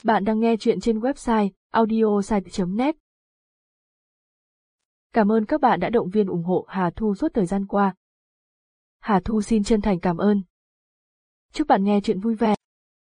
Bạn đang nghe chuyện trên website audiosite.net. Cảm ơn các bạn đã động viên ủng hộ Hà Thu suốt thời gian qua. Hà Thu xin chân thành cảm ơn. Chúc bạn nghe chuyện vui vẻ.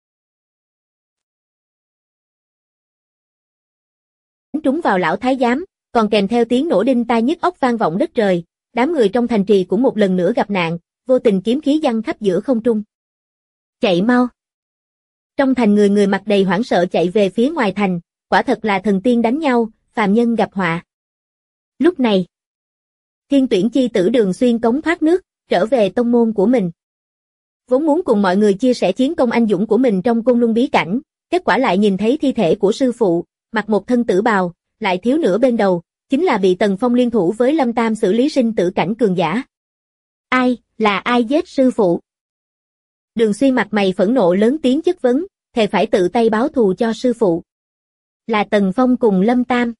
Trúng vào lão thái giám, còn kèm theo tiếng nổ đinh tai nhức óc vang vọng đất trời. Đám người trong thành trì cũng một lần nữa gặp nạn, vô tình kiếm khí giăng khắp giữa không trung. Chạy mau! Trong thành người người mặt đầy hoảng sợ chạy về phía ngoài thành, quả thật là thần tiên đánh nhau, phàm nhân gặp họa. Lúc này, Thiên Tuyển chi tử Đường Xuyên cống thoát nước, trở về tông môn của mình. Vốn muốn cùng mọi người chia sẻ chiến công anh dũng của mình trong Côn Luân bí cảnh, kết quả lại nhìn thấy thi thể của sư phụ, mặc một thân tử bào, lại thiếu nửa bên đầu, chính là bị Tần Phong liên thủ với Lâm Tam xử lý sinh tử cảnh cường giả. Là ai giết sư phụ? Đường Xuyên mặt mày phẫn nộ lớn tiếng chất vấn, thề phải tự tay báo thù cho sư phụ. Là Tần Phong cùng Lâm Tam.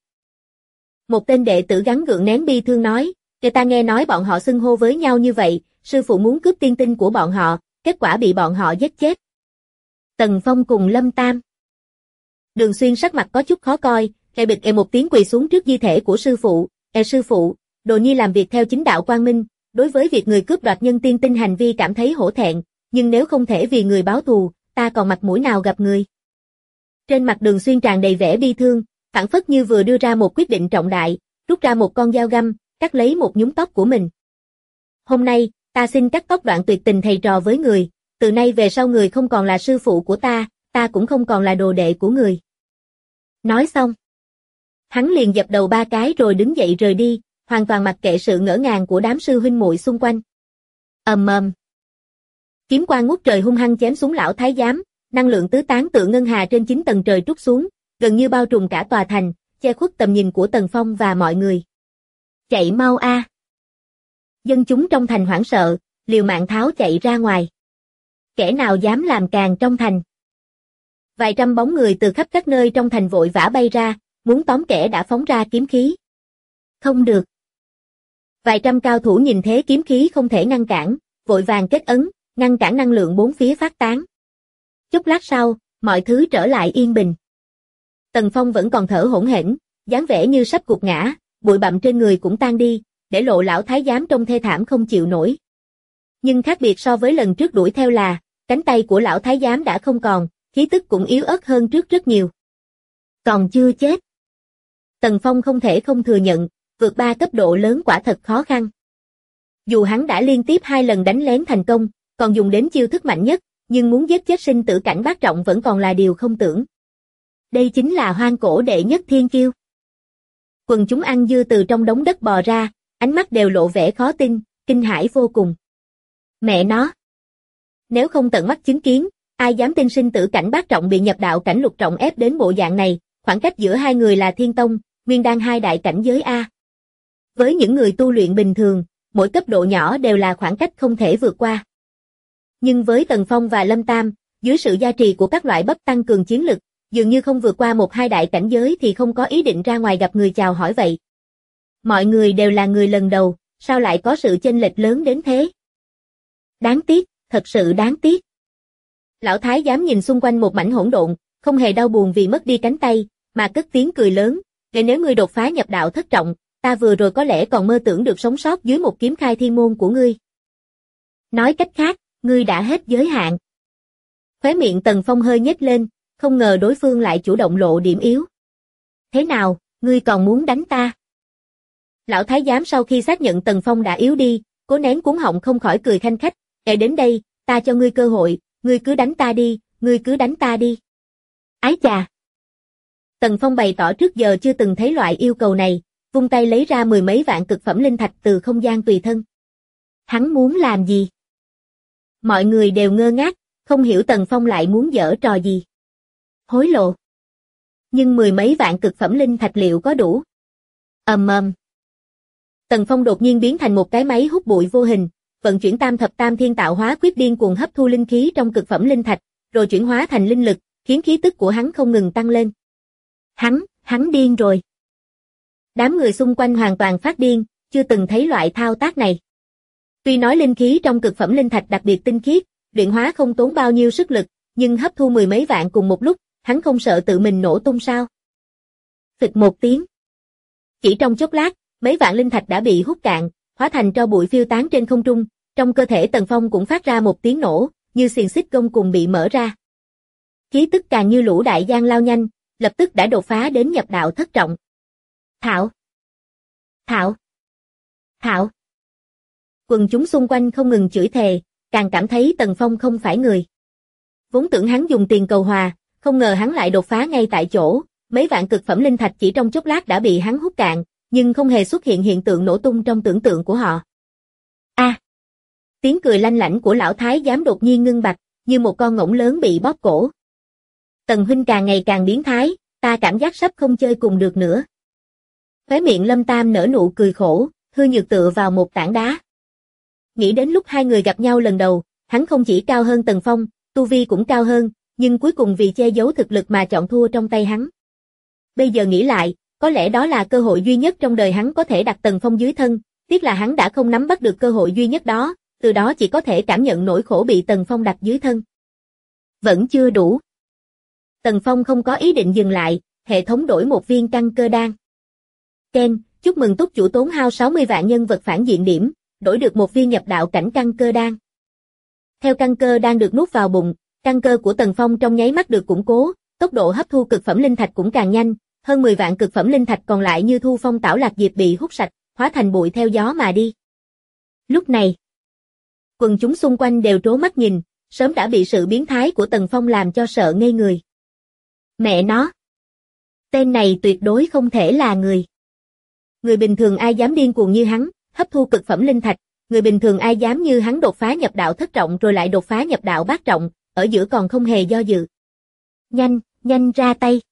Một tên đệ tử gắng gượng nén bi thương nói, người ta nghe nói bọn họ xưng hô với nhau như vậy, sư phụ muốn cướp tiên tinh của bọn họ, kết quả bị bọn họ giết chết. Tần Phong cùng Lâm Tam. Đường Xuyên sắc mặt có chút khó coi, bịch một tiếng quỳ xuống trước di thể của sư phụ. Sư phụ, đồ nhi làm việc theo chính đạo quang minh, đối với việc người cướp đoạt nhân tiên tinh hành vi cảm thấy hổ thẹn, nhưng nếu không thể vì người báo thù, ta còn mặt mũi nào gặp người. Trên mặt Đường Xuyên tràn đầy vẻ bi thương, phảng phất như vừa đưa ra một quyết định trọng đại, rút ra một con dao găm, cắt lấy một nhúm tóc của mình. Hôm nay, ta xin cắt tóc đoạn tuyệt tình thầy trò với người, từ nay về sau người không còn là sư phụ của ta cũng không còn là đồ đệ của người. Nói xong, hắn liền dập đầu 3 cái rồi đứng dậy rời đi, hoàn toàn mặc kệ sự ngỡ ngàng của đám sư huynh muội xung quanh. Ầm ầm. Kiếm quang ngút trời hung hăng chém xuống lão thái giám, năng lượng tứ tán tựa ngân hà trên 9 tầng trời trút xuống, gần như bao trùm cả tòa thành, che khuất tầm nhìn của Tần Phong và mọi người. Chạy mau a! Dân chúng trong thành hoảng sợ, liều mạng tháo chạy ra ngoài. Kẻ nào dám làm càn trong thành? Vài trăm bóng người từ khắp các nơi trong thành vội vã bay ra, muốn tóm kẻ đã phóng ra kiếm khí. Không được. Vài trăm cao thủ nhìn thế kiếm khí không thể ngăn cản, vội vàng kết ấn, ngăn cản năng lượng bốn phía phát tán. Chốc lát sau, mọi thứ trở lại yên bình. Tần Phong vẫn còn thở hổn hển, dáng vẻ như sắp gục ngã, bụi bặm trên người cũng tan đi, để lộ lão thái giám trông thê thảm không chịu nổi. Nhưng khác biệt so với lần trước đuổi theo là, cánh tay của lão thái giám đã không còn, khí tức cũng yếu ớt hơn trước rất nhiều. Còn chưa chết. Tần Phong không thể không thừa nhận, vượt 3 cấp độ lớn quả thật khó khăn. Dù hắn đã liên tiếp 2 lần đánh lén thành công, còn dùng đến chiêu thức mạnh nhất, nhưng muốn giết chết sinh tử cảnh bát trọng vẫn còn là điều không tưởng. Đây chính là hoang cổ đệ nhất thiên kiêu. Quần chúng ăn dưa từ trong đống đất bò ra, ánh mắt đều lộ vẻ khó tin, kinh hãi vô cùng. Mẹ nó! Nếu không tận mắt chứng kiến, ai dám tin sinh tử cảnh bát trọng bị nhập đạo cảnh lục trọng ép đến bộ dạng này, khoảng cách giữa hai người là thiên tông, nguyên đan 2 đại cảnh giới A. Với những người tu luyện bình thường, mỗi cấp độ nhỏ đều là khoảng cách không thể vượt qua. Nhưng với Tần Phong và Lâm Tam, dưới sự gia trì của các loại bắp tăng cường chiến lực, dường như không vượt qua 1-2 đại cảnh giới thì không có ý định ra ngoài gặp người chào hỏi vậy. Mọi người đều là người lần đầu, sao lại có sự chênh lệch lớn đến thế? Đáng tiếc, thật sự đáng tiếc. Lão thái giám nhìn xung quanh một mảnh hỗn độn, không hề đau buồn vì mất đi cánh tay, mà cất tiếng cười lớn, nếu ngươi đột phá nhập đạo thất trọng, ta vừa rồi có lẽ còn mơ tưởng được sống sót dưới một kiếm khai thiên môn của ngươi. Nói cách khác, ngươi đã hết giới hạn. Khóe miệng Tần Phong hơi nhếch lên, không ngờ đối phương lại chủ động lộ điểm yếu. Thế nào, ngươi còn muốn đánh ta? Lão thái giám sau khi xác nhận Tần Phong đã yếu đi, cố nén cuống họng không khỏi cười khanh khách, đến đây, ta cho ngươi cơ hội, ngươi cứ đánh ta đi, ngươi cứ đánh ta đi. Ái chà! Tần Phong bày tỏ trước giờ chưa từng thấy loại yêu cầu này, vung tay lấy ra 10 mấy vạn cực phẩm linh thạch từ không gian tùy thân. Hắn muốn làm gì? Mọi người đều ngơ ngác, không hiểu Tần Phong lại muốn giở trò gì. Hối lộ. Nhưng 10 mấy vạn cực phẩm linh thạch liệu có đủ? Ầm ầm. Tần Phong đột nhiên biến thành một cái máy hút bụi vô hình, vận chuyển tam thập tam thiên tạo hóa quyết điên cuồng hấp thu linh khí trong cực phẩm linh thạch, rồi chuyển hóa thành linh lực, khiến khí tức của hắn không ngừng tăng lên. Hắn điên rồi. Đám người xung quanh hoàn toàn phát điên, chưa từng thấy loại thao tác này. Tuy nói linh khí trong cực phẩm linh thạch đặc biệt tinh khiết, luyện hóa không tốn bao nhiêu sức lực, nhưng hấp thu 10 mấy vạn cùng một lúc, hắn không sợ tự mình nổ tung sao? Phịch một tiếng. Chỉ trong chốc lát, mấy vạn linh thạch đã bị hút cạn, hóa thành tro bụi phiêu tán trên không trung, trong cơ thể Tần Phong cũng phát ra một tiếng nổ, như xiềng xích gông cùng bị mở ra. Khí tức càng như lũ đại giang lao nhanh, lập tức đã đột phá đến nhập đạo thất trọng. Thảo! Thảo! Thảo! Quần chúng xung quanh không ngừng chửi thề, càng cảm thấy Tần Phong không phải người. Vốn tưởng hắn dùng tiền cầu hòa, không ngờ hắn lại đột phá ngay tại chỗ, mấy vạn cực phẩm linh thạch chỉ trong chốc lát đã bị hắn hút cạn, nhưng không hề xuất hiện hiện tượng nổ tung trong tưởng tượng của họ. Tiếng cười lanh lảnh của lão thái giám đột nhiên ngưng bặt, như một con ngỗng lớn bị bóp cổ. Tần huynh càng ngày càng biến thái, ta cảm giác sắp không chơi cùng được nữa. Khóe miệng Lâm Tam nở nụ cười khổ, hư nhược tựa vào một tảng đá. Nghĩ đến lúc hai người gặp nhau lần đầu, hắn không chỉ cao hơn Tần Phong, tu vi cũng cao hơn, nhưng cuối cùng vì che giấu thực lực mà chọn thua trong tay hắn. Bây giờ nghĩ lại, có lẽ đó là cơ hội duy nhất trong đời hắn có thể đặt Tần Phong dưới thân, tiếc là hắn đã không nắm bắt được cơ hội duy nhất đó, từ đó chỉ có thể cảm nhận nỗi khổ bị Tần Phong đặt dưới thân. Vẫn chưa đủ. Tần Phong không có ý định dừng lại, hệ thống đổi một viên căn cơ đan. Ken, chúc mừng túc chủ tốn hao 60 vạn nhân vật phản diện điểm, đổi được một viên nhập đạo cảnh căn cơ đan. Theo căn cơ đan được nuốt vào bụng, căn cơ của Tần Phong trong nháy mắt được củng cố, tốc độ hấp thu cực phẩm linh thạch cũng càng nhanh, hơn 10 vạn cực phẩm linh thạch còn lại như thu phong tảo lạc diệp bị hút sạch, hóa thành bụi theo gió mà đi. Lúc này, quần chúng xung quanh đều trố mắt nhìn, sớm đã bị sự biến thái của Tần Phong làm cho sợ ngây người. Mẹ nó! Tên này tuyệt đối không thể là người. Người bình thường ai dám điên cuồng như hắn, hấp thu cực phẩm linh thạch, người bình thường ai dám như hắn đột phá nhập đạo thất trọng rồi lại đột phá nhập đạo bát trọng, ở giữa còn không hề do dự. Nhanh, nhanh ra tay.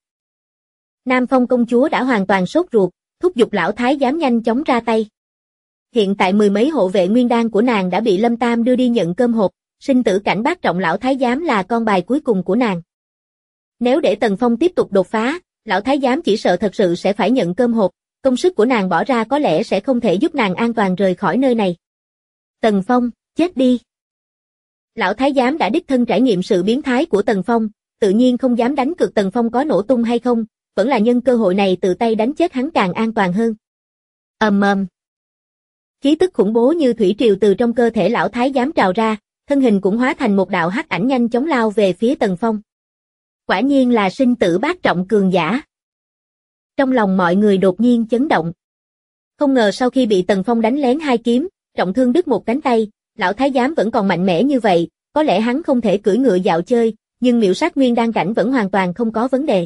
Nam Phong công chúa đã hoàn toàn sốt ruột, thúc giục lão thái giám nhanh chóng ra tay. Hiện tại mười mấy hộ vệ nguyên đan của nàng đã bị Lâm Tam đưa đi nhận cơm hộp, sinh tử cảnh bát trọng lão thái giám là con bài cuối cùng của nàng. Nếu để Tần Phong tiếp tục đột phá, lão thái giám chỉ sợ thật sự sẽ phải nhận cơm hộp, công sức của nàng bỏ ra có lẽ sẽ không thể giúp nàng an toàn rời khỏi nơi này. Tần Phong, chết đi. Lão thái giám đã đích thân trải nghiệm sự biến thái của Tần Phong, tự nhiên không dám đánh cược Tần Phong có nổ tung hay không, vẫn là nhân cơ hội này tự tay đánh chết hắn càng an toàn hơn. Ầm ầm. Khí tức khủng bố như thủy triều từ trong cơ thể lão thái giám trào ra, thân hình cũng hóa thành một đạo hắc ảnh nhanh chóng lao về phía Tần Phong. Quả nhiên là sinh tử bát trọng cường giả. Trong lòng mọi người đột nhiên chấn động. Không ngờ sau khi bị Tần Phong đánh lén hai kiếm, trọng thương đứt một cánh tay, lão thái giám vẫn còn mạnh mẽ như vậy, có lẽ hắn không thể cưỡi ngựa dạo chơi, nhưng miểu sát nguyên đan cảnh vẫn hoàn toàn không có vấn đề.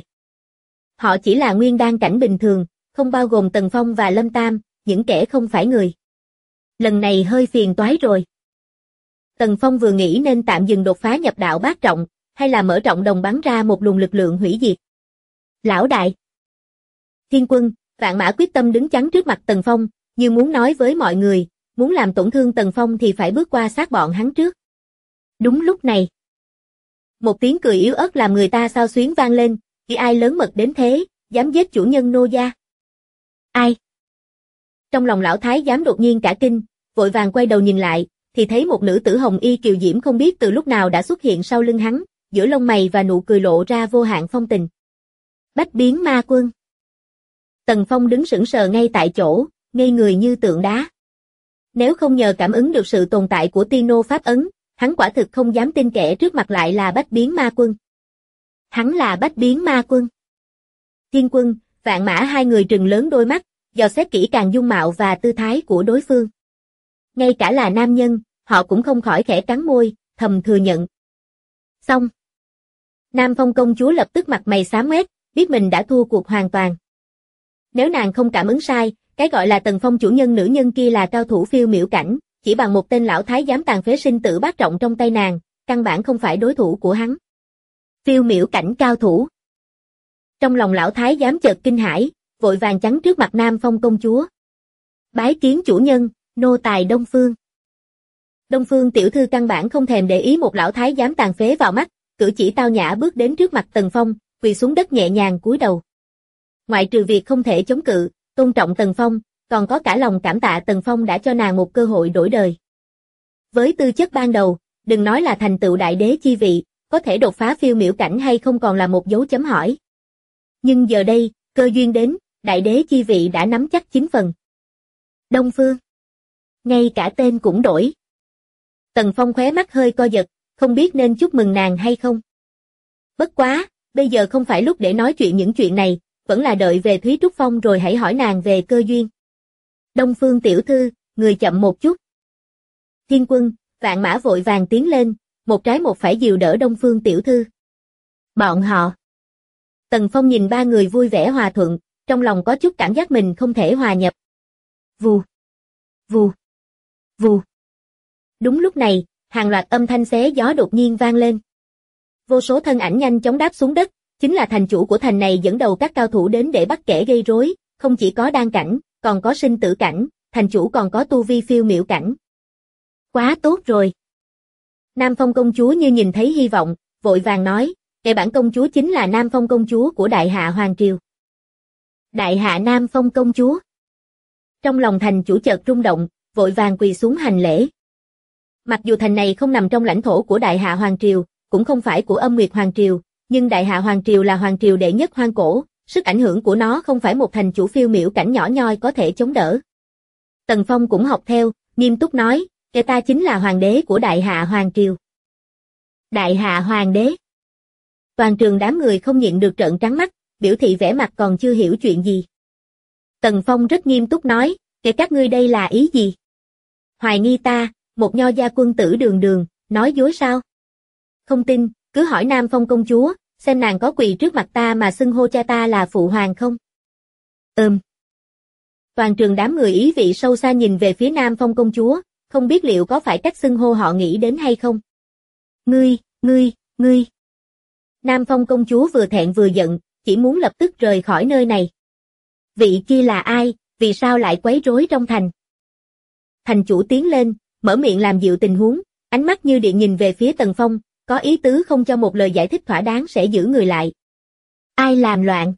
Họ chỉ là nguyên đan cảnh bình thường, không bao gồm Tần Phong và Lâm Tam, những kẻ không phải người. Lần này hơi phiền toái rồi. Tần Phong vừa nghĩ nên tạm dừng đột phá nhập đạo bát trọng, hay là mở trọng đồng bắn ra một luồng lực lượng hủy diệt. Lão đại! Thiên Quân, Vạn Mã quyết tâm đứng chắn trước mặt Tần Phong, như muốn nói với mọi người, muốn làm tổn thương Tần Phong thì phải bước qua sát bọn hắn trước. Đúng lúc này, một tiếng cười yếu ớt làm người ta xao xuyến vang lên, chỉ ai lớn mật đến thế, dám giết chủ nhân nô gia. Ai? Trong lòng lão thái giám đột nhiên cả kinh, vội vàng quay đầu nhìn lại, thì thấy một nữ tử hồng y kiều diễm không biết từ lúc nào đã xuất hiện sau lưng hắn, giữa lông mày và nụ cười lộ ra vô hạn phong tình. Bách biến ma quân. Tần Phong đứng sững sờ ngay tại chỗ, ngây người như tượng đá. Nếu không nhờ cảm ứng được sự tồn tại của Tino Pháp Ấn, hắn quả thực không dám tin kẻ trước mặt lại là Bách biến ma quân. Hắn là Bách biến ma quân. Thiên Quân, Vạn Mã hai người trừng lớn đôi mắt, dò xét kỹ càng dung mạo và tư thái của đối phương. Ngay cả là nam nhân, họ cũng không khỏi khẽ cắn môi, thầm thừa nhận. Xong. Nam Phong công chúa lập tức mặt mày xám ngoét, biết mình đã thua cuộc hoàn toàn. Nếu nàng không cảm ứng sai, cái gọi là Tần Phong chủ nhân nữ nhân kia là cao thủ phiêu miểu cảnh, chỉ bằng một tên lão thái giám tàn phế sinh tử bát trọng trong tay nàng, căn bản không phải đối thủ của hắn. Phiêu miểu cảnh cao thủ. Trong lòng lão thái giám chợt kinh hãi, vội vàng chắn trước mặt Nam Phong công chúa. Bái kiến chủ nhân, nô tài Đông Phương. Đông Phương tiểu thư căn bản không thèm để ý một lão thái giám tàn phế vào mắt, cử chỉ tao nhã bước đến trước mặt Tần Phong, quỳ xuống đất nhẹ nhàng cúi đầu. Ngoại trừ việc không thể chống cự, tôn trọng Tần Phong, còn có cả lòng cảm tạ Tần Phong đã cho nàng một cơ hội đổi đời. Với tư chất ban đầu, đừng nói là thành tựu đại đế chi vị, có thể đột phá phiêu miểu cảnh hay không còn là một dấu chấm hỏi. Nhưng giờ đây, cơ duyên đến, đại đế chi vị đã nắm chắc 9 phần. Đông Phương. Ngay cả tên cũng đổi. Tần Phong khóe mắt hơi co giật, không biết nên chúc mừng nàng hay không. Bất quá, bây giờ không phải lúc để nói chuyện những chuyện này, vẫn là đợi về Thúy Trúc Phong rồi hãy hỏi nàng về cơ duyên. Đông Phương tiểu thư, người chậm một chút. Thiên Quân, Vạn Mã vội vàng tiến lên, một trái một phải dìu đỡ Đông Phương tiểu thư. Bọn họ. Tần Phong nhìn ba người vui vẻ hòa thuận, trong lòng có chút cảm giác mình không thể hòa nhập. Vù, vù, vù. Đúng lúc này, hàng loạt âm thanh xé gió đột nhiên vang lên. Vô số thân ảnh nhanh chóng đáp xuống đất, chính là thành chủ của thành này dẫn đầu các cao thủ đến để bắt kẻ gây rối, không chỉ có đan cảnh, còn có sinh tử cảnh, thành chủ còn có tu vi phiêu miểu cảnh. Quá tốt rồi. Nam Phong công chúa như nhìn thấy hy vọng, vội vàng nói, kẻ bản công chúa chính là Nam Phong công chúa của Đại Hạ Hoàng Triều. Đại Hạ Nam Phong công chúa. Trong lòng thành chủ chợt rung động, vội vàng quỳ xuống hành lễ. Mặc dù thành này không nằm trong lãnh thổ của Đại Hạ Hoàng Triều, cũng không phải của Âm Nguyệt Hoàng Triều, nhưng Đại Hạ Hoàng Triều là hoàng triều đệ nhất hoang cổ, sức ảnh hưởng của nó không phải một thành chủ phiêu miểu cảnh nhỏ nhoi có thể chống đỡ. Tần Phong cũng học theo, nghiêm túc nói, kẻ ta chính là hoàng đế của Đại Hạ Hoàng Triều. Đại Hạ Hoàng đế. Toàn trường đám người không nhịn được trợn trắng mắt, biểu thị vẻ mặt còn chưa hiểu chuyện gì. Tần Phong rất nghiêm túc nói, kẻ các ngươi đây là ý gì? Hoài nghi ta, một nho gia quân tử đường đường, nói dối sao? Không tin, cứ hỏi Nam Phong công chúa, xem nàng có quỳ trước mặt ta mà xưng hô cha ta là phụ hoàng không? Toàn trường đám người ý vị sâu xa nhìn về phía Nam Phong công chúa, không biết liệu có phải cách xưng hô họ nghĩ đến hay không? Ngươi. Nam Phong công chúa vừa thẹn vừa giận, chỉ muốn lập tức rời khỏi nơi này. Vị kia là ai, vì sao lại quấy rối trong thành? Thành chủ tiến lên, mở miệng làm dịu tình huống, ánh mắt như điện nhìn về phía Tần Phong, có ý tứ không cho một lời giải thích thỏa đáng sẽ giữ người lại. Ai làm loạn?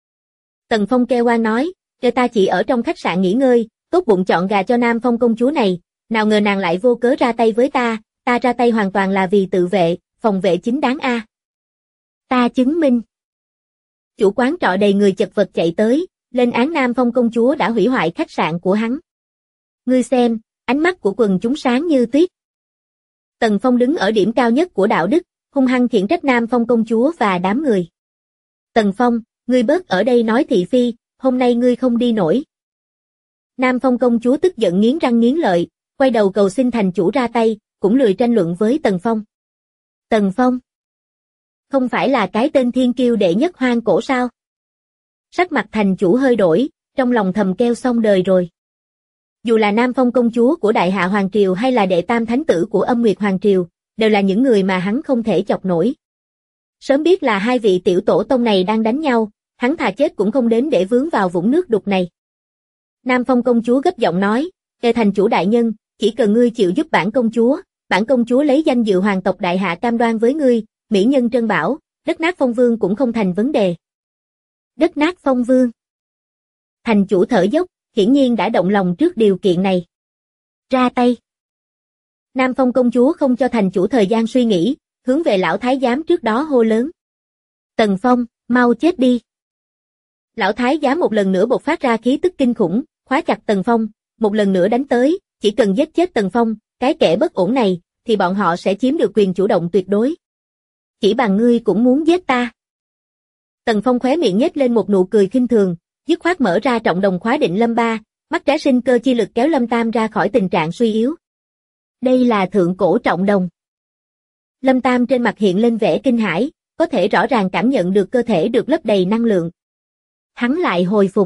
Tần Phong kêu oan nói, kêu ta chỉ ở trong khách sạn nghỉ ngơi, tốt bụng chọn gà cho Nam Phong công chúa này, nào ngờ nàng lại vô cớ ra tay với ta ra tay hoàn toàn là vì tự vệ, phòng vệ chính đáng a. Ta chứng minh. Chủ quán trọ đầy người chật vật chạy tới, lên án Nam Phong công chúa đã hủy hoại khách sạn của hắn. Ngươi xem, ánh mắt của quần chúng sáng như tuyết. Tần Phong đứng ở điểm cao nhất của đạo đức, hung hăng khiển trách Nam Phong công chúa và đám người. Tần Phong, ngươi bớt ở đây nói thị phi, hôm nay ngươi không đi nổi. Nam Phong công chúa tức giận nghiến răng nghiến lợi, quay đầu cầu xin thành chủ ra tay, cũng lười tranh luận với Tần Phong. Tần Phong? Không phải là cái tên thiên kiêu đệ nhất hoang cổ sao? Sắc mặt thành chủ hơi đổi, trong lòng thầm kêu xong đời rồi. Dù là Nam Phong công chúa của Đại Hạ Hoàng Triều hay là đệ tam thánh tử của Âm Nguyệt Hoàng Triều, đều là những người mà hắn không thể chọc nổi. Sớm biết là hai vị tiểu tổ tông này đang đánh nhau, hắn thà chết cũng không đến để vướng vào vũng nước đục này. Nam Phong công chúa gấp giọng nói, kẻ thành chủ đại nhân, chỉ cần ngươi chịu giúp bản công chúa lấy danh dự hoàng tộc Đại Hạ cam đoan với ngươi, mỹ nhân trân bảo, đất nát phong vương cũng không thành vấn đề. Đất nát phong vương. Thành chủ thở dốc, hiển nhiên đã động lòng trước điều kiện này. Ra tay. Nam Phong công chúa không cho thành chủ thời gian suy nghĩ, hướng về lão thái giám trước đó hô lớn. Tần Phong, mau chết đi. Lão thái giám một lần nữa bộc phát ra khí tức kinh khủng, khóa chặt Tần Phong, một lần nữa đánh tới, chỉ cần giết chết Tần Phong, cái kẻ bất ổn này, thì bọn họ sẽ chiếm được quyền chủ động tuyệt đối. Chỉ bằng ngươi cũng muốn giết ta. Tần Phong khóe miệng nhếch lên một nụ cười khinh thường, dứt khoát mở ra trọng đồng khóa định Lâm Ba, mắt trái sinh cơ chi lực kéo Lâm Tam ra khỏi tình trạng suy yếu. Đây là thượng cổ trọng đồng. Lâm Tam trên mặt hiện lên vẻ kinh hãi, có thể rõ ràng cảm nhận được cơ thể được lấp đầy năng lượng. Hắn lại hồi phục.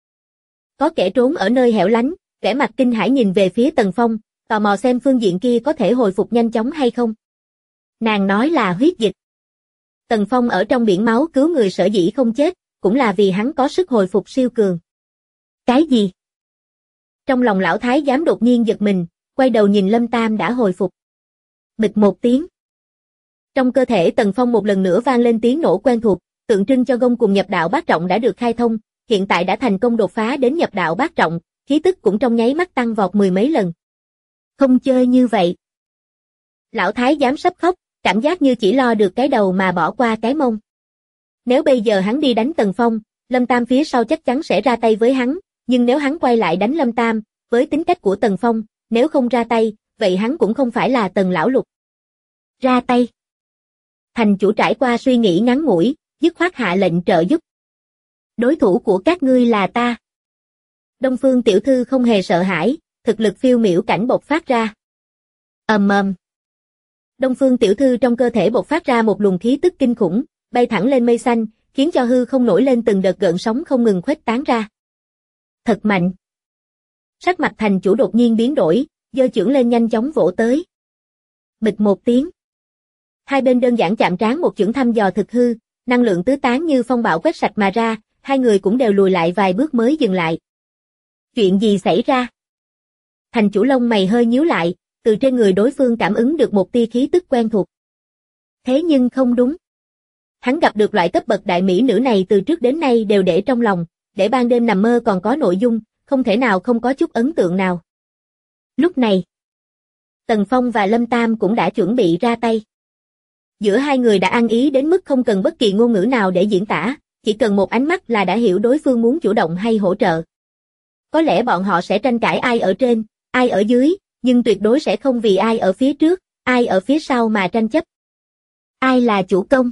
Có kẻ trốn ở nơi hẻo lánh, vẻ mặt kinh hãi nhìn về phía Tần Phong, tò mò xem phương diện kia có thể hồi phục nhanh chóng hay không. Nàng nói là huyết dịch. Tần Phong ở trong biển máu cứu người sở dĩ không chết, cũng là vì hắn có sức hồi phục siêu cường. Cái gì? Trong lòng lão thái giám đột nhiên giật mình, quay đầu nhìn Lâm Tam đã hồi phục. Bịch một tiếng. Trong cơ thể Tần Phong một lần nữa vang lên tiếng nổ quen thuộc, tượng trưng cho gông cùng nhập đạo bát trọng đã được khai thông, hiện tại đã thành công đột phá đến nhập đạo bát trọng, khí tức cũng trong nháy mắt tăng vọt mười mấy lần. Không chơi như vậy. Lão thái giám sắp khóc, cảm giác như chỉ lo được cái đầu mà bỏ qua cái mông. Nếu bây giờ hắn đi đánh Tần Phong, Lâm Tam phía sau chắc chắn sẽ ra tay với hắn, nhưng nếu hắn quay lại đánh Lâm Tam, với tính cách của Tần Phong, nếu không ra tay, vậy hắn cũng không phải là Tần lão lục. Ra tay. Thành chủ trải qua suy nghĩ ngắn ngủi, dứt khoát hạ lệnh trợ giúp. Đối thủ của các ngươi là ta. Đông Phương tiểu thư không hề sợ hãi, thực lực phiêu miểu cảnh bộc phát ra. Ầm ầm. Đông Phương tiểu thư trong cơ thể bộc phát ra một luồng khí tức kinh khủng, bay thẳng lên mây xanh, khiến cho hư không nổi lên từng đợt gợn sóng không ngừng khuếch tán ra. Thật mạnh. Sắc mặt thành chủ đột nhiên biến đổi, giơ chưởng lên nhanh chóng vỗ tới. Bịch một tiếng. Hai bên đơn giản chạm trán một chưởng thăm dò thực hư, năng lượng tứ tán như phong bạo quét sạch mà ra, hai người cũng đều lùi lại vài bước mới dừng lại. Chuyện gì xảy ra? Thành chủ lông mày hơi nhíu lại, từ trên người đối phương cảm ứng được một tia khí tức quen thuộc. Thế nhưng không đúng. Hắn gặp được loại cấp bậc đại mỹ nữ này từ trước đến nay đều để trong lòng, để ban đêm nằm mơ còn có nội dung, không thể nào không có chút ấn tượng nào. Lúc này, Tần Phong và Lâm Tam cũng đã chuẩn bị ra tay. Giữa hai người đã ăn ý đến mức không cần bất kỳ ngôn ngữ nào để diễn tả, chỉ cần một ánh mắt là đã hiểu đối phương muốn chủ động hay hỗ trợ. Có lẽ bọn họ sẽ tranh cãi ai ở trên, ai ở dưới, nhưng tuyệt đối sẽ không vì ai ở phía trước, ai ở phía sau mà tranh chấp. Ai là chủ công?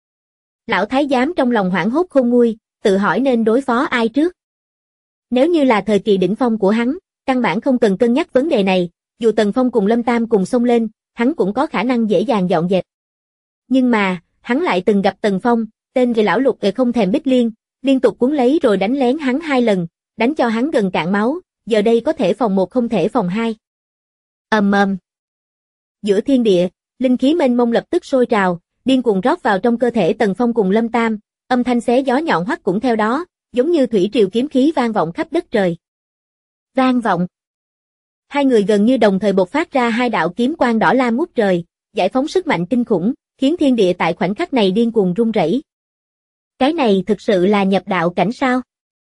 Lão thái giám trong lòng hoảng hốt khôn nguôi, tự hỏi nên đối phó ai trước. Nếu như là thời kỳ đỉnh phong của hắn, căn bản không cần cân nhắc vấn đề này, dù Tần Phong cùng Lâm Tam cùng xông lên, hắn cũng có khả năng dễ dàng dọn dẹp. Nhưng mà, hắn lại từng gặp Tần Phong, tên người lão lục không thèm bích liên, liên tục cuốn lấy rồi đánh lén hắn 2 lần, đánh cho hắn gần cạn máu, giờ đây có thể phòng 1 không thể phòng 2. Ầm ầm. Giữa thiên địa, linh khí mênh mông lập tức sôi trào, điên cuồng rót vào trong cơ thể Tần Phong cùng Lâm Tam, âm thanh xé gió nhọn hoắt cũng theo đó, giống như thủy triều kiếm khí vang vọng khắp đất trời. Vang vọng. Hai người gần như đồng thời bộc phát ra 2 đạo kiếm quang đỏ lam ngút trời, giải phóng sức mạnh kinh khủng, khiến thiên địa tại khoảnh khắc này điên cuồng rung rẩy. Cái này thực sự là nhập đạo cảnh sao?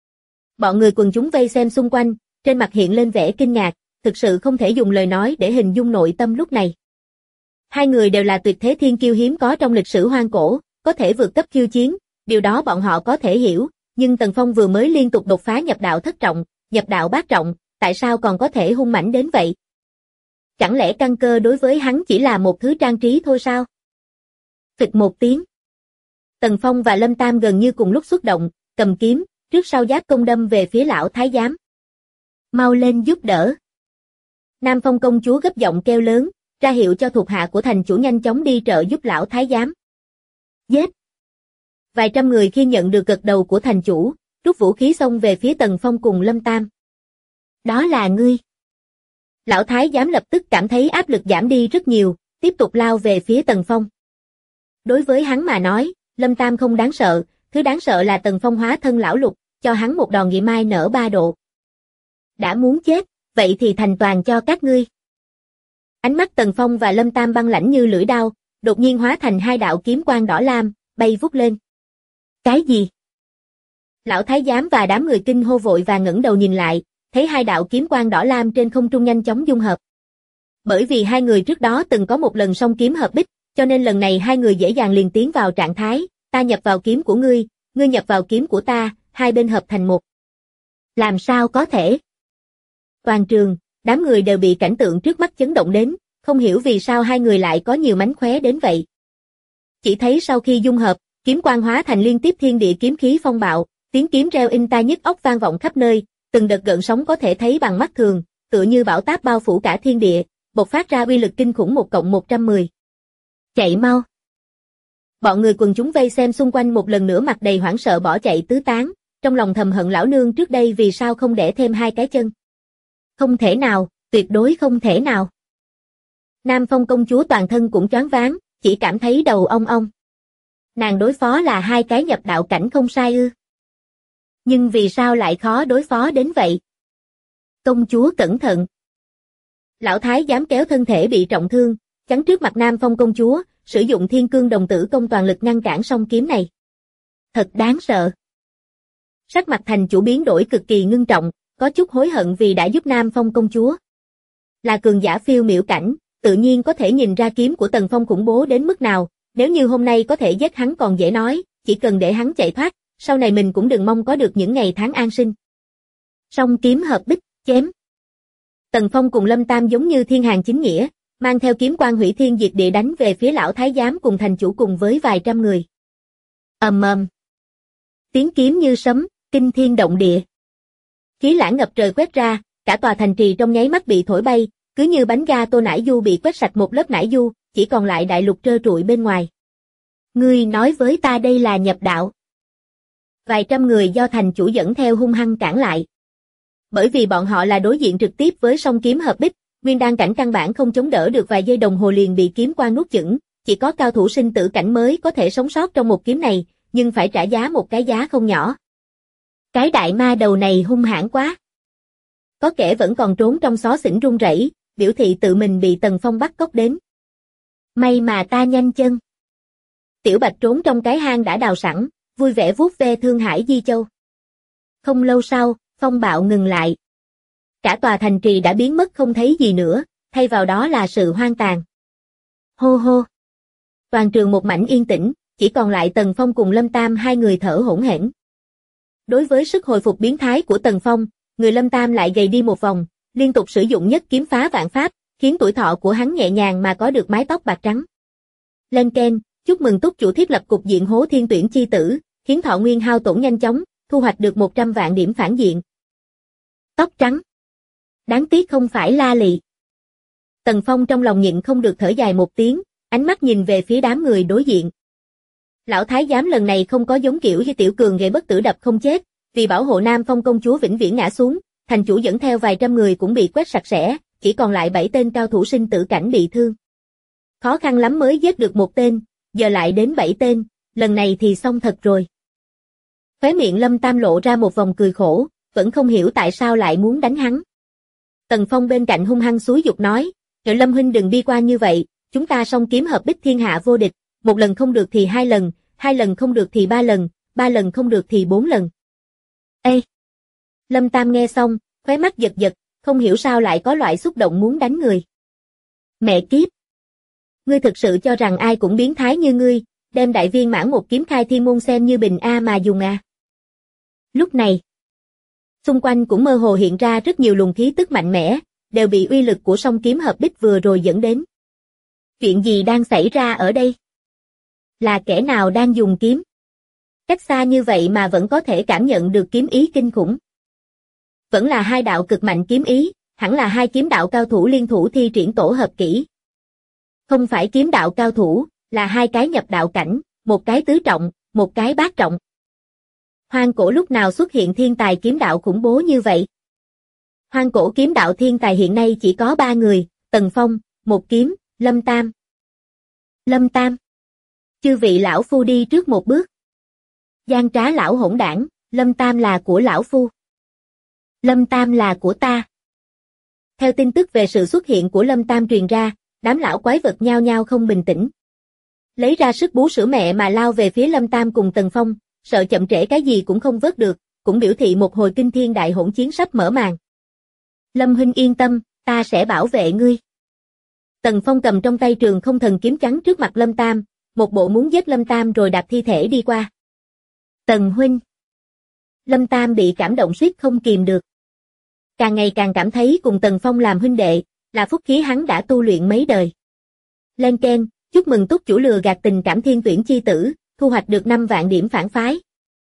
Bọn người quần chúng vây xem xung quanh, trên mặt hiện lên vẻ kinh ngạc, thực sự không thể dùng lời nói để hình dung nội tâm lúc này. Hai người đều là tuyệt thế thiên kiêu hiếm có trong lịch sử hoang cổ, có thể vượt cấp khiêu chiến, điều đó bọn họ có thể hiểu, nhưng Tần Phong vừa mới liên tục đột phá nhập đạo thất trọng, nhập đạo bát trọng, tại sao còn có thể hung mãnh đến vậy? Chẳng lẽ căn cơ đối với hắn chỉ là một thứ trang trí thôi sao? Phịch một tiếng. Tần Phong và Lâm Tam gần như cùng lúc xuất động, cầm kiếm, trước sau giáp công đâm về phía lão thái giám. Mau lên giúp đỡ. Nam Phong công chúa gấp giọng kêu lớn, ra hiệu cho thuộc hạ của thành chủ nhanh chóng đi trợ giúp lão thái giám. Giết! Vài trăm người khi nhận được gật đầu của thành chủ, rút vũ khí xông về phía Tần Phong cùng Lâm Tam. Đó là ngươi. Lão thái giám lập tức cảm thấy áp lực giảm đi rất nhiều, tiếp tục lao về phía Tần Phong. Đối với hắn mà nói, Lâm Tam không đáng sợ, thứ đáng sợ là Tần Phong hóa thân lão lục, cho hắn một đòn nghị mai nở 3 độ. Đã muốn chết, vậy thì thành toàn cho các ngươi. Ánh mắt Tần Phong và Lâm Tam băng lãnh như lưỡi đao, đột nhiên hóa thành 2 đạo kiếm quang đỏ lam, bay vút lên. Cái gì? Lão thái giám và đám người kinh hô vội và ngẩng đầu nhìn lại, thấy 2 đạo kiếm quang đỏ lam trên không trung nhanh chóng dung hợp. Bởi vì hai người trước đó từng có một lần song kiếm hợp bích, cho nên lần này hai người dễ dàng liền tiến vào trạng thái, ta nhập vào kiếm của ngươi nhập vào kiếm của ta, hai bên hợp thành một. Làm sao có thể? Toàn trường, đám người đều bị cảnh tượng trước mắt chấn động đến, không hiểu vì sao hai người lại có nhiều mánh khóe đến vậy. Chỉ thấy sau khi dung hợp, kiếm quang hóa thành liên tiếp thiên địa kiếm khí phong bạo, tiếng kiếm reo in tai nhức óc vang vọng khắp nơi, từng đợt gợn sóng có thể thấy bằng mắt thường, tựa như bão táp bao phủ cả thiên địa, bộc phát ra uy lực kinh khủng 1+110. Chạy mau! Bọn người quần chúng vây xem xung quanh một lần nữa mặt đầy hoảng sợ bỏ chạy tứ tán, trong lòng thầm hận lão nương trước đây vì sao không đẻ thêm 2 cái chân. Không thể nào, tuyệt đối không thể nào. Nam Phong công chúa toàn thân cũng choáng váng, chỉ cảm thấy đầu ong ong. Nàng đối phó là 2 cái nhập đạo cảnh không sai ư? Nhưng vì sao lại khó đối phó đến vậy? Công chúa cẩn thận. Lão thái dám kéo thân thể bị trọng thương, chắn trước mặt Nam Phong công chúa, sử dụng thiên cương đồng tử công toàn lực ngăn cản song kiếm này. Thật đáng sợ. Sắc mặt thành chủ biến đổi cực kỳ ngưng trọng, có chút hối hận vì đã giúp Nam Phong công chúa. Là cường giả phiêu miểu cảnh, tự nhiên có thể nhìn ra kiếm của Tần Phong khủng bố đến mức nào, nếu như hôm nay có thể giết hắn còn dễ nói, chỉ cần để hắn chạy thoát, sau này mình cũng đừng mong có được những ngày tháng an sinh. Song kiếm hợp bích, chém. Tần Phong cùng Lâm Tam giống như thiên hàng chính nghĩa, mang theo kiếm quang hủy thiên diệt địa đánh về phía lão thái giám cùng thành chủ cùng với vài trăm người. Ầm ầm. Tiếng kiếm như sấm, kinh thiên động địa. Khí lãng ngập trời quét ra, cả tòa thành trì trong nháy mắt bị thổi bay, cứ như bánh ga tô nải du bị quét sạch một lớp nải du, chỉ còn lại đại lục trơ trụi bên ngoài. Ngươi nói với ta đây là nhập đạo. Vài trăm người do thành chủ dẫn theo hung hăng cản lại. Bởi vì bọn họ là đối diện trực tiếp với song kiếm hợp bích, nguyên đan cảnh căn bản không chống đỡ được vài giây đồng hồ liền bị kiếm quang nuốt chửng, chỉ có cao thủ sinh tử cảnh mới có thể sống sót trong một kiếm này, nhưng phải trả giá một cái giá không nhỏ. Cái đại ma đầu này hung hãn quá. Có kẻ vẫn còn trốn trong xó xỉnh run rẩy, biểu thị tự mình bị Tần Phong bắt cóc đến. May mà ta nhanh chân. Tiểu Bạch trốn trong cái hang đã đào sẵn, vui vẻ vuốt ve Thương Hải Di Châu. Không lâu sau, phong bạo ngừng lại. Cả tòa thành trì đã biến mất không thấy gì nữa, thay vào đó là sự hoang tàn. Hô hô. Toàn trường một mảnh yên tĩnh, chỉ còn lại Tần Phong cùng Lâm Tam hai người thở hổn hển. Đối với sức hồi phục biến thái của Tần Phong, người Lâm Tam lại gầy đi một vòng, liên tục sử dụng nhất kiếm phá vạn pháp, khiến tuổi thọ của hắn nhẹ nhàng mà có được mái tóc bạc trắng. Lên keng, chúc mừng túc chủ thiết lập cục diện hố thiên tuyển chi tử, khiến thọ nguyên hao tổn nhanh chóng, thu hoạch được 100 vạn điểm phản diện. Tóc trắng. Đáng tiếc không phải La Lị. Tần Phong trong lòng nhịn không được thở dài một tiếng, ánh mắt nhìn về phía đám người đối diện. Lão thái giám lần này không có giống kiểu như Tiểu Cường gây bất tử đập không chết, vì bảo hộ Nam Phong công chúa vĩnh viễn ngã xuống, thành chủ dẫn theo vài trăm người cũng bị quét sạch sẽ, chỉ còn lại 7 tên cao thủ sinh tử cảnh bị thương. Khó khăn lắm mới giết được một tên, giờ lại đến 7 tên, lần này thì xong thật rồi. Khóe miệng Lâm Tam lộ ra một vòng cười khổ, vẫn không hiểu tại sao lại muốn đánh hắn. Tần Phong bên cạnh hung hăng xúi giục nói, "Nhỡ Lâm huynh đừng bi quan như vậy, chúng ta song kiếm hợp bích thiên hạ vô địch, một lần không được thì hai lần không được thì ba lần không được thì 4 lần." Ê! Lâm Tam nghe xong, khóe mắt giật giật, không hiểu sao lại có loại xúc động muốn đánh người. Mẹ kiếp! Ngươi thực sự cho rằng ai cũng biến thái như ngươi, đem đại viên mãn một kiếm khai thiên môn xem như bình A mà dùng à. Lúc này, xung quanh cũng mơ hồ hiện ra rất nhiều luồng khí tức mạnh mẽ, đều bị uy lực của song kiếm hợp bích vừa rồi dẫn đến. Chuyện gì đang xảy ra ở đây? Là kẻ nào đang dùng kiếm? Cách xa như vậy mà vẫn có thể cảm nhận được kiếm ý kinh khủng. Vẫn là hai đạo cực mạnh kiếm ý, hẳn là hai kiếm đạo cao thủ liên thủ thi triển tổ hợp kỹ. Không phải kiếm đạo cao thủ, là hai cái nhập đạo cảnh, một cái tứ trọng, một cái bát trọng. Hoang cổ lúc nào xuất hiện thiên tài kiếm đạo khủng bố như vậy? Hoang cổ kiếm đạo thiên tài hiện nay chỉ có 3 người, Tần Phong, một kiếm, Lâm Tam. Lâm Tam. Chư vị lão phu đi trước một bước. Gian trá lão hỗn đảng, Lâm Tam là của lão phu. Lâm Tam là của ta. Theo tin tức về sự xuất hiện của Lâm Tam truyền ra, đám lão quái vật nhao nhao không bình tĩnh. Lấy ra sức bú sữa mẹ mà lao về phía Lâm Tam cùng Tần Phong, sợ chậm trễ cái gì cũng không vớt được, cũng biểu thị một hồi kinh thiên đại hỗn chiến sắp mở màn. Lâm huynh yên tâm, ta sẽ bảo vệ ngươi. Tần Phong cầm trong tay Trường Không Thần kiếm chắn trước mặt Lâm Tam, một bộ muốn giết Lâm Tam rồi đạp thi thể đi qua. Tần huynh. Lâm Tam bị cảm động suýt không kìm được. Càng ngày càng cảm thấy cùng Tần Phong làm huynh đệ, là phúc khí hắn đã tu luyện mấy đời. Lên keng, chúc mừng túc chủ lừa gạt tình cảm thiên tuyển chi tử, thu hoạch được 5 vạn điểm phản phái.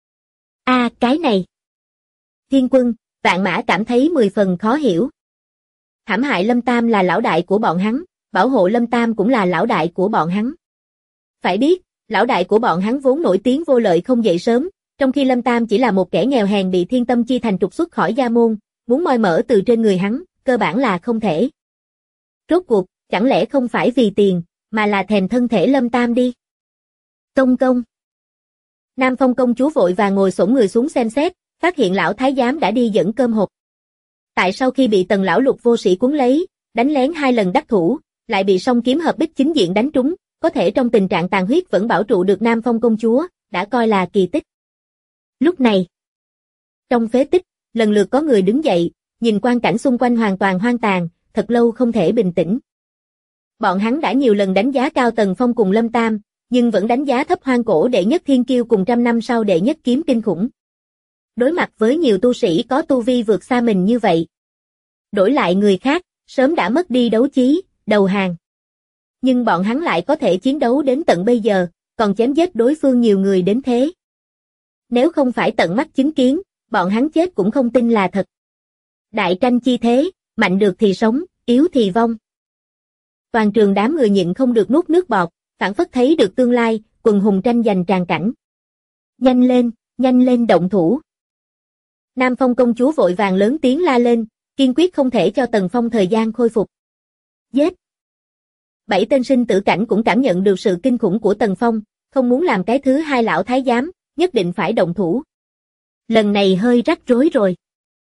Cái này. Thiên Quân, Vạn Mã cảm thấy 10 phần khó hiểu. Hãm hại Lâm Tam là lão đại của bọn hắn, bảo hộ Lâm Tam cũng là lão đại của bọn hắn. Phải biết, lão đại của bọn hắn vốn nổi tiếng vô lợi không dậy sớm, trong khi Lâm Tam chỉ là một kẻ nghèo hèn bị Thiên Tâm Chi Thành trục xuất khỏi gia môn, muốn moi mỡ từ trên người hắn, cơ bản là không thể. Rốt cuộc, chẳng lẽ không phải vì tiền, mà là thèm thân thể Lâm Tam đi. Công công. Nam Phong công chúa vội vàng ngồi xổm người xuống xem xét, phát hiện lão thái giám đã đi dẫn cơm hộp. Tại sau khi bị Tần lão lục vô sĩ cuốn lấy, đánh lén 2 lần đắc thủ, lại bị song kiếm hợp bích chính diện đánh trúng, có thể trong tình trạng tàn huyết vẫn bảo trụ được Nam Phong công chúa, đã coi là kỳ tích. Lúc này, trong phế tích, lần lượt có người đứng dậy, nhìn quang cảnh xung quanh hoàn toàn hoang tàn, thật lâu không thể bình tĩnh. Bọn hắn đã nhiều lần đánh giá cao Tần Phong cùng Lâm Tam, nhưng vẫn đánh giá thấp Hoang Cổ đệ nhất thiên kiêu cùng trăm năm sau đệ nhất kiếm kinh khủng. Đối mặt với nhiều tu sĩ có tu vi vượt xa mình như vậy. Đổi lại người khác, sớm đã mất đi đấu chí, đầu hàng. Nhưng bọn hắn lại có thể chiến đấu đến tận bây giờ, còn chém giết đối phương nhiều người đến thế. Nếu không phải tận mắt chứng kiến, bọn hắn chết cũng không tin là thật. Đại tranh chi thế, mạnh được thì sống, yếu thì vong. Toàn trường đám người nhịn không được nuốt nước bọt, phảng phất thấy được tương lai, quần hùng tranh giành tràn cảnh. Nhanh lên động thủ. Nam Phong công chúa vội vàng lớn tiếng la lên, kiên quyết không thể cho Tần Phong thời gian khôi phục. Giết! 7 tên sinh tử cảnh cũng cảm nhận được sự kinh khủng của Tần Phong, không muốn làm cái thứ hai lão thái giám, nhất định phải động thủ. Lần này hơi rắc rối rồi.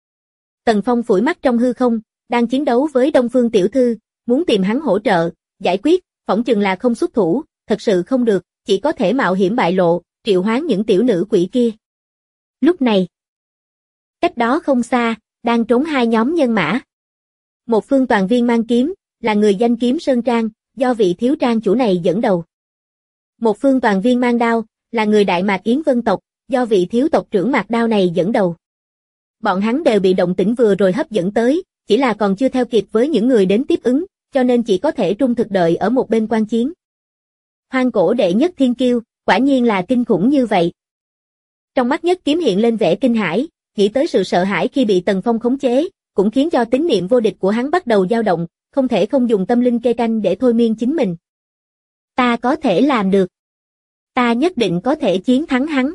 Tần Phong phủi mắt trong hư không, đang chiến đấu với Đông Phương tiểu thư, muốn tìm hắn hỗ trợ, giải quyết, phỏng chừng là không xuất thủ, thật sự không được, chỉ có thể mạo hiểm bại lộ, triệu hoán những tiểu nữ quỷ kia. Lúc này, cách đó không xa, đang trốn hai nhóm nhân mã. Một phương toàn viên mang kiếm, là người danh kiếm Sơn Trang, do vị thiếu trang chủ này dẫn đầu. Một phương toàn viên mang đao, là người Đại Mạc Yến Vân tộc, do vị thiếu tộc trưởng Mạc Đao này dẫn đầu. Bọn hắn đều bị động tĩnh vừa rồi hấp dẫn tới, chỉ là còn chưa theo kịp với những người đến tiếp ứng, cho nên chỉ có thể trung thực đợi ở một bên quan chiến. Hoang Cổ đệ nhất thiên kiêu, quả nhiên là kinh khủng như vậy. Trong mắt Nhất Kiếm hiện lên vẻ kinh hãi, nghĩ tới sự sợ hãi khi bị Tần Phong khống chế, cũng khiến cho tín niệm vô địch của hắn bắt đầu dao động, không thể không dùng tâm linh kê canh để thôi miên chính mình. Ta có thể làm được. Ta nhất định có thể chiến thắng hắn.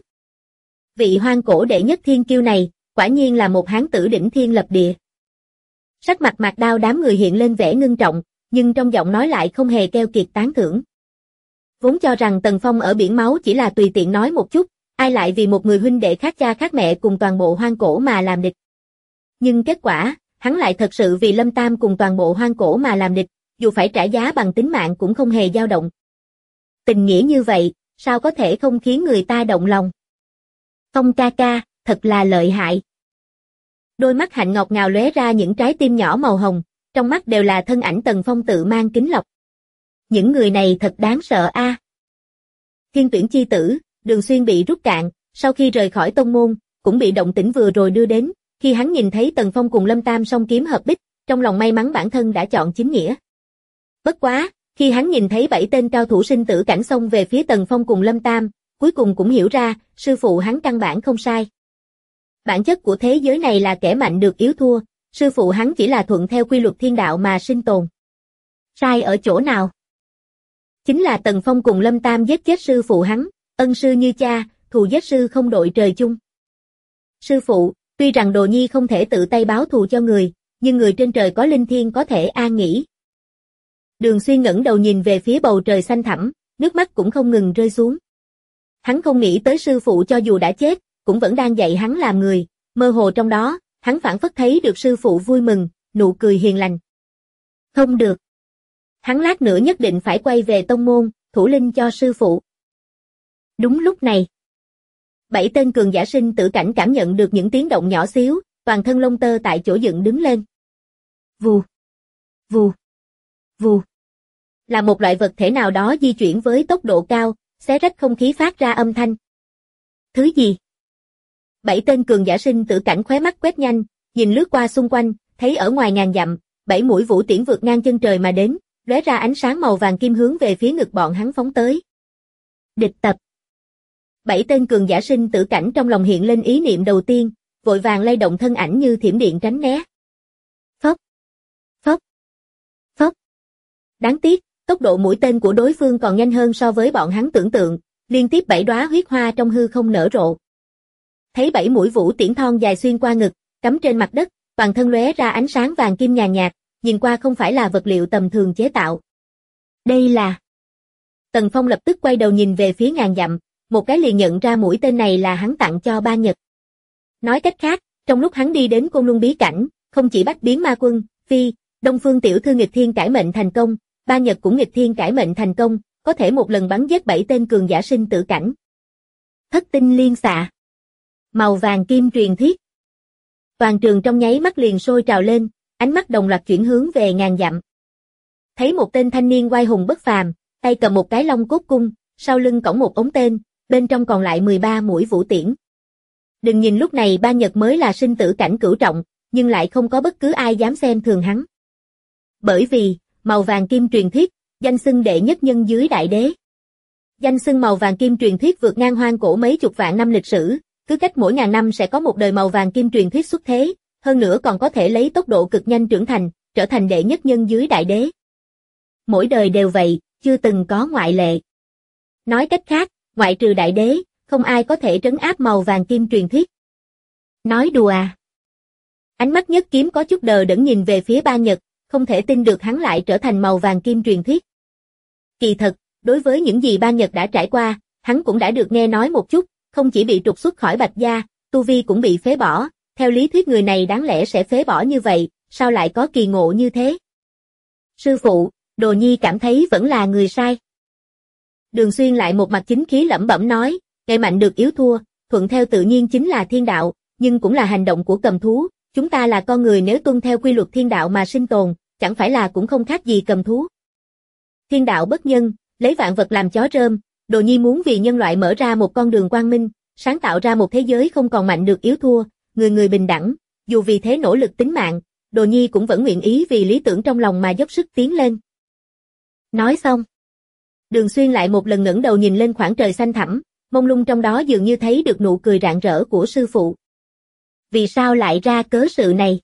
Vị Hoang Cổ đệ nhất thiên kiêu này, quả nhiên là một hán tử đỉnh thiên lập địa. Sắc mặt Mạc Đao đám người hiện lên vẻ ngưng trọng, nhưng trong giọng nói lại không hề keo kiệt tán thưởng. Vốn cho rằng Tần Phong ở biển máu chỉ là tùy tiện nói một chút, ai lại vì một người huynh đệ khác cha khác mẹ cùng toàn bộ Hoang Cổ mà làm địch. Nhưng kết quả, hắn lại thật sự vì Lâm Tam cùng toàn bộ Hoang Cổ mà làm địch, dù phải trả giá bằng tính mạng cũng không hề dao động. Tình nghĩa như vậy, sao có thể không khiến người ta động lòng? Phong ca ca, thật là lợi hại. Đôi mắt hạnh ngọc ngào lóe ra những trái tim nhỏ màu hồng, trong mắt đều là thân ảnh Tần Phong tự mang kính lọc. Những người này thật đáng sợ a. Thiên tuyển chi tử, Đường Xuyên bị rút cạn, sau khi rời khỏi tông môn, cũng bị động tĩnh vừa rồi đưa đến, khi hắn nhìn thấy Tần Phong cùng Lâm Tam song kiếm hợp bích, trong lòng may mắn bản thân đã chọn chính nghĩa. Bất quá, khi hắn nhìn thấy 7 tên cao thủ sinh tử cảnh xông về phía Tần Phong cùng Lâm Tam, cuối cùng cũng hiểu ra, sư phụ hắn căn bản không sai. Bản chất của thế giới này là kẻ mạnh được yếu thua, sư phụ hắn chỉ là thuận theo quy luật thiên đạo mà sinh tồn. Sai ở chỗ nào? Chính là Tần Phong cùng Lâm Tam giết chết sư phụ hắn, ân sư như cha, thù giết sư không đội trời chung. Sư phụ, tuy rằng Đồ Nhi không thể tự tay báo thù cho người, nhưng người trên trời có linh thiêng có thể an nghỉ. Đường Xuyên ngẩng đầu nhìn về phía bầu trời xanh thẳm, nước mắt cũng không ngừng rơi xuống. Hắn không nghĩ tới sư phụ cho dù đã chết, cũng vẫn đang dạy hắn làm người, mơ hồ trong đó, hắn phảng phất thấy được sư phụ vui mừng, nụ cười hiền lành. Không được. Hắn lát nữa nhất định phải quay về tông môn, thủ linh cho sư phụ. Đúng lúc này, 7 tên cường giả sinh tử cảnh cảm nhận được những tiếng động nhỏ xíu, toàn thân lông tơ tại chỗ dựng đứng lên. Vù, vù, vù. Là một loại vật thể nào đó di chuyển với tốc độ cao, xé rách không khí phát ra âm thanh. Thứ gì? 7 tên cường giả sinh tử cảnh khóe mắt quét nhanh, nhìn lướt qua xung quanh, thấy ở ngoài ngàn dặm, 7 mũi vũ tiễn vượt ngang chân trời mà đến, lóe ra ánh sáng màu vàng kim hướng về phía ngực bọn hắn phóng tới. Địch tập. 7 tên cường giả sinh tử cảnh trong lòng hiện lên ý niệm đầu tiên, vội vàng lay động thân ảnh như thiểm điện tránh né. Phốc, phốc, phốc. Đáng tiếc, tốc độ mũi tên của đối phương còn nhanh hơn so với bọn hắn tưởng tượng, liên tiếp 7 đóa huyết hoa trong hư không nở rộ. Thấy 7 mũi vũ tiễn thon dài xuyên qua ngực, cắm trên mặt đất, toàn thân lóe ra ánh sáng vàng kim nhàn nhạt, nhìn qua không phải là vật liệu tầm thường chế tạo. Đây là... Tần Phong lập tức quay đầu nhìn về phía ngàn dặm, một cái liền nhận ra mũi tên này là hắn tặng cho Ba Nhật. Nói cách khác, trong lúc hắn đi đến Côn Luân bí cảnh, không chỉ bắt biến ma quân, Phi, Đông Phương tiểu thư nghịch thiên cải mệnh thành công, Ba Nhật cũng nghịch thiên cải mệnh thành công, có thể một lần bắn giết 7 tên cường giả sinh tử cảnh. Thất tinh liên xạ. Màu vàng kim truyền thuyết. Toàn trường trong nháy mắt liền sôi trào lên, ánh mắt đồng loạt chuyển hướng về ngàn dặm. Thấy một tên thanh niên oai hùng bất phàm, tay cầm một cái long cốt cung, sau lưng cõng một ống tên, bên trong còn lại 13 mũi vũ tiễn. Đừng nhìn lúc này Ba Nhật mới là sinh tử cảnh cửu trọng, nhưng lại không có bất cứ ai dám xem thường hắn. Bởi vì, màu vàng kim truyền thuyết, danh xưng đệ nhất nhân dưới đại đế. Danh xưng màu vàng kim truyền thuyết vượt ngang hoang cổ mấy chục vạn năm lịch sử, cứ cách mỗi ngàn năm sẽ có một đời màu vàng kim truyền thuyết xuất thế, hơn nữa còn có thể lấy tốc độ cực nhanh trưởng thành, trở thành đệ nhất nhân dưới đại đế. Mỗi đời đều vậy, chưa từng có ngoại lệ. Nói cách khác, ngoại trừ đại đế, không ai có thể trấn áp màu vàng kim truyền thuyết. Nói đùa à? Ánh mắt Nhất Kiếm có chút đờ đẫn nhìn về phía Ba Nhật, không thể tin được hắn lại trở thành màu vàng kim truyền thuyết. Kỳ thật, đối với những gì Ba Nhật đã trải qua, hắn cũng đã được nghe nói một chút, không chỉ bị trục xuất khỏi Bạch gia, tu vi cũng bị phế bỏ, theo lý thuyết người này đáng lẽ sẽ phế bỏ như vậy, sao lại có kỳ ngộ như thế? Sư phụ, Đồ Nhi cảm thấy vẫn là người sai. Đường Xuyên lại một mặt chính khí lẩm bẩm nói, kẻ mạnh được yếu thua, thuận theo tự nhiên chính là thiên đạo, nhưng cũng là hành động của cầm thú, chúng ta là con người nếu tuân theo quy luật thiên đạo mà sinh tồn, chẳng phải là cũng không khác gì cầm thú. Thiên đạo bất nhân, lấy vạn vật làm chó rơm, Đồ Nhi muốn vì nhân loại mở ra một con đường quang minh, sáng tạo ra một thế giới không còn mạnh được yếu thua, người người bình đẳng, dù vì thế nỗ lực tính mạng, Đồ Nhi cũng vẫn nguyện ý vì lý tưởng trong lòng mà dốc sức tiến lên. Nói xong, Đường Xuyên lại một lần ngẩng đầu nhìn lên khoảng trời xanh thẳm, mông lung trong đó dường như thấy được nụ cười rạng rỡ của sư phụ. Vì sao lại ra cớ sự này?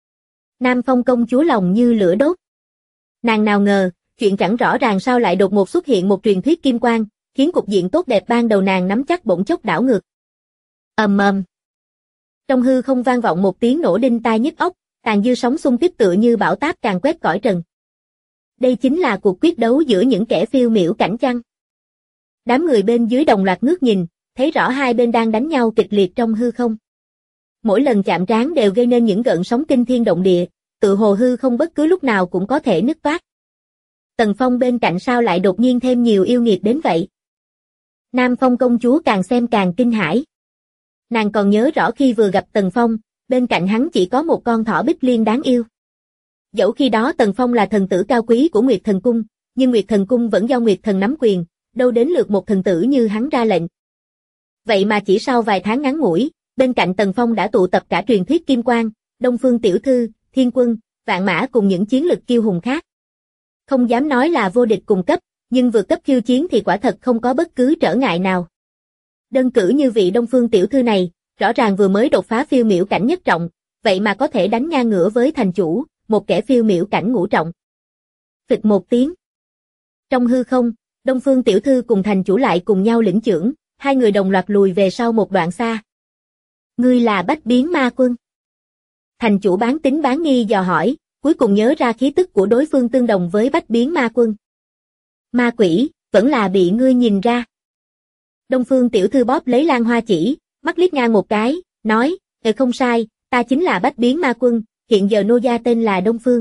Nam Phong công chúa lòng như lửa đốt. Nàng nào ngờ, chuyện chẳng rõ ràng sao lại đột ngột xuất hiện một truyền thuyết kim quang, khiến cục diện tốt đẹp ban đầu nàng nắm chắc bỗng chốc đảo ngược. Ầm ầm. Trong hư không vang vọng một tiếng nổ đinh tai nhức óc, tàn dư sóng xung kích tựa như bão táp càn quét cõi trần. Đây chính là cuộc quyết đấu giữa những kẻ phiêu miểu cảnh chăng? Đám người bên dưới đồng loạt ngước nhìn, thấy rõ hai bên đang đánh nhau kịch liệt trong hư không. Mỗi lần chạm trán đều gây nên những gợn sóng kinh thiên động địa, tự hồ hư không bất cứ lúc nào cũng có thể nứt toác. Tần Phong bên cạnh sao lại đột nhiên thêm nhiều yêu nghiệt đến vậy? Nam Phong công chúa càng xem càng kinh hãi. Nàng còn nhớ rõ khi vừa gặp Tần Phong, bên cạnh hắn chỉ có một con thỏ bích liên đáng yêu. Dẫu khi đó Tần Phong là thần tử cao quý của Nguyệt Thần Cung, nhưng Nguyệt Thần Cung vẫn do Nguyệt Thần nắm quyền, đâu đến lượt một thần tử như hắn ra lệnh. Vậy mà chỉ sau vài tháng ngắn ngủi, bên cạnh Tần Phong đã tụ tập cả truyền thuyết Kim Quang, Đông Phương Tiểu Thư, Thiên Quân, Vạn Mã cùng những chiến lực kiêu hùng khác. Không dám nói là vô địch cùng cấp, nhưng vượt cấp khiêu chiến thì quả thật không có bất cứ trở ngại nào. Đơn cử như vị Đông Phương Tiểu Thư này, rõ ràng vừa mới đột phá phiêu miểu cảnh nhất trọng, vậy mà có thể đánh ngang ngửa với thành chủ, một kẻ phiêu miểu cảnh ngũ trọng. Phịch một tiếng. Trong hư không, Đông Phương Tiểu Thư cùng thành chủ lại cùng nhau lĩnh chưởng, hai người đồng loạt lùi về sau một đoạn xa. Ngươi là Bách Biến Ma Quân. Thành chủ bán tín bán nghi dò hỏi, cuối cùng nhớ ra khí tức của đối phương tương đồng với Bách Biến Ma Quân. Ma quỷ, vẫn là bị ngươi nhìn ra. Đông Phương Tiểu Thư bóp lấy lan hoa chỉ, mắt liếc ngang một cái, nói, không sai, ta chính là Bách Biến Ma Quân, hiện giờ nô gia tên là Đông Phương.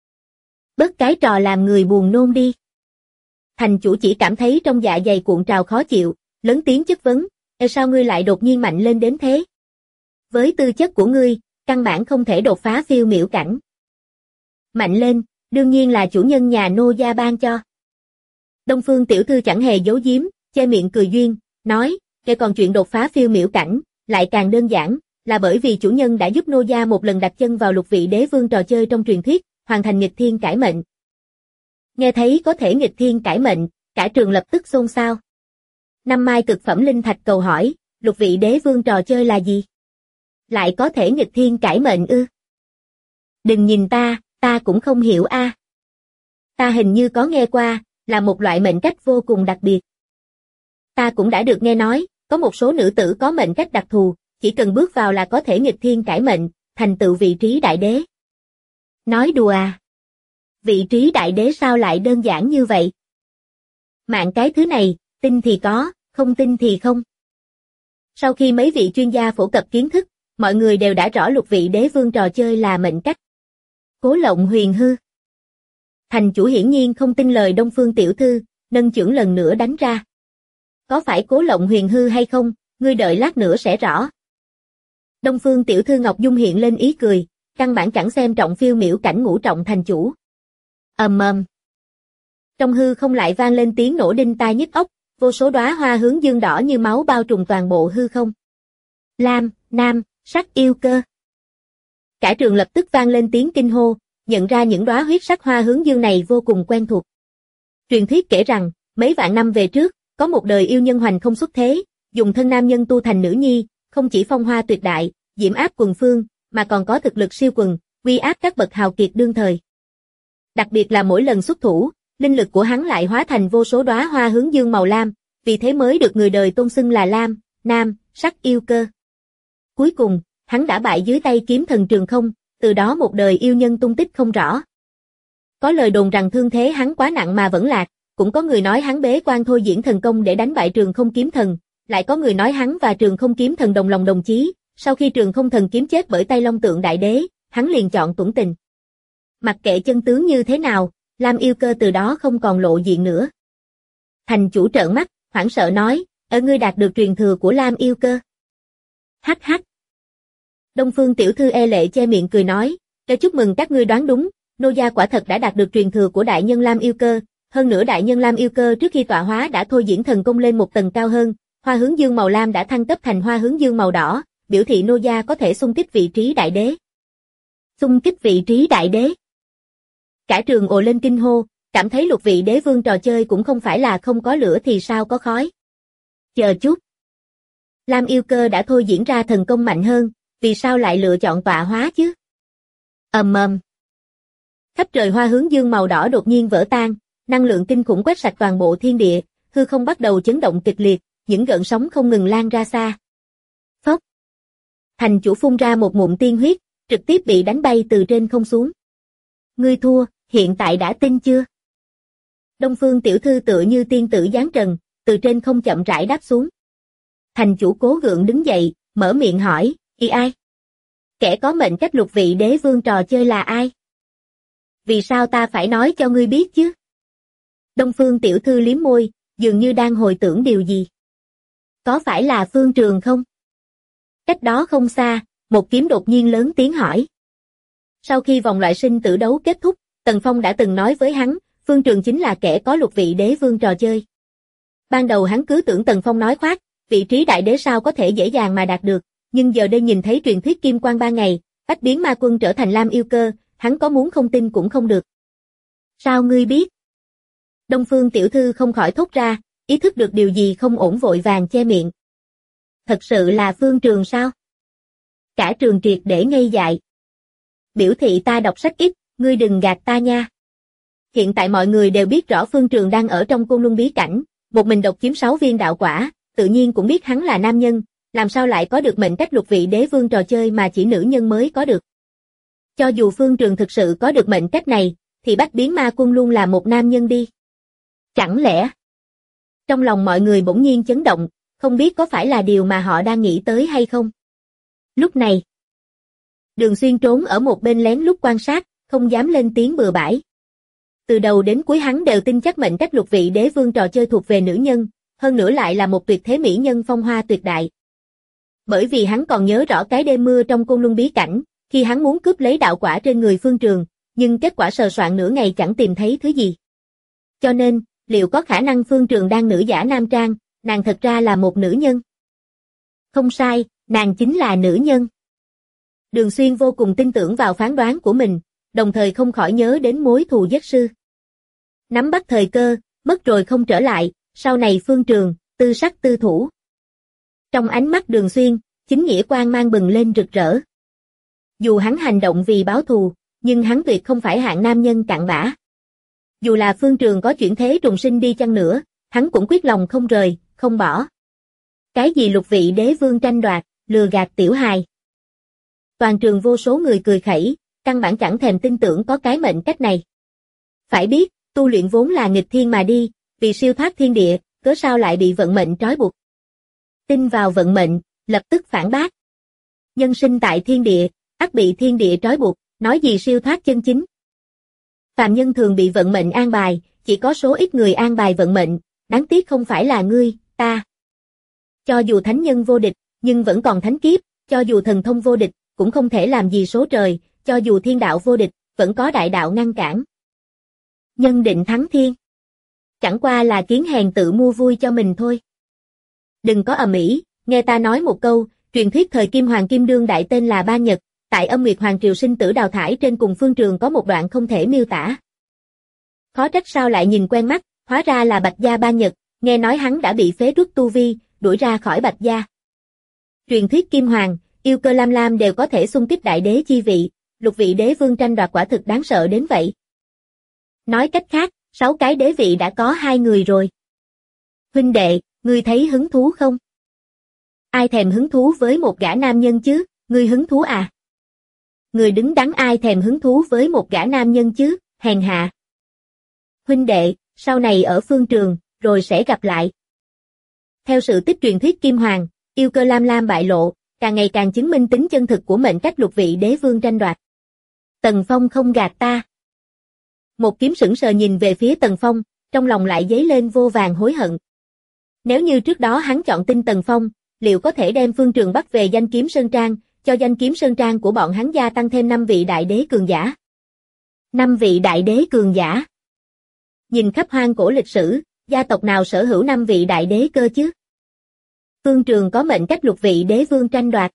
Bớt cái trò làm người buồn nôn đi. Thành chủ chỉ cảm thấy trong dạ dày cuộn trào khó chịu, lớn tiếng chất vấn, sao ngươi lại đột nhiên mạnh lên đến thế? Với tư chất của ngươi, căn bản không thể đột phá phiêu miểu cảnh. Mạnh lên, đương nhiên là chủ nhân nhà nô gia ban cho. Đông Phương Tiểu Thư chẳng hề giấu giếm, che miệng cười duyên, nói, còn chuyện đột phá phiêu miểu cảnh, lại càng đơn giản, là bởi vì chủ nhân đã giúp nô gia một lần đặt chân vào lục vị đế vương trò chơi trong truyền thuyết, hoàn thành nghịch thiên cải mệnh. Nghe thấy có thể nghịch thiên cải mệnh, cả trường lập tức xôn xao. Năm mai cực phẩm linh thạch cầu hỏi, lục vị đế vương trò chơi là gì? Lại có thể nghịch thiên cải mệnh ư? Đừng nhìn ta cũng không hiểu a. Ta hình như có nghe qua, là một loại mệnh cách vô cùng đặc biệt. Ta cũng đã được nghe nói, có một số nữ tử có mệnh cách đặc thù, chỉ cần bước vào là có thể nghịch thiên cải mệnh, thành tựu vị trí đại đế. Nói đùa à? Vị trí đại đế sao lại đơn giản như vậy? Mạng cái thứ này, tin thì có, không tin thì không. Sau khi mấy vị chuyên gia phổ cập kiến thức, mọi người đều đã rõ lục vị đế vương trò chơi là mệnh cách. Cố Lộng Huyền hư. Thành chủ hiển nhiên không tin lời Đông Phương Tiểu Thư, nâng chưởng lần nữa đánh ra. Có phải Cố Lộng Huyền hư hay không, ngươi đợi lát nữa sẽ rõ. Đông Phương Tiểu Thư Ngọc Dung hiện lên ý cười, căn bản chẳng xem trọng phiêu miểu cảnh ngũ trọng thành chủ. Ầm ầm. Trong hư không lại vang lên tiếng nổ đinh tai nhức óc, vô số đóa hoa hướng dương đỏ như máu bao trùm toàn bộ hư không. Lam, nam, sắc yêu cơ. Cả trường lập tức vang lên tiếng kinh hô, nhận ra những đóa huyết sắc hoa hướng dương này vô cùng quen thuộc. Truyền thuyết kể rằng, mấy vạn năm về trước, có một đời yêu nhân hoành không xuất thế, dùng thân nam nhân tu thành nữ nhi, không chỉ phong hoa tuyệt đại, diễm áp quần phương, mà còn có thực lực siêu quần, uy áp các bậc hào kiệt đương thời. Đặc biệt là mỗi lần xuất thủ, linh lực của hắn lại hóa thành vô số đóa hoa hướng dương màu lam, vì thế mới được người đời tôn xưng là Lam, nam, sắc yêu cơ. Cuối cùng, hắn đã bại dưới tay kiếm thần Trường Không, từ đó một đời yêu nhân tung tích không rõ. Có lời đồn rằng thương thế hắn quá nặng mà vẫn lạc, cũng có người nói hắn bế quan thôi diễn thần công để đánh bại Trường Không kiếm thần, lại có người nói hắn và Trường Không kiếm thần đồng lòng đồng chí, sau khi Trường Không thần kiếm chết bởi tay Long Tượng Đại Đế, hắn liền chọn tuẫn tình. Mặc kệ chân tướng như thế nào, Lam yêu cơ từ đó không còn lộ diện nữa. Thành chủ trợn mắt, hoảng sợ nói, ngươi đạt được truyền thừa của Lam yêu cơ. Hắc hắc. Đông Phương tiểu thư e lệ che miệng cười nói, chúc mừng các ngươi đoán đúng, nô gia quả thật đã đạt được truyền thừa của đại nhân Lam yêu cơ, hơn nữa đại nhân Lam yêu cơ trước khi tọa hóa đã thôi diễn thần công lên một tầng cao hơn, hoa hướng dương màu lam đã thăng cấp thành hoa hướng dương màu đỏ, biểu thị nô gia có thể xung kích vị trí đại đế. Xung kích vị trí đại đế. Cả trường ồ lên kinh hô, cảm thấy lục vị đế vương trò chơi cũng không phải là không có lửa thì sao có khói. Chờ chút. Lam yêu cơ đã thôi diễn ra thần công mạnh hơn, vì sao lại lựa chọn tọa hóa chứ? Ầm. Khắp trời hoa hướng dương màu đỏ đột nhiên vỡ tan, năng lượng kinh khủng quét sạch toàn bộ thiên địa, hư không bắt đầu chấn động kịch liệt, những gợn sóng không ngừng lan ra xa. Phốc. Thành chủ phun ra một ngụm tiên huyết, trực tiếp bị đánh bay từ trên không xuống. Ngươi thua, hiện tại đã tin chưa? Đông Phương tiểu thư tựa như tiên tử giáng trần, từ trên không chậm rãi đáp xuống. Thành chủ cố gượng đứng dậy, mở miệng hỏi, ai? Kẻ có mệnh cách lục vị đế vương trò chơi là ai? Vì sao ta phải nói cho ngươi biết chứ? Đông Phương tiểu thư liếm môi, dường như đang hồi tưởng điều gì. Có phải là Phương Trường không? Cách đó không xa, một kiếm đột nhiên lớn tiếng hỏi. Sau khi vòng loại sinh tử đấu kết thúc, Tần Phong đã từng nói với hắn, Phương Trường chính là kẻ có lục vị đế vương trò chơi. Ban đầu hắn cứ tưởng Tần Phong nói khoác, vị trí đại đế sao có thể dễ dàng mà đạt được, nhưng giờ đây nhìn thấy truyền thuyết kim quang 3 ngày, bách biến ma quân trở thành Lam yêu cơ, hắn có muốn không tin cũng không được. Sao ngươi biết? Đông Phương tiểu thư không khỏi thốt ra, ý thức được điều gì không ổn vội vàng che miệng. Thật sự là Phương Trường sao? Cả trường triệt để ngây dại. Biểu thị ta đọc sách ít, ngươi đừng gạt ta nha. Hiện tại mọi người đều biết rõ Phương Trường đang ở trong Côn Luân bí cảnh, một mình độc chiếm 6 viên đạo quả, tự nhiên cũng biết hắn là nam nhân, làm sao lại có được mệnh cách lục vị đế vương trò chơi mà chỉ nữ nhân mới có được. Cho dù Phương Trường thực sự có được mệnh cách này, thì bách biến ma quân luôn là một nam nhân đi. Chẳng lẽ? Trong lòng mọi người bỗng nhiên chấn động, không biết có phải là điều mà họ đang nghĩ tới hay không. Lúc này, Đường Xuyên trốn ở một bên lén lút quan sát, không dám lên tiếng bừa bãi. Từ đầu đến cuối hắn đều tin chắc mệnh cách lục vị đế vương trò chơi thuộc về nữ nhân, hơn nữa lại là một tuyệt thế mỹ nhân phong hoa tuyệt đại. Bởi vì hắn còn nhớ rõ cái đêm mưa trong Côn Luân bí cảnh, khi hắn muốn cướp lấy đạo quả trên người Phương Trường, nhưng kết quả sờ soạn nửa ngày chẳng tìm thấy thứ gì. Cho nên, liệu có khả năng Phương Trường đang nữ giả nam trang, nàng thật ra là một nữ nhân? Không sai, nàng chính là nữ nhân. Đường Xuyên vô cùng tin tưởng vào phán đoán của mình, đồng thời không khỏi nhớ đến mối thù giết sư. Nắm bắt thời cơ, mất rồi không trở lại, sau này Phương Trường, tư sắc tư thủ. Trong ánh mắt Đường Xuyên, chính nghĩa quang mang bừng lên rực rỡ. Dù hắn hành động vì báo thù, nhưng hắn tuyệt không phải hạng nam nhân cặn bã. Dù là Phương Trường có chuyển thế trùng sinh đi chăng nữa, hắn cũng quyết lòng không rời, không bỏ. Cái gì lục vị đế vương tranh đoạt, lừa gạt tiểu hài. Toàn trường vô số người cười khẩy, căn bản chẳng thèm tin tưởng có cái mệnh cách này. Phải biết, tu luyện vốn là nghịch thiên mà đi, vì siêu thoát thiên địa, cớ sao lại bị vận mệnh trói buộc. Tin vào vận mệnh, lập tức phản bác. Nhân sinh tại thiên địa, ắt bị thiên địa trói buộc, nói gì siêu thoát chân chính. Phàm nhân thường bị vận mệnh an bài, chỉ có số ít người an bài vận mệnh, đáng tiếc không phải là ngươi, ta. Cho dù thánh nhân vô địch, nhưng vẫn còn thánh kiếp, cho dù thần thông vô địch, cũng không thể làm gì số trời, cho dù thiên đạo vô địch, vẫn có đại đạo ngăn cản. Nhân định thắng thiên. Chẳng qua là Kiến hèn tự mua vui cho mình thôi. Đừng có ầm ĩ, nghe ta nói một câu, truyền thuyết thời Kim Hoàng Kim Đương Đại tên là Ba Nhật, tại Âm Nguyệt Hoàng Triều sinh tử đào thải trên cùng phương trường có một đoạn không thể miêu tả. Khó trách sao lại nhìn quen mắt, hóa ra là Bạch Gia Ba Nhật, nghe nói hắn đã bị phế truất tu vi, đuổi ra khỏi Bạch Gia. Truyền thuyết Kim Hoàng, yêu cơ lam lam đều có thể xung kích đại đế chi vị, lục vị đế vương tranh đoạt quả thực đáng sợ đến vậy. Nói cách khác, 6 cái đế vị đã có 2 người rồi. Huynh đệ, ngươi thấy hứng thú không? Ai thèm hứng thú với một gã nam nhân chứ, ngươi hứng thú à? Người đứng đắn ai thèm hứng thú với một gã nam nhân chứ, hèn hạ. Huynh đệ, sau này ở phương trường, rồi sẽ gặp lại. Theo sự tích truyền thuyết Kim Hoàng, yêu cơ lam lam bại lộ, càng ngày càng chứng minh tính chân thực của mệnh cách lục vị đế vương tranh đoạt. Tần Phong không gạt ta. Một kiếm sững sờ nhìn về phía Tần Phong, trong lòng lại dấy lên vô vàn hối hận. Nếu như trước đó hắn chọn tin Tần Phong, liệu có thể đem phương trường bắt về danh kiếm Sơn Trang, cho danh kiếm Sơn Trang của bọn hắn gia tăng thêm 5 vị đại đế cường giả. 5 vị đại đế cường giả. Nhìn khắp hoang cổ lịch sử, gia tộc nào sở hữu 5 vị đại đế cơ chứ? Phương trường có mệnh cách lục vị đế vương tranh đoạt.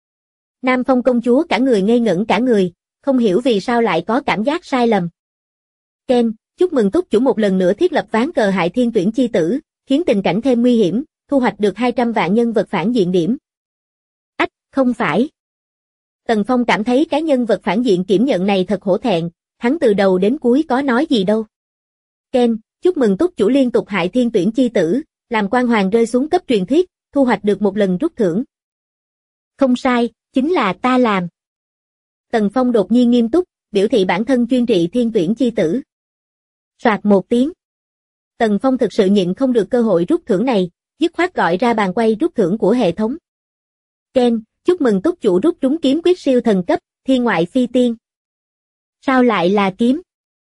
Nam Phong công chúa cả người ngây ngẩn cả người, không hiểu vì sao lại có cảm giác sai lầm. Ken, chúc mừng túc chủ một lần nữa thiết lập ván cờ hại thiên tuyển chi tử, khiến tình cảnh thêm nguy hiểm, thu hoạch được 200 vạn nhân vật phản diện điểm. Ách, không phải. Tần Phong cảm thấy cái nhân vật phản diện kiểm nhận này thật hổ thẹn, hắn từ đầu đến cuối có nói gì đâu. Ken, chúc mừng túc chủ liên tục hại thiên tuyển chi tử, làm quan hoàng rơi xuống cấp truyền thuyết, thu hoạch được một lần rút thưởng. Không sai, chính là ta làm. Tần Phong đột nhiên nghiêm túc, biểu thị bản thân chuyên trị thiên tuyển chi tử. Soạt một tiếng. Tần Phong thực sự nhịn không được cơ hội rút thưởng này, dứt khoát gọi ra bàn quay rút thưởng của hệ thống. Ken, chúc mừng túc chủ rút trúng kiếm quyết siêu thần cấp, thiên ngoại phi tiên. Sao lại là kiếm?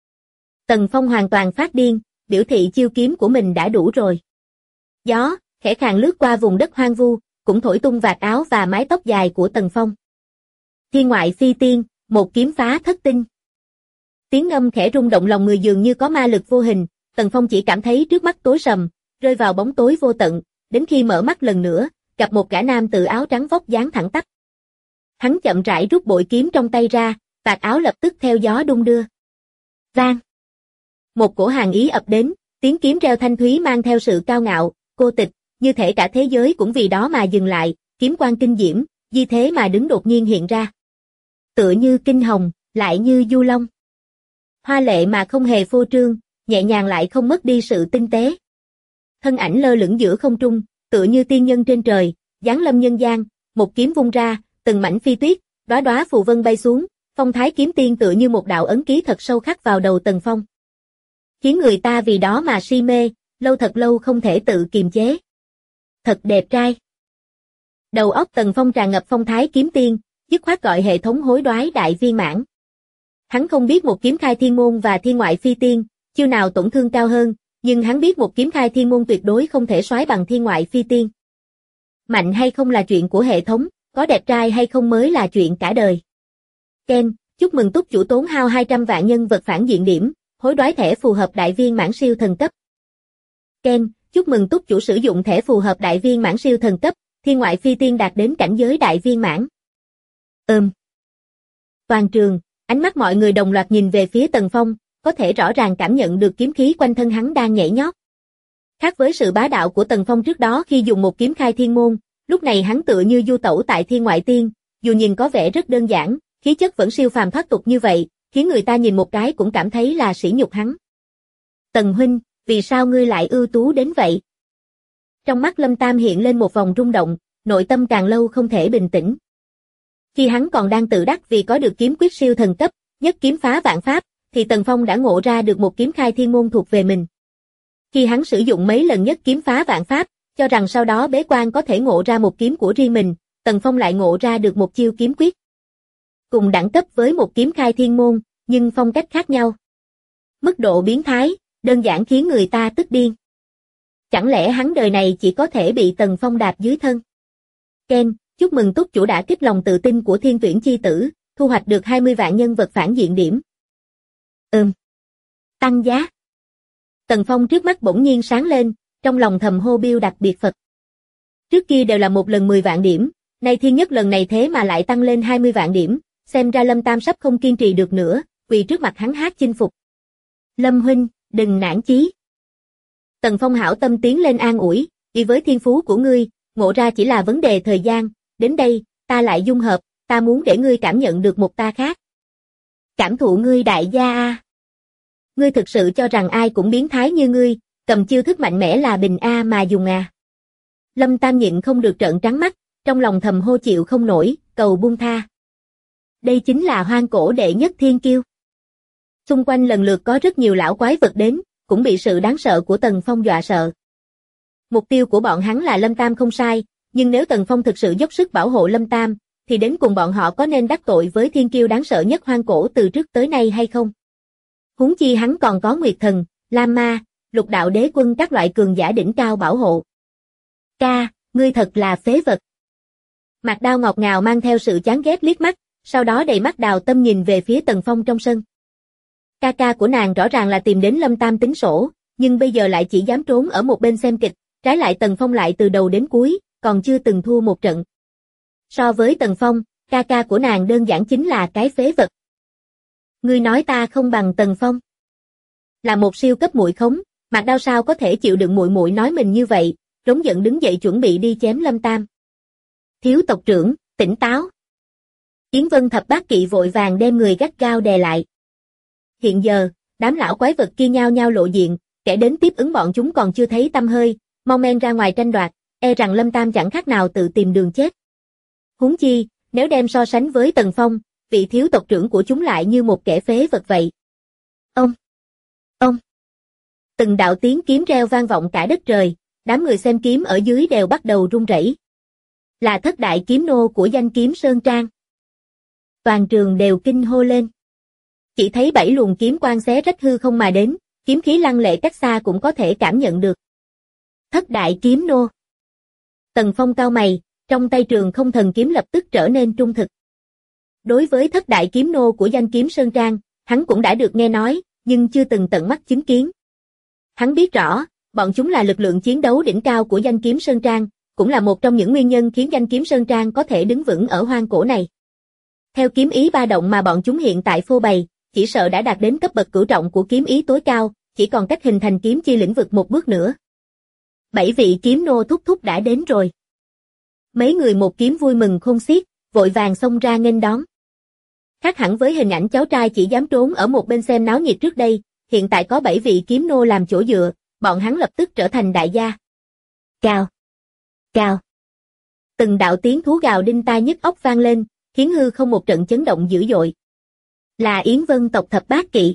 Tần Phong hoàn toàn phát điên, biểu thị chiêu kiếm của mình đã đủ rồi. Gió, khẽ khàng lướt qua vùng đất hoang vu, cũng thổi tung vạt áo và mái tóc dài của Tần Phong. Thiên ngoại phi tiên, một kiếm phá thất tinh. Tiếng ngâm khẽ rung động lòng người dường như có ma lực vô hình, Tần Phong chỉ cảm thấy trước mắt tối sầm, rơi vào bóng tối vô tận, đến khi mở mắt lần nữa, gặp một gã nam tự áo trắng vóc dáng thẳng tắp. Hắn chậm rãi rút bội kiếm trong tay ra, vạt áo lập tức theo gió đung đưa. Vang. Một cổ hàn ý ập đến, tiếng kiếm reo thanh thúy mang theo sự cao ngạo, cô tịch, như thể cả thế giới cũng vì đó mà dừng lại, kiếm quang kinh diễm, di thế mà đứng đột nhiên hiện ra. Tựa như kinh hồng, lại như du long. Hoa lệ mà không hề phô trương, nhẹ nhàng lại không mất đi sự tinh tế. Thân ảnh lơ lửng giữa không trung, tựa như tiên nhân trên trời, giáng lâm nhân gian, một kiếm vung ra, từng mảnh phi tuyết, đóa đóa phù vân bay xuống, phong thái kiếm tiên tựa như một đạo ấn ký thật sâu khắc vào đầu Tần Phong. Khiến người ta vì đó mà si mê, lâu thật lâu không thể tự kiềm chế. Thật đẹp trai. Đầu óc Tần Phong tràn ngập phong thái kiếm tiên, dứt khoát gọi hệ thống hối đoái đại viên mãn. Hắn không biết một kiếm khai thiên môn và thiên ngoại phi tiên, chiêu nào tổn thương cao hơn, nhưng hắn biết một kiếm khai thiên môn tuyệt đối không thể soái bằng thiên ngoại phi tiên. Mạnh hay không là chuyện của hệ thống, có đẹp trai hay không mới là chuyện cả đời. Ken, chúc mừng túc chủ tốn hao 200 vạn nhân vật phản diện điểm, hối đoái thẻ phù hợp đại viên mãn siêu thần cấp. Ken, chúc mừng túc chủ sử dụng thẻ phù hợp đại viên mãn siêu thần cấp, thiên ngoại phi tiên đạt đến cảnh giới đại viên mãn. Toàn trường, ánh mắt mọi người đồng loạt nhìn về phía Tần Phong, có thể rõ ràng cảm nhận được kiếm khí quanh thân hắn đang nhảy nhót. Khác với sự bá đạo của Tần Phong trước đó khi dùng một kiếm khai thiên môn, lúc này hắn tựa như du tẩu tại thiên ngoại tiên, dù nhìn có vẻ rất đơn giản, khí chất vẫn siêu phàm thoát tục như vậy, khiến người ta nhìn một cái cũng cảm thấy là sỉ nhục hắn. Tần huynh, vì sao ngươi lại ưu tú đến vậy? Trong mắt Lâm Tam hiện lên một vòng rung động, nội tâm càng lâu không thể bình tĩnh. Khi hắn còn đang tự đắc vì có được kiếm quyết siêu thần cấp, nhất kiếm phá vạn pháp, thì Tần Phong đã ngộ ra được một kiếm khai thiên môn thuộc về mình. Khi hắn sử dụng mấy lần nhất kiếm phá vạn pháp, cho rằng sau đó bế quan có thể ngộ ra một kiếm của riêng mình, Tần Phong lại ngộ ra được một chiêu kiếm quyết. Cùng đẳng cấp với một kiếm khai thiên môn, nhưng phong cách khác nhau. Mức độ biến thái, đơn giản khiến người ta tức điên. Chẳng lẽ hắn đời này chỉ có thể bị Tần Phong đạp dưới thân? Ken, chúc mừng túc chủ đã kích lòng tự tin của thiên tuyển chi tử, thu hoạch được 20 vạn nhân vật phản diện điểm. Tăng giá. Tần Phong trước mắt bỗng nhiên sáng lên, trong lòng thầm hô Biêu đặc biệt Phật. Trước kia đều là một lần 10 vạn điểm, nay thiên nhất lần này thế mà lại tăng lên 20 vạn điểm, xem ra Lâm Tam sắp không kiên trì được nữa, quỳ trước mặt hắn hát chinh phục. Lâm huynh, đừng nản chí. Tần Phong hảo tâm tiến lên an ủi, y với thiên phú của ngươi, ngộ ra chỉ là vấn đề thời gian, đến đây, ta lại dung hợp, ta muốn để ngươi cảm nhận được một ta khác. Cảm thụ ngươi đại gia a. Ngươi thực sự cho rằng ai cũng biến thái như ngươi, cầm chiêu thức mạnh mẽ là bình a mà dùng à. Lâm Tam nhịn không được trợn trắng mắt, trong lòng thầm hô chịu không nổi, cầu buông tha. Đây chính là hoang cổ đệ nhất thiên kiêu. Xung quanh lần lượt có rất nhiều lão quái vật đến, cũng bị sự đáng sợ của Tần Phong dọa sợ. Mục tiêu của bọn hắn là Lâm Tam không sai, nhưng nếu Tần Phong thực sự dốc sức bảo hộ Lâm Tam, thì đến cùng bọn họ có nên đắc tội với thiên kiêu đáng sợ nhất hoang cổ từ trước tới nay hay không? Huống chi hắn còn có Nguyệt Thần, Lam Ma, Lục Đạo Đế Quân các loại cường giả đỉnh cao bảo hộ. Ca, ngươi thật là phế vật. Mạc Đao ngọt ngào mang theo sự chán ghét liếc mắt, sau đó đầy mắt đào tâm nhìn về phía Tần Phong trong sân. Ca ca của nàng rõ ràng là tìm đến Lâm Tam tính sổ, nhưng bây giờ lại chỉ dám trốn ở một bên xem kịch, trái lại Tần Phong lại từ đầu đến cuối, còn chưa từng thua một trận. So với Tần Phong, ca ca của nàng đơn giản chính là cái phế vật. Ngươi nói ta không bằng Tần Phong. Là một siêu cấp muội khống, Mạc Đao sao có thể chịu đựng muội muội nói mình như vậy, rống giận đứng dậy chuẩn bị đi chém Lâm Tam. Thiếu tộc trưởng, tỉnh táo. Yến Vân Thập Bát Kỵ vội vàng đem người gắt gao đè lại. Hiện giờ, đám lão quái vật kia nhao nhao lộ diện, kẻ đến tiếp ứng bọn chúng còn chưa thấy tăm hơi, mau men ra ngoài tranh đoạt, e rằng Lâm Tam chẳng khác nào tự tìm đường chết. Huống chi, nếu đem so sánh với Tần Phong, vị thiếu tộc trưởng của chúng lại như một kẻ phế vật vậy. Ông. Từng đạo tiếng kiếm reo vang vọng cả đất trời, đám người xem kiếm ở dưới đều bắt đầu run rẩy. Là thất đại kiếm nô của danh kiếm Sơn Trang. Toàn trường đều kinh hô lên. Chỉ thấy 7 luồng kiếm quang xé rách hư không mà đến, kiếm khí lăng lệ cách xa cũng có thể cảm nhận được. Thất đại kiếm nô. Tần Phong cau mày, trong tay Trường Không Thần kiếm lập tức trở nên trung thực. Đối với thất đại kiếm nô của danh kiếm Sơn Trang, hắn cũng đã được nghe nói, nhưng chưa từng tận mắt chứng kiến. Hắn biết rõ, bọn chúng là lực lượng chiến đấu đỉnh cao của danh kiếm Sơn Trang, cũng là một trong những nguyên nhân khiến danh kiếm Sơn Trang có thể đứng vững ở hoang cổ này. Theo kiếm ý ba động mà bọn chúng hiện tại phô bày, chỉ sợ đã đạt đến cấp bậc cửu trọng của kiếm ý tối cao, chỉ còn cách hình thành kiếm chi lĩnh vực một bước nữa. 7 vị kiếm nô thúc thúc đã đến rồi. Mấy người một kiếm vui mừng khôn xiết, vội vàng xông ra nghênh đón. Khác hẳn với hình ảnh cháu trai chỉ dám trốn ở một bên xem náo nhiệt trước đây, hiện tại có 7 vị kiếm nô làm chỗ dựa, bọn hắn lập tức trở thành đại gia. Cào! Cào! Từng đạo tiếng thú gào đinh tai nhức óc vang lên, khiến hư không một trận chấn động dữ dội. Là Yến Vân tộc Thập Bát Kỵ.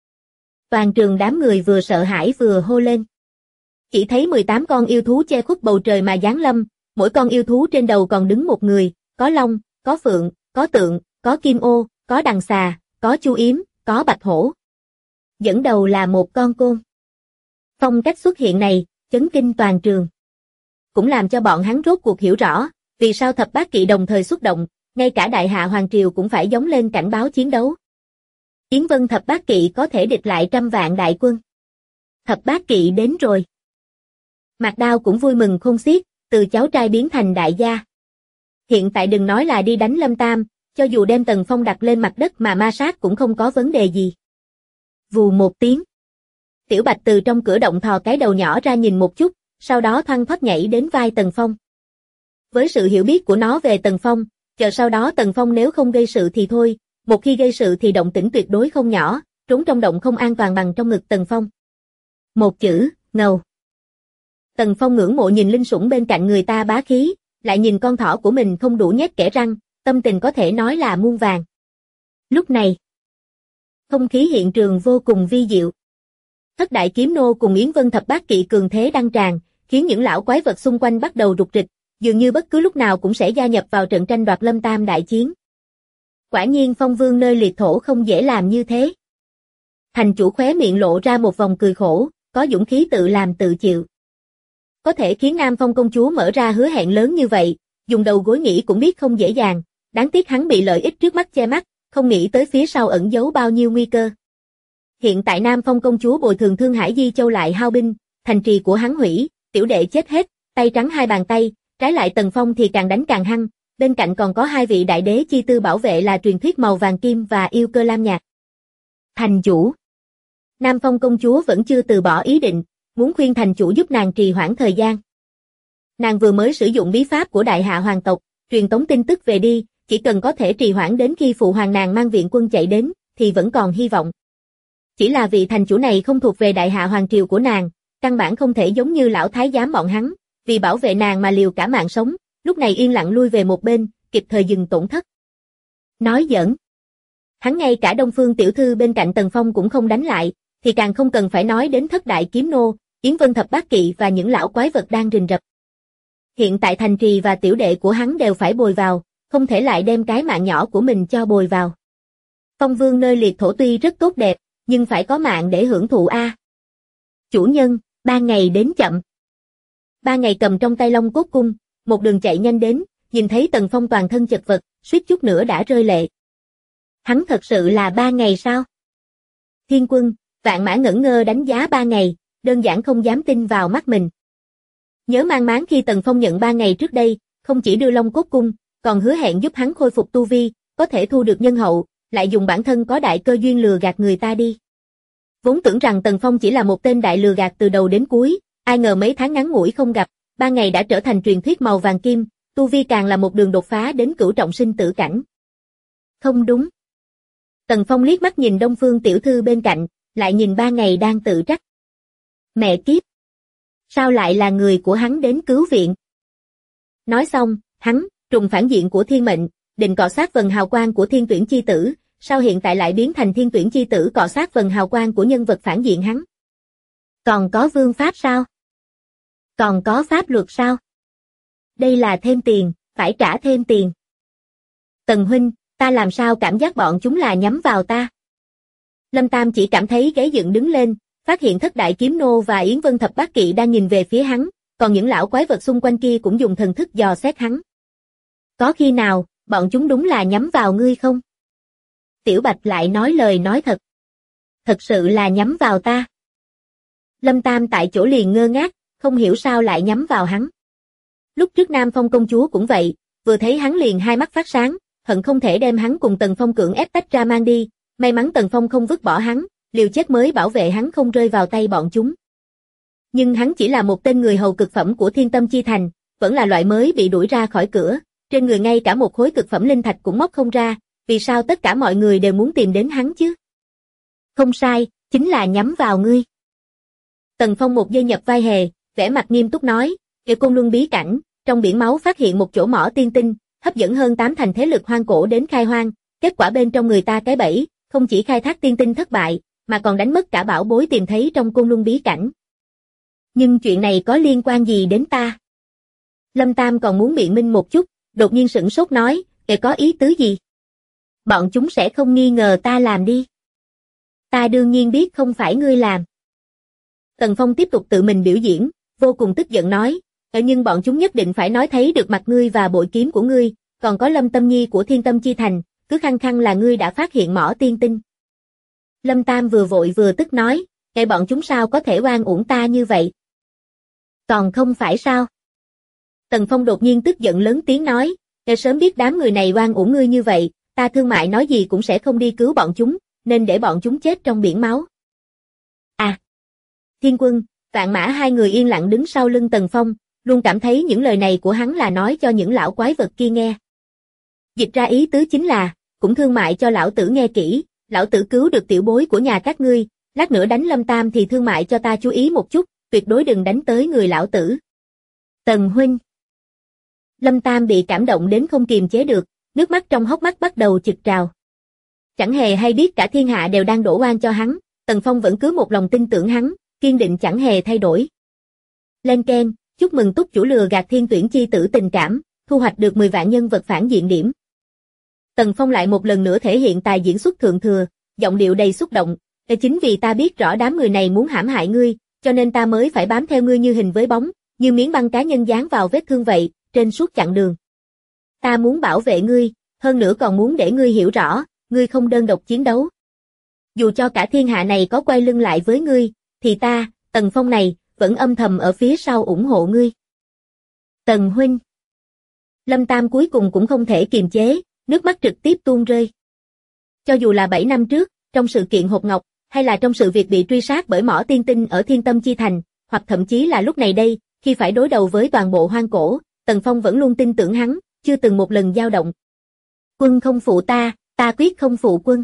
Toàn trường đám người vừa sợ hãi vừa hô lên. Chỉ thấy 18 con yêu thú che khuất bầu trời mà giáng lâm, mỗi con yêu thú trên đầu còn đứng một người, có long, có phượng, có tượng, có kim ô, có đằng xà, có chu yếm, có bạch hổ. Dẫn đầu là một con côn. Phong cách xuất hiện này, chấn kinh toàn trường. Cũng làm cho bọn hắn rốt cuộc hiểu rõ, vì sao Thập Bát Kỵ đồng thời xuất động, ngay cả Đại Hạ Hoàng Triều cũng phải giống lên cảnh báo chiến đấu. Yến Vân Thập Bát Kỵ có thể địch lại trăm vạn đại quân. Thập Bát Kỵ đến rồi. Mạc Đao cũng vui mừng khôn xiết, từ cháu trai biến thành đại gia. Hiện tại đừng nói là đi đánh Lâm Tam, cho dù đem Tần Phong đặt lên mặt đất mà ma sát cũng không có vấn đề gì. Vù một tiếng. Tiểu Bạch từ trong cửa động thò cái đầu nhỏ ra nhìn một chút, sau đó thoăn thoắt nhảy đến vai Tần Phong. Với sự hiểu biết của nó về Tần Phong, chờ sau đó Tần Phong nếu không gây sự thì thôi, một khi gây sự thì động tĩnh tuyệt đối không nhỏ, trốn trong động không an toàn bằng trong ngực Tần Phong. Một chữ, ngầu. Tần Phong ngưỡng mộ nhìn linh sủng bên cạnh người ta bá khí, lại nhìn con thỏ của mình không đủ nhét kẽ răng, tâm tình có thể nói là muôn vàn. Lúc này, không khí hiện trường vô cùng vi diệu. Thất đại kiếm nô cùng Yến Vân Thập Bát Kỵ cường thế đăng tràn, khiến những lão quái vật xung quanh bắt đầu rục rịch, dường như bất cứ lúc nào cũng sẽ gia nhập vào trận tranh đoạt Lâm Tam đại chiến. Quả nhiên Phong Vương nơi liệt thổ không dễ làm như thế. Thành chủ khóe miệng lộ ra một vòng cười khổ, có dũng khí tự làm tự chịu. Có thể khiến Nam Phong công chúa mở ra hứa hẹn lớn như vậy, dùng đầu gối nghĩ cũng biết không dễ dàng, đáng tiếc hắn bị lợi ích trước mắt che mắt, không nghĩ tới phía sau ẩn giấu bao nhiêu nguy cơ. Hiện tại Nam Phong công chúa bồi thường Thương Hải Di Châu lại hao binh, thành trì của hắn hủy, tiểu đệ chết hết, tay trắng hai bàn tay, trái lại Tần Phong thì càng đánh càng hăng, bên cạnh còn có hai vị đại đế chi tư bảo vệ là truyền thuyết màu vàng kim và yêu cơ lam nhạt. Thành chủ. Nam Phong công chúa vẫn chưa từ bỏ ý định, muốn khuyên thành chủ giúp nàng trì hoãn thời gian. Nàng vừa mới sử dụng bí pháp của đại hạ hoàng tộc, truyền tống tin tức về đi, chỉ cần có thể trì hoãn đến khi phụ hoàng nàng mang viện quân chạy đến, thì vẫn còn hy vọng. Chỉ là vị thành chủ này không thuộc về đại hạ hoàng triều của nàng, căn bản không thể giống như lão thái giám bọn hắn, vì bảo vệ nàng mà liều cả mạng sống, lúc này yên lặng lui về một bên, kịp thời dừng tổn thất. Nói giỡn. Hắn ngay cả Đông Phương tiểu thư bên cạnh Tần Phong cũng không đánh lại, thì càng không cần phải nói đến thất đại kiếm nô, Yến Vân thập bát kỵ và những lão quái vật đang rình rập. Hiện tại thành trì và tiểu đệ của hắn đều phải bồi vào, không thể lại đem cái mạng nhỏ của mình cho bồi vào. Phong Vương nơi liệt thổ tuy rất tốt đẹp, nhưng phải có mạng để hưởng thụ a. Chủ nhân, 3 ngày đến chậm. 3 ngày cầm trong tay Long Cốt Cung, một đường chạy nhanh đến, nhìn thấy Tần Phong toàn thân chật vật, suýt chút nữa đã rơi lệ. Hắn thật sự là 3 ngày sao? Thiên Quân, Vạn Mã ngẩn ngơ đánh giá 3 ngày, đơn giản không dám tin vào mắt mình. Nhớ mang máng khi Tần Phong nhận 3 ngày trước đây, không chỉ đưa Long Cốt Cung, còn hứa hẹn giúp hắn khôi phục tu vi, có thể thu được nhân hậu, lại dùng bản thân có đại cơ duyên lừa gạt người ta đi. Vốn tưởng rằng Tần Phong chỉ là một tên đại lừa gạt từ đầu đến cuối, ai ngờ mấy tháng ngắn ngủi không gặp, 3 ngày đã trở thành truyền thuyết màu vàng kim, tu vi càng là một đường đột phá đến cửu trọng sinh tử cảnh. Không đúng. Tần Phong liếc mắt nhìn Đông Phương tiểu thư bên cạnh, lại nhìn 3 ngày đang tự trách. Mẹ kiếp! Sao lại là người của hắn đến cứu viện? Nói xong, hắn, trùng phản diện của thiên mệnh, định cọ sát vần hào quang của thiên tuyển chi tử, sao hiện tại lại biến thành thiên tuyển chi tử cọ sát vần hào quang của nhân vật phản diện hắn? Còn có vương pháp sao? Còn có pháp luật sao? Đây là thêm tiền, phải trả thêm tiền. Tần huynh, ta làm sao cảm giác bọn chúng là nhắm vào ta? Lâm Tam chỉ cảm thấy gáy dựng đứng lên, phát hiện thất đại kiếm nô và Yến Vân thập bát kỵ đang nhìn về phía hắn, còn những lão quái vật xung quanh kia cũng dùng thần thức dò xét hắn. Có khi nào, bọn chúng đúng là nhắm vào ngươi không? Tiểu Bạch lại nói lời nói thật. Thật sự là nhắm vào ta. Lâm Tam tại chỗ liền ngơ ngác, không hiểu sao lại nhắm vào hắn. Lúc trước Nam Phong công chúa cũng vậy, vừa thấy hắn liền hai mắt phát sáng, hận không thể đem hắn cùng Tần Phong cưỡng ép tách ra mang đi, may mắn Tần Phong không vứt bỏ hắn, liều chết mới bảo vệ hắn không rơi vào tay bọn chúng. Nhưng hắn chỉ là một tên người hầu cực phẩm của Thiên Tâm Chi Thành, vẫn là loại mới bị đuổi ra khỏi cửa, trên người ngay cả một khối cực phẩm linh thạch cũng móc không ra, vì sao tất cả mọi người đều muốn tìm đến hắn chứ? Không sai, chính là nhắm vào ngươi. Tần Phong một giây nhập vai hề, vẻ mặt nghiêm túc nói, ở Côn Luân bí cảnh, trong biển máu phát hiện một chỗ mỏ tiên tinh, hấp dẫn hơn 8 thành thế lực hoang cổ đến khai hoang, kết quả bên trong người ta cái bẫy, không chỉ khai thác tiên tinh thất bại, mà còn đánh mất cả bảo bối tìm thấy trong Côn Luân bí cảnh. Nhưng chuyện này có liên quan gì đến ta? Lâm Tam còn muốn biện minh một chút, đột nhiên sửng sốt nói, có ý tứ gì? Bọn chúng sẽ không nghi ngờ ta làm đi. Ta đương nhiên biết không phải ngươi làm. Tần Phong tiếp tục tự mình biểu diễn, vô cùng tức giận nói, nhưng bọn chúng nhất định phải nói thấy được mặt ngươi và bội kiếm của ngươi, còn có Lâm Tâm Nhi của Thiên Tâm Chi Thành, cứ khăng khăng là ngươi đã phát hiện mỏ tiên tinh. Lâm Tam vừa vội vừa tức nói, bọn chúng sao có thể oan uổng ta như vậy? Còn không phải sao? Tần Phong đột nhiên tức giận lớn tiếng nói, sớm biết đám người này oan uổng ngươi như vậy, ta Thương Mại nói gì cũng sẽ không đi cứu bọn chúng, nên để bọn chúng chết trong biển máu. À! Thiên Quân, Vạn Mã hai người yên lặng đứng sau lưng Tần Phong, luôn cảm thấy những lời này của hắn là nói cho những lão quái vật kia nghe. Dịch ra ý tứ chính là, cũng thương mại cho lão tử nghe kỹ, lão tử cứu được tiểu bối của nhà các ngươi, lát nữa đánh Lâm Tam thì thương mại cho ta chú ý một chút, tuyệt đối đừng đánh tới người lão tử. Tần huynh. Lâm Tam bị cảm động đến không kiềm chế được, nước mắt trong hốc mắt bắt đầu chực trào. Chẳng hề hay biết cả thiên hạ đều đang đổ oan cho hắn, Tần Phong vẫn cứ một lòng tin tưởng hắn, kiên định chẳng hề thay đổi. Lên keng, chúc mừng túc chủ lừa gạt thiên tuyển chi tử tình cảm, thu hoạch được 10 vạn nhân vật phản diện điểm. Tần Phong lại một lần nữa thể hiện tài diễn xuất thượng thừa, giọng điệu đầy xúc động, chính vì ta biết rõ đám người này muốn hãm hại ngươi, cho nên ta mới phải bám theo ngươi như hình với bóng, như miếng băng cá nhân dán vào vết thương vậy, trên suốt chặng đường. Ta muốn bảo vệ ngươi, hơn nữa còn muốn để ngươi hiểu rõ, ngươi không đơn độc chiến đấu. Dù cho cả thiên hạ này có quay lưng lại với ngươi, thì ta, Tần Phong này, vẫn âm thầm ở phía sau ủng hộ ngươi. Tần huynh. Lâm Tam cuối cùng cũng không thể kiềm chế, nước mắt trực tiếp tuôn rơi. Cho dù là 7 năm trước, trong sự kiện hột ngọc, hay là trong sự việc bị truy sát bởi Mỏ Tiên Tinh ở Thiên Tâm Chi Thành, hoặc thậm chí là lúc này đây, khi phải đối đầu với toàn bộ hoang cổ, Tần Phong vẫn luôn tin tưởng hắn, chưa từng một lần dao động. Quân không phụ ta, ta quyết không phụ quân.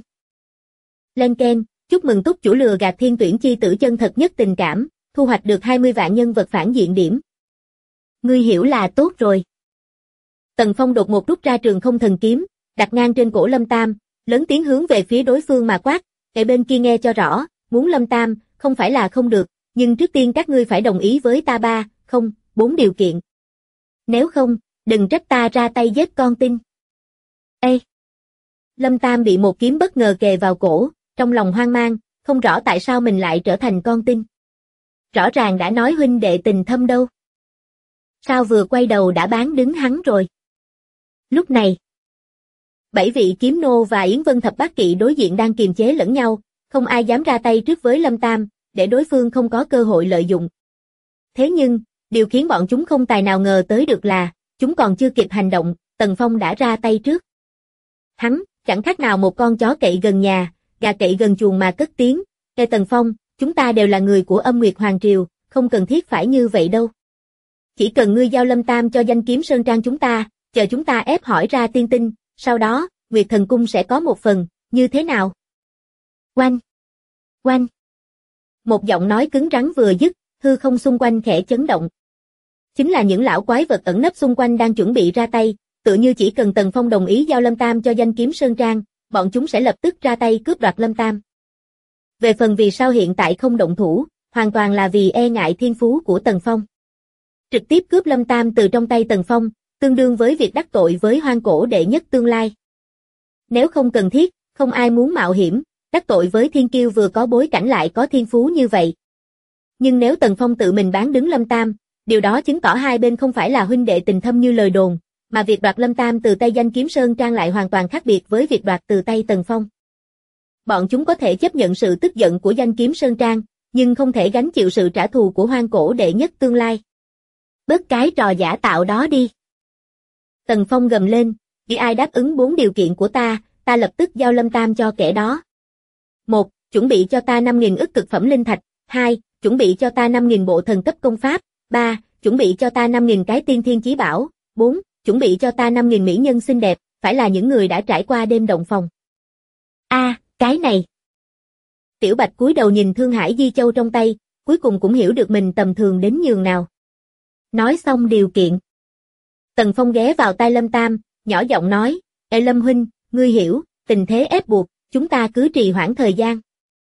Lên keng, chúc mừng túc chủ lừa gạt thiên tuyển chi tử chân thật nhất tình cảm, thu hoạch được 20 vạn nhân vật phản diện điểm. Ngươi hiểu là tốt rồi. Tần Phong đột ngột rút ra trường không thần kiếm, đặt ngang trên cổ Lâm Tam, lớn tiếng hướng về phía đối phương mà quát, kẻ bên kia nghe cho rõ, muốn Lâm Tam, không phải là không được, nhưng trước tiên các ngươi phải đồng ý với ta 3, không, 4 điều kiện. Nếu không, đừng trách ta ra tay giết con tin. Ê! Lâm Tam bị một kiếm bất ngờ kề vào cổ, trong lòng hoang mang, không rõ tại sao mình lại trở thành con tin. Rõ ràng đã nói huynh đệ tình thâm đâu. Sao vừa quay đầu đã bán đứng hắn rồi. Lúc này, 7 vị kiếm nô và Yến Vân Thập Bát Kỵ đối diện đang kiềm chế lẫn nhau, không ai dám ra tay trước với Lâm Tam, để đối phương không có cơ hội lợi dụng. Thế nhưng, điều khiến bọn chúng không tài nào ngờ tới được là, chúng còn chưa kịp hành động, Tần Phong đã ra tay trước. Hắn, chẳng khác nào một con chó cậy gần nhà, gà cậy gần chuồng mà cất tiếng, "Ê Tần Phong, chúng ta đều là người của Âm Nguyệt Hoàng Triều, không cần thiết phải như vậy đâu. Chỉ cần ngươi giao Lâm Tam cho danh kiếm Sơn Trang chúng ta, chờ chúng ta ép hỏi ra tiên tinh, sau đó, Nguyệt Thần Cung sẽ có một phần, như thế nào?" Oanh! Oanh! Một giọng nói cứng rắn vừa dứt, hư không xung quanh khẽ chấn động. Chính là những lão quái vật ẩn nấp xung quanh đang chuẩn bị ra tay, tự như chỉ cần Tần Phong đồng ý giao Lâm Tam cho danh kiếm Sơn Trang, bọn chúng sẽ lập tức ra tay cướp đoạt Lâm Tam. Về phần vì sao hiện tại không động thủ, hoàn toàn là vì e ngại thiên phú của Tần Phong. Trực tiếp cướp Lâm Tam từ trong tay Tần Phong, tương đương với việc đắc tội với hoang cổ đệ nhất tương lai. Nếu không cần thiết, không ai muốn mạo hiểm, đắc tội với thiên kiêu vừa có bối cảnh lại có thiên phú như vậy. Nhưng nếu Tần Phong tự mình bán đứng Lâm Tam, điều đó chứng tỏ hai bên không phải là huynh đệ tình thâm như lời đồn, mà việc đoạt Lâm Tam từ tay danh kiếm Sơn Trang lại hoàn toàn khác biệt với việc đoạt từ tay Tần Phong. Bọn chúng có thể chấp nhận sự tức giận của danh kiếm Sơn Trang, nhưng không thể gánh chịu sự trả thù của hoang cổ đệ nhất tương lai. Bớt cái trò giả tạo đó đi. Tần Phong gầm lên, "Chỉ ai đáp ứng 4 điều kiện của ta lập tức giao Lâm Tam cho kẻ đó. 1. Chuẩn bị cho ta 5.000 ức cực phẩm linh thạch. 2. Chuẩn bị cho ta 5.000 bộ thần cấp công pháp. 3. Chuẩn bị cho ta 5.000 cái tiên thiên chí bảo. 4. Chuẩn bị cho ta 5.000 mỹ nhân xinh đẹp, phải là những người đã trải qua đêm động phòng." Cái này. Tiểu Bạch cúi đầu nhìn Thương Hải Di Châu trong tay, cuối cùng cũng hiểu được mình tầm thường đến nhường nào. Nói xong điều kiện. Tần Phong ghé vào tai Lâm Tam, nhỏ giọng nói, "Ê Lâm huynh, ngươi hiểu, tình thế ép buộc, chúng ta cứ trì hoãn thời gian."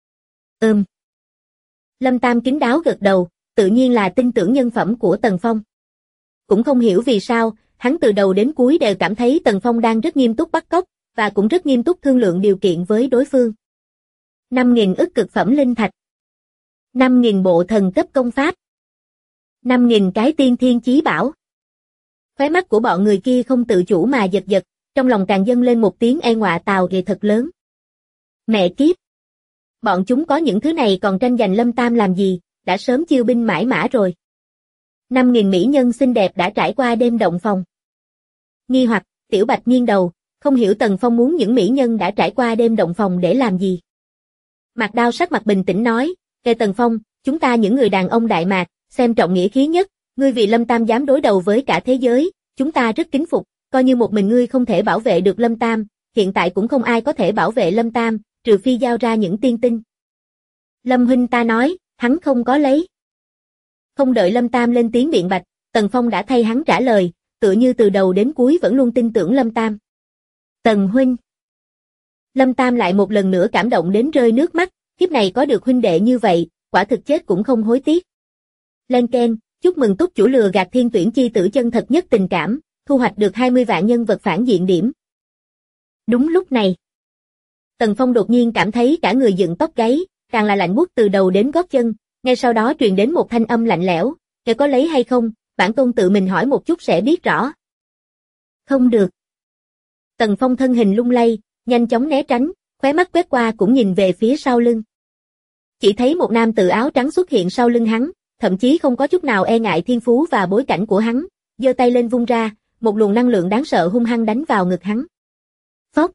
Lâm Tam kín đáo gật đầu, tự nhiên là tin tưởng nhân phẩm của Tần Phong. Cũng không hiểu vì sao, hắn từ đầu đến cuối đều cảm thấy Tần Phong đang rất nghiêm túc bắt cóc, và cũng rất nghiêm túc thương lượng điều kiện với đối phương. 5.000 ức cực phẩm linh thạch. 5.000 bộ thần cấp công pháp. 5.000 cái tiên thiên chí bảo. Khóe mắt của bọn người kia không tự chủ mà giật giật, trong lòng càng dâng lên một tiếng e ngọa tào ghê thật lớn. Mẹ kiếp! Bọn chúng có những thứ này còn tranh giành Lâm Tam làm gì, đã sớm chiêu binh mãi mã rồi. 5.000 mỹ nhân xinh đẹp đã trải qua đêm động phòng. Nghi hoặc, Tiểu Bạch nghiêng đầu, không hiểu Tần Phong muốn những mỹ nhân đã trải qua đêm động phòng để làm gì. Mạc Đao sắc mặt bình tĩnh nói, "Ê Tần Phong, chúng ta những người đàn ông Đại Mạc, xem trọng nghĩa khí nhất, ngươi vì Lâm Tam dám đối đầu với cả thế giới, chúng ta rất kính phục, coi như một mình ngươi không thể bảo vệ được Lâm Tam, hiện tại cũng không ai có thể bảo vệ Lâm Tam, trừ phi giao ra những tiên tinh." Lâm huynh ta nói, hắn không có lấy. Không đợi Lâm Tam lên tiếng biện bạch, Tần Phong đã thay hắn trả lời, tựa như từ đầu đến cuối vẫn luôn tin tưởng Lâm Tam. "Tần huynh." Lâm Tam lại một lần nữa cảm động đến rơi nước mắt, kiếp này có được huynh đệ như vậy, quả thực chết cũng không hối tiếc. Lên keng, chúc mừng túc chủ lừa gạt thiên tuyển chi tử chân thật nhất tình cảm, thu hoạch được 20 vạn nhân vật phản diện điểm. Đúng lúc này, Tần Phong đột nhiên cảm thấy cả người dựng tóc gáy, càng là lạnh buốt từ đầu đến gót chân, ngay sau đó truyền đến một thanh âm lạnh lẽo, "Kẻ có lấy hay không, bản tôn tự mình hỏi một chút sẽ biết rõ." Không được. Tần Phong thân hình lung lay, nhanh chóng né tránh, khóe mắt quét qua cũng nhìn về phía sau lưng. Chỉ thấy một nam tử áo trắng xuất hiện sau lưng hắn, thậm chí không có chút nào e ngại thiên phú và bối cảnh của hắn, giơ tay lên vung ra, một luồng năng lượng đáng sợ hung hăng đánh vào ngực hắn. Phốc.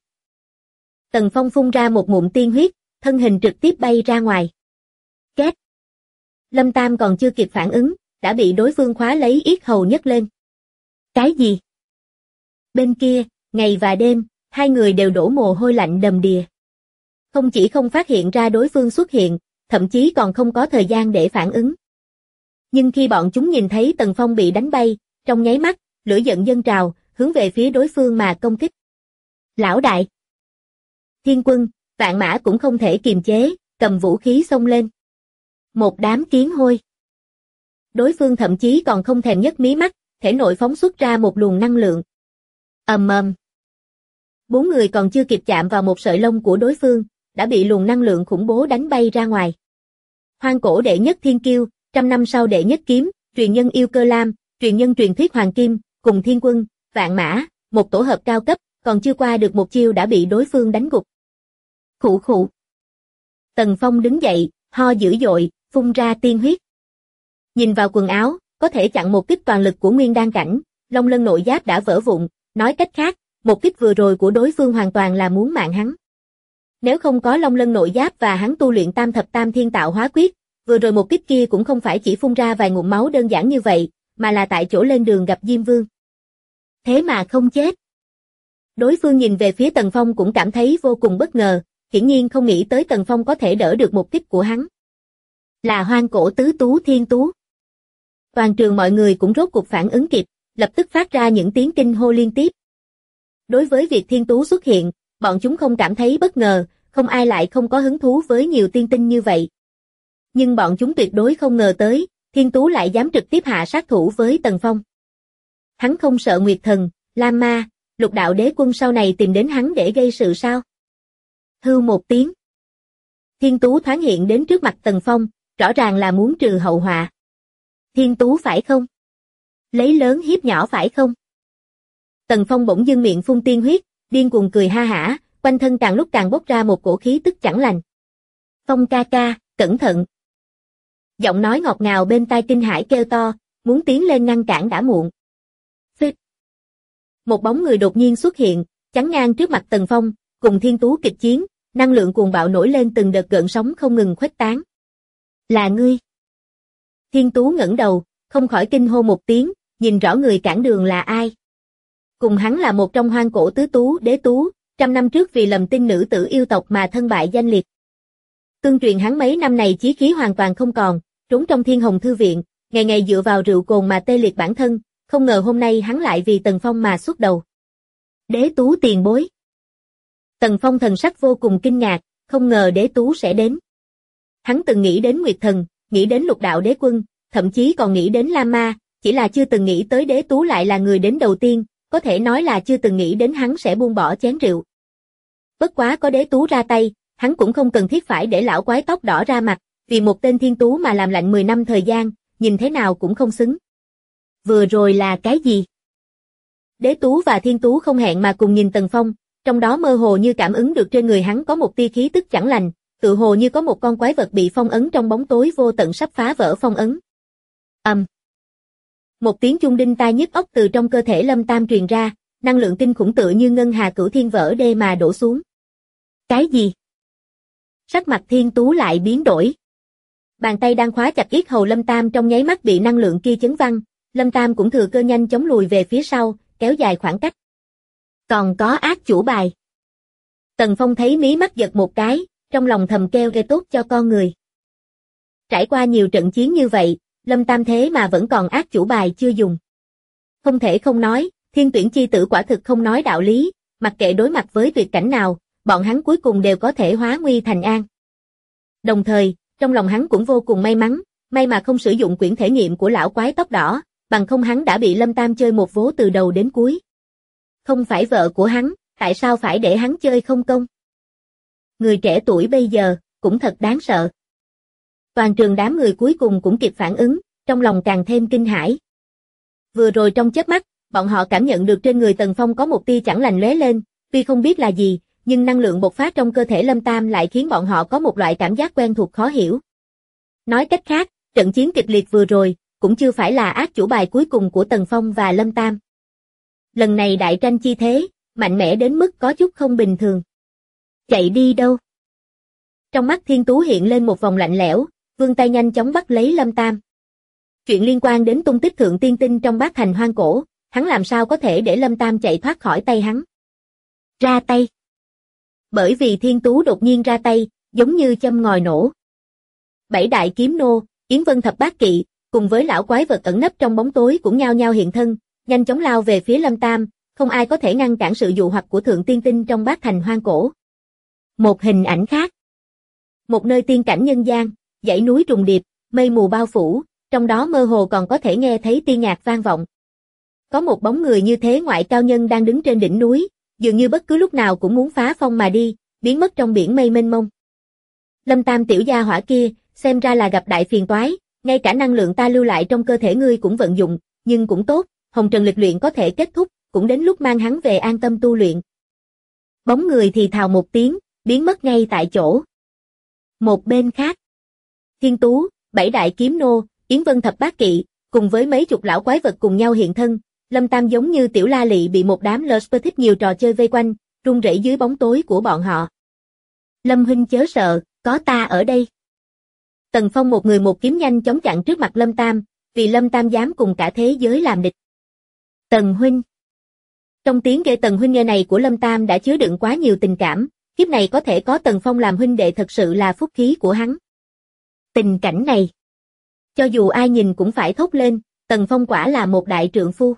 Tần Phong phun ra một ngụm tiên huyết, thân hình trực tiếp bay ra ngoài. Két. Lâm Tam còn chưa kịp phản ứng, đã bị đối phương khóa lấy yết hầu nhấc lên. Cái gì? Bên kia, ngày và đêm, hai người đều đổ mồ hôi lạnh đầm đìa. Không chỉ không phát hiện ra đối phương xuất hiện, thậm chí còn không có thời gian để phản ứng. Nhưng khi bọn chúng nhìn thấy Tần Phong bị đánh bay, trong nháy mắt, lửa giận dâng trào, hướng về phía đối phương mà công kích. Lão đại! Thiên Quân, Vạn Mã cũng không thể kiềm chế, cầm vũ khí xông lên. Một đám kiến hôi. Đối phương thậm chí còn không thèm nhấc mí mắt, thể nội phóng xuất ra một luồng năng lượng. Ầm ầm. Bốn người còn chưa kịp chạm vào một sợi lông của đối phương, đã bị luồng năng lượng khủng bố đánh bay ra ngoài. Hoang cổ đệ nhất thiên kiêu, 100 năm sau đệ nhất kiếm, truyền nhân yêu cơ lam, truyền nhân truyền thuyết hoàng kim, cùng Thiên Quân, Vạn Mã, một tổ hợp cao cấp, còn chưa qua được một chiêu đã bị đối phương đánh gục. Khụ khụ. Tần Phong đứng dậy, ho dữ dội, phun ra tiên huyết. Nhìn vào quần áo, có thể chặn một kích toàn lực của nguyên đan cảnh, long lân nội giáp đã vỡ vụn, nói cách khác, một kích vừa rồi của đối phương hoàn toàn là muốn mạng hắn. Nếu không có long lân nội giáp và hắn tu luyện tam thập tam thiên tạo hóa quyết, vừa rồi một kích kia cũng không phải chỉ phun ra vài ngụm máu đơn giản như vậy, mà là tại chỗ lên đường gặp Diêm Vương. Thế mà không chết. Đối phương nhìn về phía Tần Phong cũng cảm thấy vô cùng bất ngờ, hiển nhiên không nghĩ tới Tần Phong có thể đỡ được một kích của hắn. Là hoang cổ tứ tú thiên tú. Toàn trường mọi người cũng rốt cuộc phản ứng kịp, lập tức phát ra những tiếng kinh hô liên tiếp. Đối với việc thiên tú xuất hiện, bọn chúng không cảm thấy bất ngờ, không ai lại không có hứng thú với nhiều tiên tinh như vậy. Nhưng bọn chúng tuyệt đối không ngờ tới, thiên tú lại dám trực tiếp hạ sát thủ với Tần Phong. Hắn không sợ Nguyệt Thần, Lam Ma, Lục Đạo Đế Quân sau này tìm đến hắn để gây sự sao? Hư một tiếng. Thiên tú thoáng hiện đến trước mặt Tần Phong, rõ ràng là muốn trừ hậu họa. Thiên tú phải không? Lấy lớn hiếp nhỏ phải không? Tần Phong bỗng dưng miệng phun tiên huyết, điên cuồng cười ha hả, quanh thân càng lúc càng bốc ra một cổ khí tức chẳng lành. Phong ca ca, cẩn thận. Giọng nói ngọt ngào bên tai kinh hãi kêu to, muốn tiến lên ngăn cản đã muộn. Phích. Một bóng người đột nhiên xuất hiện, chắn ngang trước mặt Tần Phong, cùng thiên tú kịch chiến, năng lượng cuồng bạo nổi lên từng đợt gợn sóng không ngừng khuếch tán. Là ngươi. Thiên tú ngẩng đầu, không khỏi kinh hô một tiếng, nhìn rõ người cản đường là ai. Cùng hắn là một trong hoang cổ tứ tú, đế tú, 100 năm trước vì lầm tin nữ tử yêu tộc mà thân bại danh liệt. Tương truyền hắn mấy năm này chí khí hoàn toàn không còn, trốn trong Thiên Hồng Thư Viện, ngày ngày dựa vào rượu cồn mà tê liệt bản thân, không ngờ hôm nay hắn lại vì Tần Phong mà xuất đầu. Đế tú tiền bối. Tần Phong thần sắc vô cùng kinh ngạc, không ngờ đế tú sẽ đến. Hắn từng nghĩ đến Nguyệt Thần, nghĩ đến Lục Đạo Đế Quân, thậm chí còn nghĩ đến Lam Ma, chỉ là chưa từng nghĩ tới đế tú lại là người đến đầu tiên, có thể nói là chưa từng nghĩ đến hắn sẽ buông bỏ chén rượu. Bất quá có đế tú ra tay, hắn cũng không cần thiết phải để lão quái tóc đỏ ra mặt, vì một tên thiên tú mà làm lạnh 10 năm thời gian, nhìn thế nào cũng không xứng. Vừa rồi là cái gì? Đế tú và thiên tú không hẹn mà cùng nhìn Tần Phong, trong đó mơ hồ như cảm ứng được trên người hắn có một tia khí tức chẳng lành, tự hồ như có một con quái vật bị phong ấn trong bóng tối vô tận sắp phá vỡ phong ấn. Một tiếng chuông đinh tai nhức óc từ trong cơ thể Lâm Tam truyền ra, năng lượng kinh khủng tựa như ngân hà cửu thiên vỡ đê mà đổ xuống. Cái gì? Sắc mặt thiên tú lại biến đổi. Bàn tay đang khóa chặt yết hầu Lâm Tam trong nháy mắt bị năng lượng kia chấn văng, Lâm Tam cũng thừa cơ nhanh chóng lùi về phía sau, kéo dài khoảng cách. Còn có ác chủ bài. Tần Phong thấy mí mắt giật một cái, trong lòng thầm kêu ghê tốt cho con người. Trải qua nhiều trận chiến như vậy, Lâm Tam thế mà vẫn còn ác chủ bài chưa dùng. Không thể không nói, thiên tuyển chi tử quả thực không nói đạo lý, mặc kệ đối mặt với tuyệt cảnh nào, bọn hắn cuối cùng đều có thể hóa nguy thành an. Đồng thời, trong lòng hắn cũng vô cùng may mắn, may mà không sử dụng quyển thể nghiệm của lão quái tóc đỏ, bằng không hắn đã bị Lâm Tam chơi một vố từ đầu đến cuối. Không phải vợ của hắn, tại sao phải để hắn chơi không công? Người trẻ tuổi bây giờ, cũng thật đáng sợ. Toàn trường đám người cuối cùng cũng kịp phản ứng, trong lòng càng thêm kinh hãi. Vừa rồi trong chớp mắt, bọn họ cảm nhận được trên người Tần Phong có một tia chẳng lành lóe lên, tuy không biết là gì, nhưng năng lượng bộc phát trong cơ thể Lâm Tam lại khiến bọn họ có một loại cảm giác quen thuộc khó hiểu. Nói cách khác, trận chiến kịch liệt vừa rồi, cũng chưa phải là át chủ bài cuối cùng của Tần Phong và Lâm Tam. Lần này đại tranh chi thế, mạnh mẽ đến mức có chút không bình thường. Chạy đi đâu? Trong mắt Thiên Tú hiện lên một vòng lạnh lẽo, vươn tay nhanh chóng bắt lấy Lâm Tam. Chuyện liên quan đến tung tích thượng tiên tinh trong bát thành hoang cổ, hắn làm sao có thể để Lâm Tam chạy thoát khỏi tay hắn. Ra tay. Bởi vì Thiên Tú đột nhiên ra tay, giống như châm ngòi nổ. Bảy đại kiếm nô, Yến Vân thập bát kỵ, cùng với lão quái vật ẩn nấp trong bóng tối cũng nhao nhao hiện thân, nhanh chóng lao về phía Lâm Tam, không ai có thể ngăn cản sự dụ hoặc của thượng tiên tinh trong bát thành hoang cổ. Một hình ảnh khác. Một nơi tiên cảnh nhân gian, dãy núi trùng điệp, mây mù bao phủ, trong đó mơ hồ còn có thể nghe thấy tiên nhạc vang vọng. Có một bóng người như thế ngoại cao nhân đang đứng trên đỉnh núi, dường như bất cứ lúc nào cũng muốn phá phong mà đi, biến mất trong biển mây mênh mông. Lâm Tam tiểu gia hỏa kia, xem ra là gặp đại phiền toái, ngay cả năng lượng ta lưu lại trong cơ thể ngươi cũng vận dụng, nhưng cũng tốt, hồng trần lịch luyện có thể kết thúc, cũng đến lúc mang hắn về an tâm tu luyện. Bóng người thì thào một tiếng, biến mất ngay tại chỗ. Một bên khác, Thiên Tú, bảy đại kiếm nô, Yến Vân thập bát kỵ, cùng với mấy chục lão quái vật cùng nhau hiện thân, Lâm Tam giống như tiểu la lị bị một đám lờ thích nhiều trò chơi vây quanh, run rẩy dưới bóng tối của bọn họ. Lâm huynh chớ sợ, có ta ở đây. Tần Phong một người một kiếm nhanh chóng chặn trước mặt Lâm Tam, vì Lâm Tam dám cùng cả thế giới làm địch. Tần huynh. Trong tiếng kêu Tần huynh nghe này của Lâm Tam đã chứa đựng quá nhiều tình cảm, kiếp này có thể có Tần Phong làm huynh đệ thật sự là phúc khí của hắn. Tình cảnh này, cho dù ai nhìn cũng phải thốt lên, Tần Phong quả là một đại trượng phu.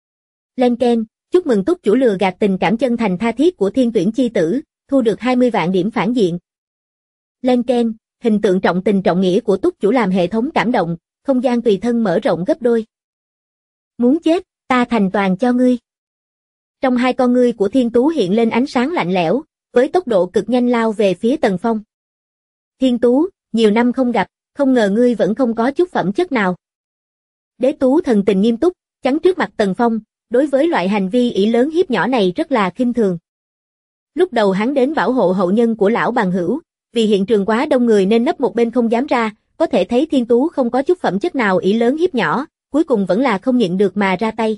Lên keng, chúc mừng túc chủ lừa gạt tình cảm chân thành tha thiết của thiên tuyển chi tử, thu được 20 vạn điểm phản diện. Lên keng, hình tượng trọng tình trọng nghĩa của túc chủ làm hệ thống cảm động, không gian tùy thân mở rộng gấp đôi. Muốn chết, ta thành toàn cho ngươi. Trong hai con ngươi của Thiên Tú hiện lên ánh sáng lạnh lẽo, với tốc độ cực nhanh lao về phía Tần Phong. Thiên Tú, nhiều năm không gặp, không ngờ ngươi vẫn không có chút phẩm chất nào. Đế Tú thần tình nghiêm túc, chắn trước mặt Tần Phong, đối với loại hành vi ỷ lớn hiếp nhỏ này rất là khinh thường. Lúc đầu hắn đến bảo hộ hậu nhân của lão bằng hữu, vì hiện trường quá đông người nên nấp một bên không dám ra, có thể thấy Thiên Tú không có chút phẩm chất nào ỷ lớn hiếp nhỏ, cuối cùng vẫn là không nhịn được mà ra tay.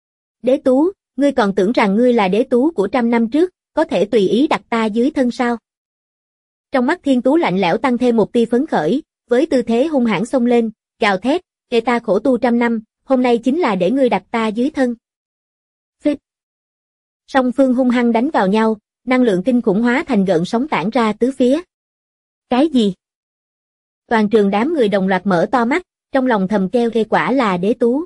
Đế Tú, ngươi còn tưởng rằng ngươi là Đế Tú của 100 năm trước, có thể tùy ý đặt ta dưới thân sao? Trong mắt Thiên Tú lạnh lẽo tăng thêm một tia phấn khởi, với tư thế hung hãn xông lên, gào thét, để ta khổ tu 100 năm, hôm nay chính là để ngươi đặt ta dưới thân. Phích. Song phương hung hăng đánh vào nhau, năng lượng kinh khủng hóa thành gợn sóng tản ra tứ phía. Cái gì? Toàn trường đám người đồng loạt mở to mắt, trong lòng thầm kêu ghê quả là Đế Tú.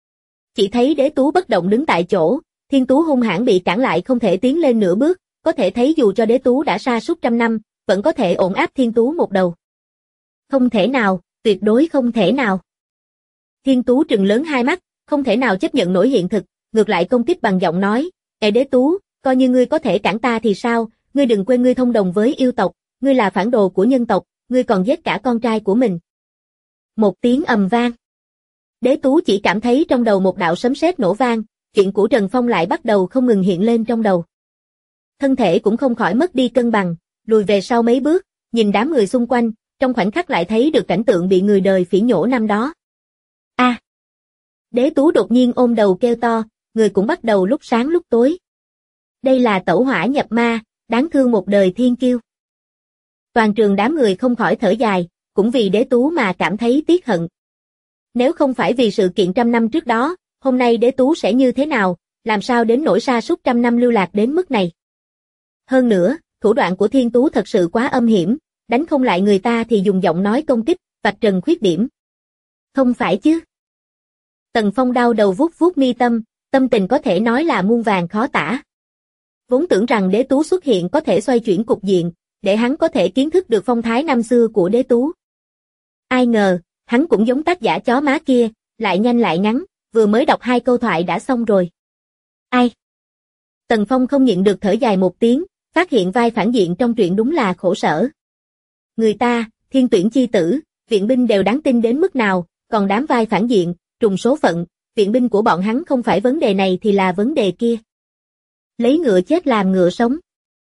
Chỉ thấy Đế Tú bất động đứng tại chỗ, Thiên Tú hung hãn bị cản lại không thể tiến lên nửa bước, có thể thấy dù cho Đế Tú đã sa sút 100 năm, vẫn có thể ổn áp Thiên Tú một đầu. Không thể nào, tuyệt đối không thể nào. Thiên Tú trừng lớn hai mắt, không thể nào chấp nhận nổi hiện thực, ngược lại công kích bằng giọng nói, Ê Đế Tú, coi như ngươi có thể cản ta thì sao, ngươi đừng quên ngươi thông đồng với yêu tộc, ngươi là phản đồ của nhân tộc, ngươi còn giết cả con trai của mình. Một tiếng ầm vang. Đế Tú chỉ cảm thấy trong đầu một đạo sấm sét nổ vang, chuyện của Trần Phong lại bắt đầu không ngừng hiện lên trong đầu. Thân thể cũng không khỏi mất đi cân bằng, lùi về sau mấy bước, nhìn đám người xung quanh, trong khoảnh khắc lại thấy được cảnh tượng bị người đời phỉ nhổ năm đó. A! Đế Tú đột nhiên ôm đầu kêu to, người cũng bắt đầu lúc sáng lúc tối. Đây là tẩu hỏa nhập ma, đáng thương một đời thiên kiêu. Toàn trường đám người không khỏi thở dài, cũng vì Đế Tú mà cảm thấy tiếc hận. Nếu không phải vì sự kiện 100 năm trước đó, hôm nay Đế Tú sẽ như thế nào, làm sao đến nỗi sa sút 100 năm lưu lạc đến mức này. Hơn nữa, thủ đoạn của Thiên Tú thật sự quá âm hiểm, đánh không lại người ta thì dùng giọng nói công kích, vạch trần khuyết điểm. Không phải chứ? Tần Phong đau đầu vuốt vuốt mi tâm, tâm tình có thể nói là muôn vàn khó tả. Vốn tưởng rằng Đế Tú xuất hiện có thể xoay chuyển cục diện, để hắn có thể kiến thức được phong thái năm xưa của Đế Tú. Ai ngờ, hắn cũng giống tác giả chó má kia, lại nhanh lại ngắn, vừa mới đọc 2 câu thoại đã xong rồi. Ai? Tần Phong không nhịn được thở dài một tiếng, phát hiện vai phản diện trong truyện đúng là khổ sở. Người ta, thiên tuyển chi tử, viện binh đều đáng tin đến mức nào, còn đám vai phản diện, trùng số phận, viện binh của bọn hắn không phải vấn đề này thì là vấn đề kia. Lấy ngựa chết làm ngựa sống.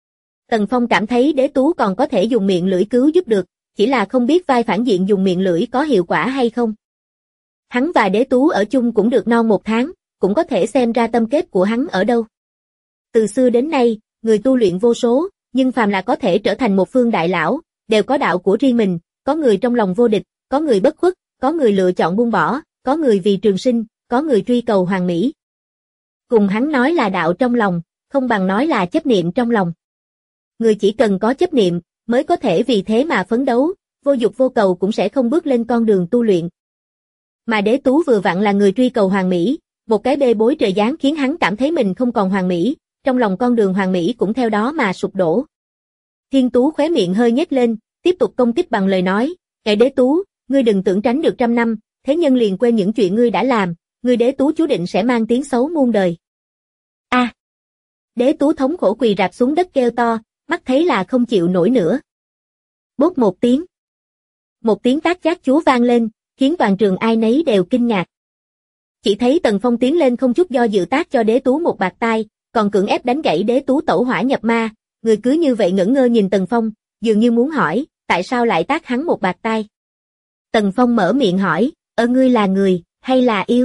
Tần Phong cảm thấy Đế Tú còn có thể dùng miệng lưỡi cứu giúp được, chỉ là không biết vai phản diện dùng miệng lưỡi có hiệu quả hay không. Hắn và Đế Tú ở chung cũng được non 1 tháng, cũng có thể xem ra tâm kết của hắn ở đâu. Từ xưa đến nay, người tu luyện vô số, nhưng phàm là có thể trở thành một phương đại lão, đều có đạo của riêng mình, có người trong lòng vô địch, có người bất khuất, có người lựa chọn buông bỏ, có người vì trường sinh, có người truy cầu hoàn mỹ. Cùng hắn nói là đạo trong lòng, không bằng nói là chấp niệm trong lòng. Người chỉ cần có chấp niệm, mới có thể vì thế mà phấn đấu, vô dục vô cầu cũng sẽ không bước lên con đường tu luyện. Mà Đế Tú vừa vặn là người truy cầu hoàn mỹ, một cái bê bối trời giáng khiến hắn cảm thấy mình không còn hoàn mỹ, trong lòng con đường hoàn mỹ cũng theo đó mà sụp đổ. Thiên Tú khóe miệng hơi nhếch lên, tiếp tục công kích bằng lời nói, "Kệ Đế Tú, ngươi đừng tưởng tránh được 100 năm, thế nhân liền quên những chuyện ngươi đã làm, ngươi Đế Tú chú định sẽ mang tiếng xấu muôn đời." A! Đế Tú thống khổ quỳ rạp xuống đất kêu to, mắt thấy là không chịu nổi nữa. Bốp một tiếng. Một tiếng tát chát chúa vang lên, khiến toàn trường ai nấy đều kinh ngạc. Chỉ thấy Tần Phong tiến lên không chút do dự tát cho Đế Tú một bạt tai, còn cưỡng ép đánh gãy Đế Tú tẩu hỏa nhập ma, người cứ như vậy ngẩn ngơ nhìn Tần Phong, dường như muốn hỏi, tại sao lại tát hắn một bạt tai. Tần Phong mở miệng hỏi, ngươi là người, hay là yêu?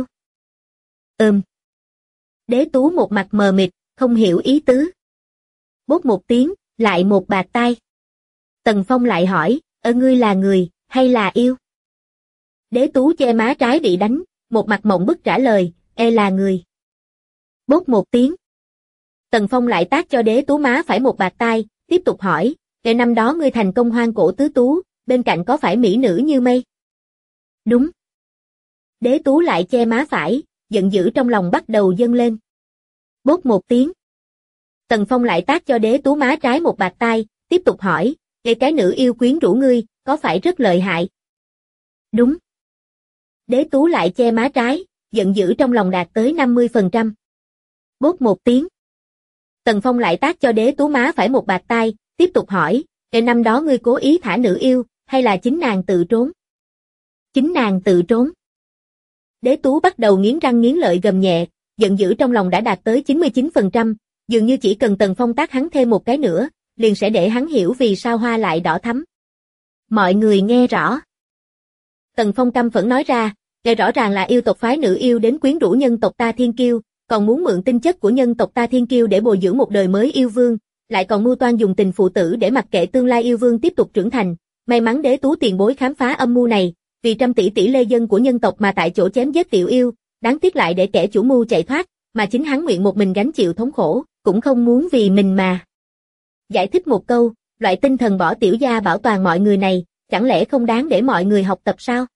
Đế Tú một mặt mờ mịt, không hiểu ý tứ. Bốp một tiếng, lại một bạt tai. Tần Phong lại hỏi, ngươi là người, hay là yêu? Đế Tú che má trái bị đánh, một mặt mộng bức trả lời, là người. Bốp một tiếng. Tần Phong lại tát cho Đế Tú má phải một bạt tai, tiếp tục hỏi, năm đó ngươi thành công hoang cổ tứ tú, bên cạnh có phải mỹ nữ như mây? Đúng. Đế Tú lại che má phải, giận dữ trong lòng bắt đầu dâng lên. Bốp một tiếng. Tần Phong lại tát cho Đế Tú má trái một bạt tai, tiếp tục hỏi, cái nữ yêu quyến rũ ngươi, có phải rất lợi hại? Đúng. Đế Tú lại che má trái, giận dữ trong lòng đạt tới 50%. Bốp một tiếng. Tần Phong lại tát cho Đế Tú má phải một bạt tai, tiếp tục hỏi, năm đó ngươi cố ý thả nữ yêu, hay là chính nàng tự trốn? Chính nàng tự trốn. Đế Tú bắt đầu nghiến răng nghiến lợi gầm nhẹ, giận dữ trong lòng đã đạt tới 99%, dường như chỉ cần Tần Phong tát hắn thêm một cái nữa, liền sẽ để hắn hiểu vì sao hoa lại đỏ thắm. Mọi người nghe rõ. Tần Phong căm phẫn nói ra, rõ ràng là yêu tộc phái nữ yêu đến quyến rũ nhân tộc ta Thiên Kiêu, còn muốn mượn tinh chất của nhân tộc ta Thiên Kiêu để bồi dưỡng một đời mới yêu vương, lại còn mưu toan dùng tình phụ tử để mặc kệ tương lai yêu vương tiếp tục trưởng thành. May mắn Đế Tú tiền bối khám phá âm mưu này, vì trăm tỷ tỷ lê dân của nhân tộc mà tại chỗ chém giết tiểu yêu, đáng tiếc lại để kẻ chủ mưu chạy thoát, mà chính hắn nguyện một mình gánh chịu thống khổ, cũng không muốn vì mình mà. Giải thích một câu, loại tinh thần bỏ tiểu gia bảo toàn mọi người này, chẳng lẽ không đáng để mọi người học tập sao?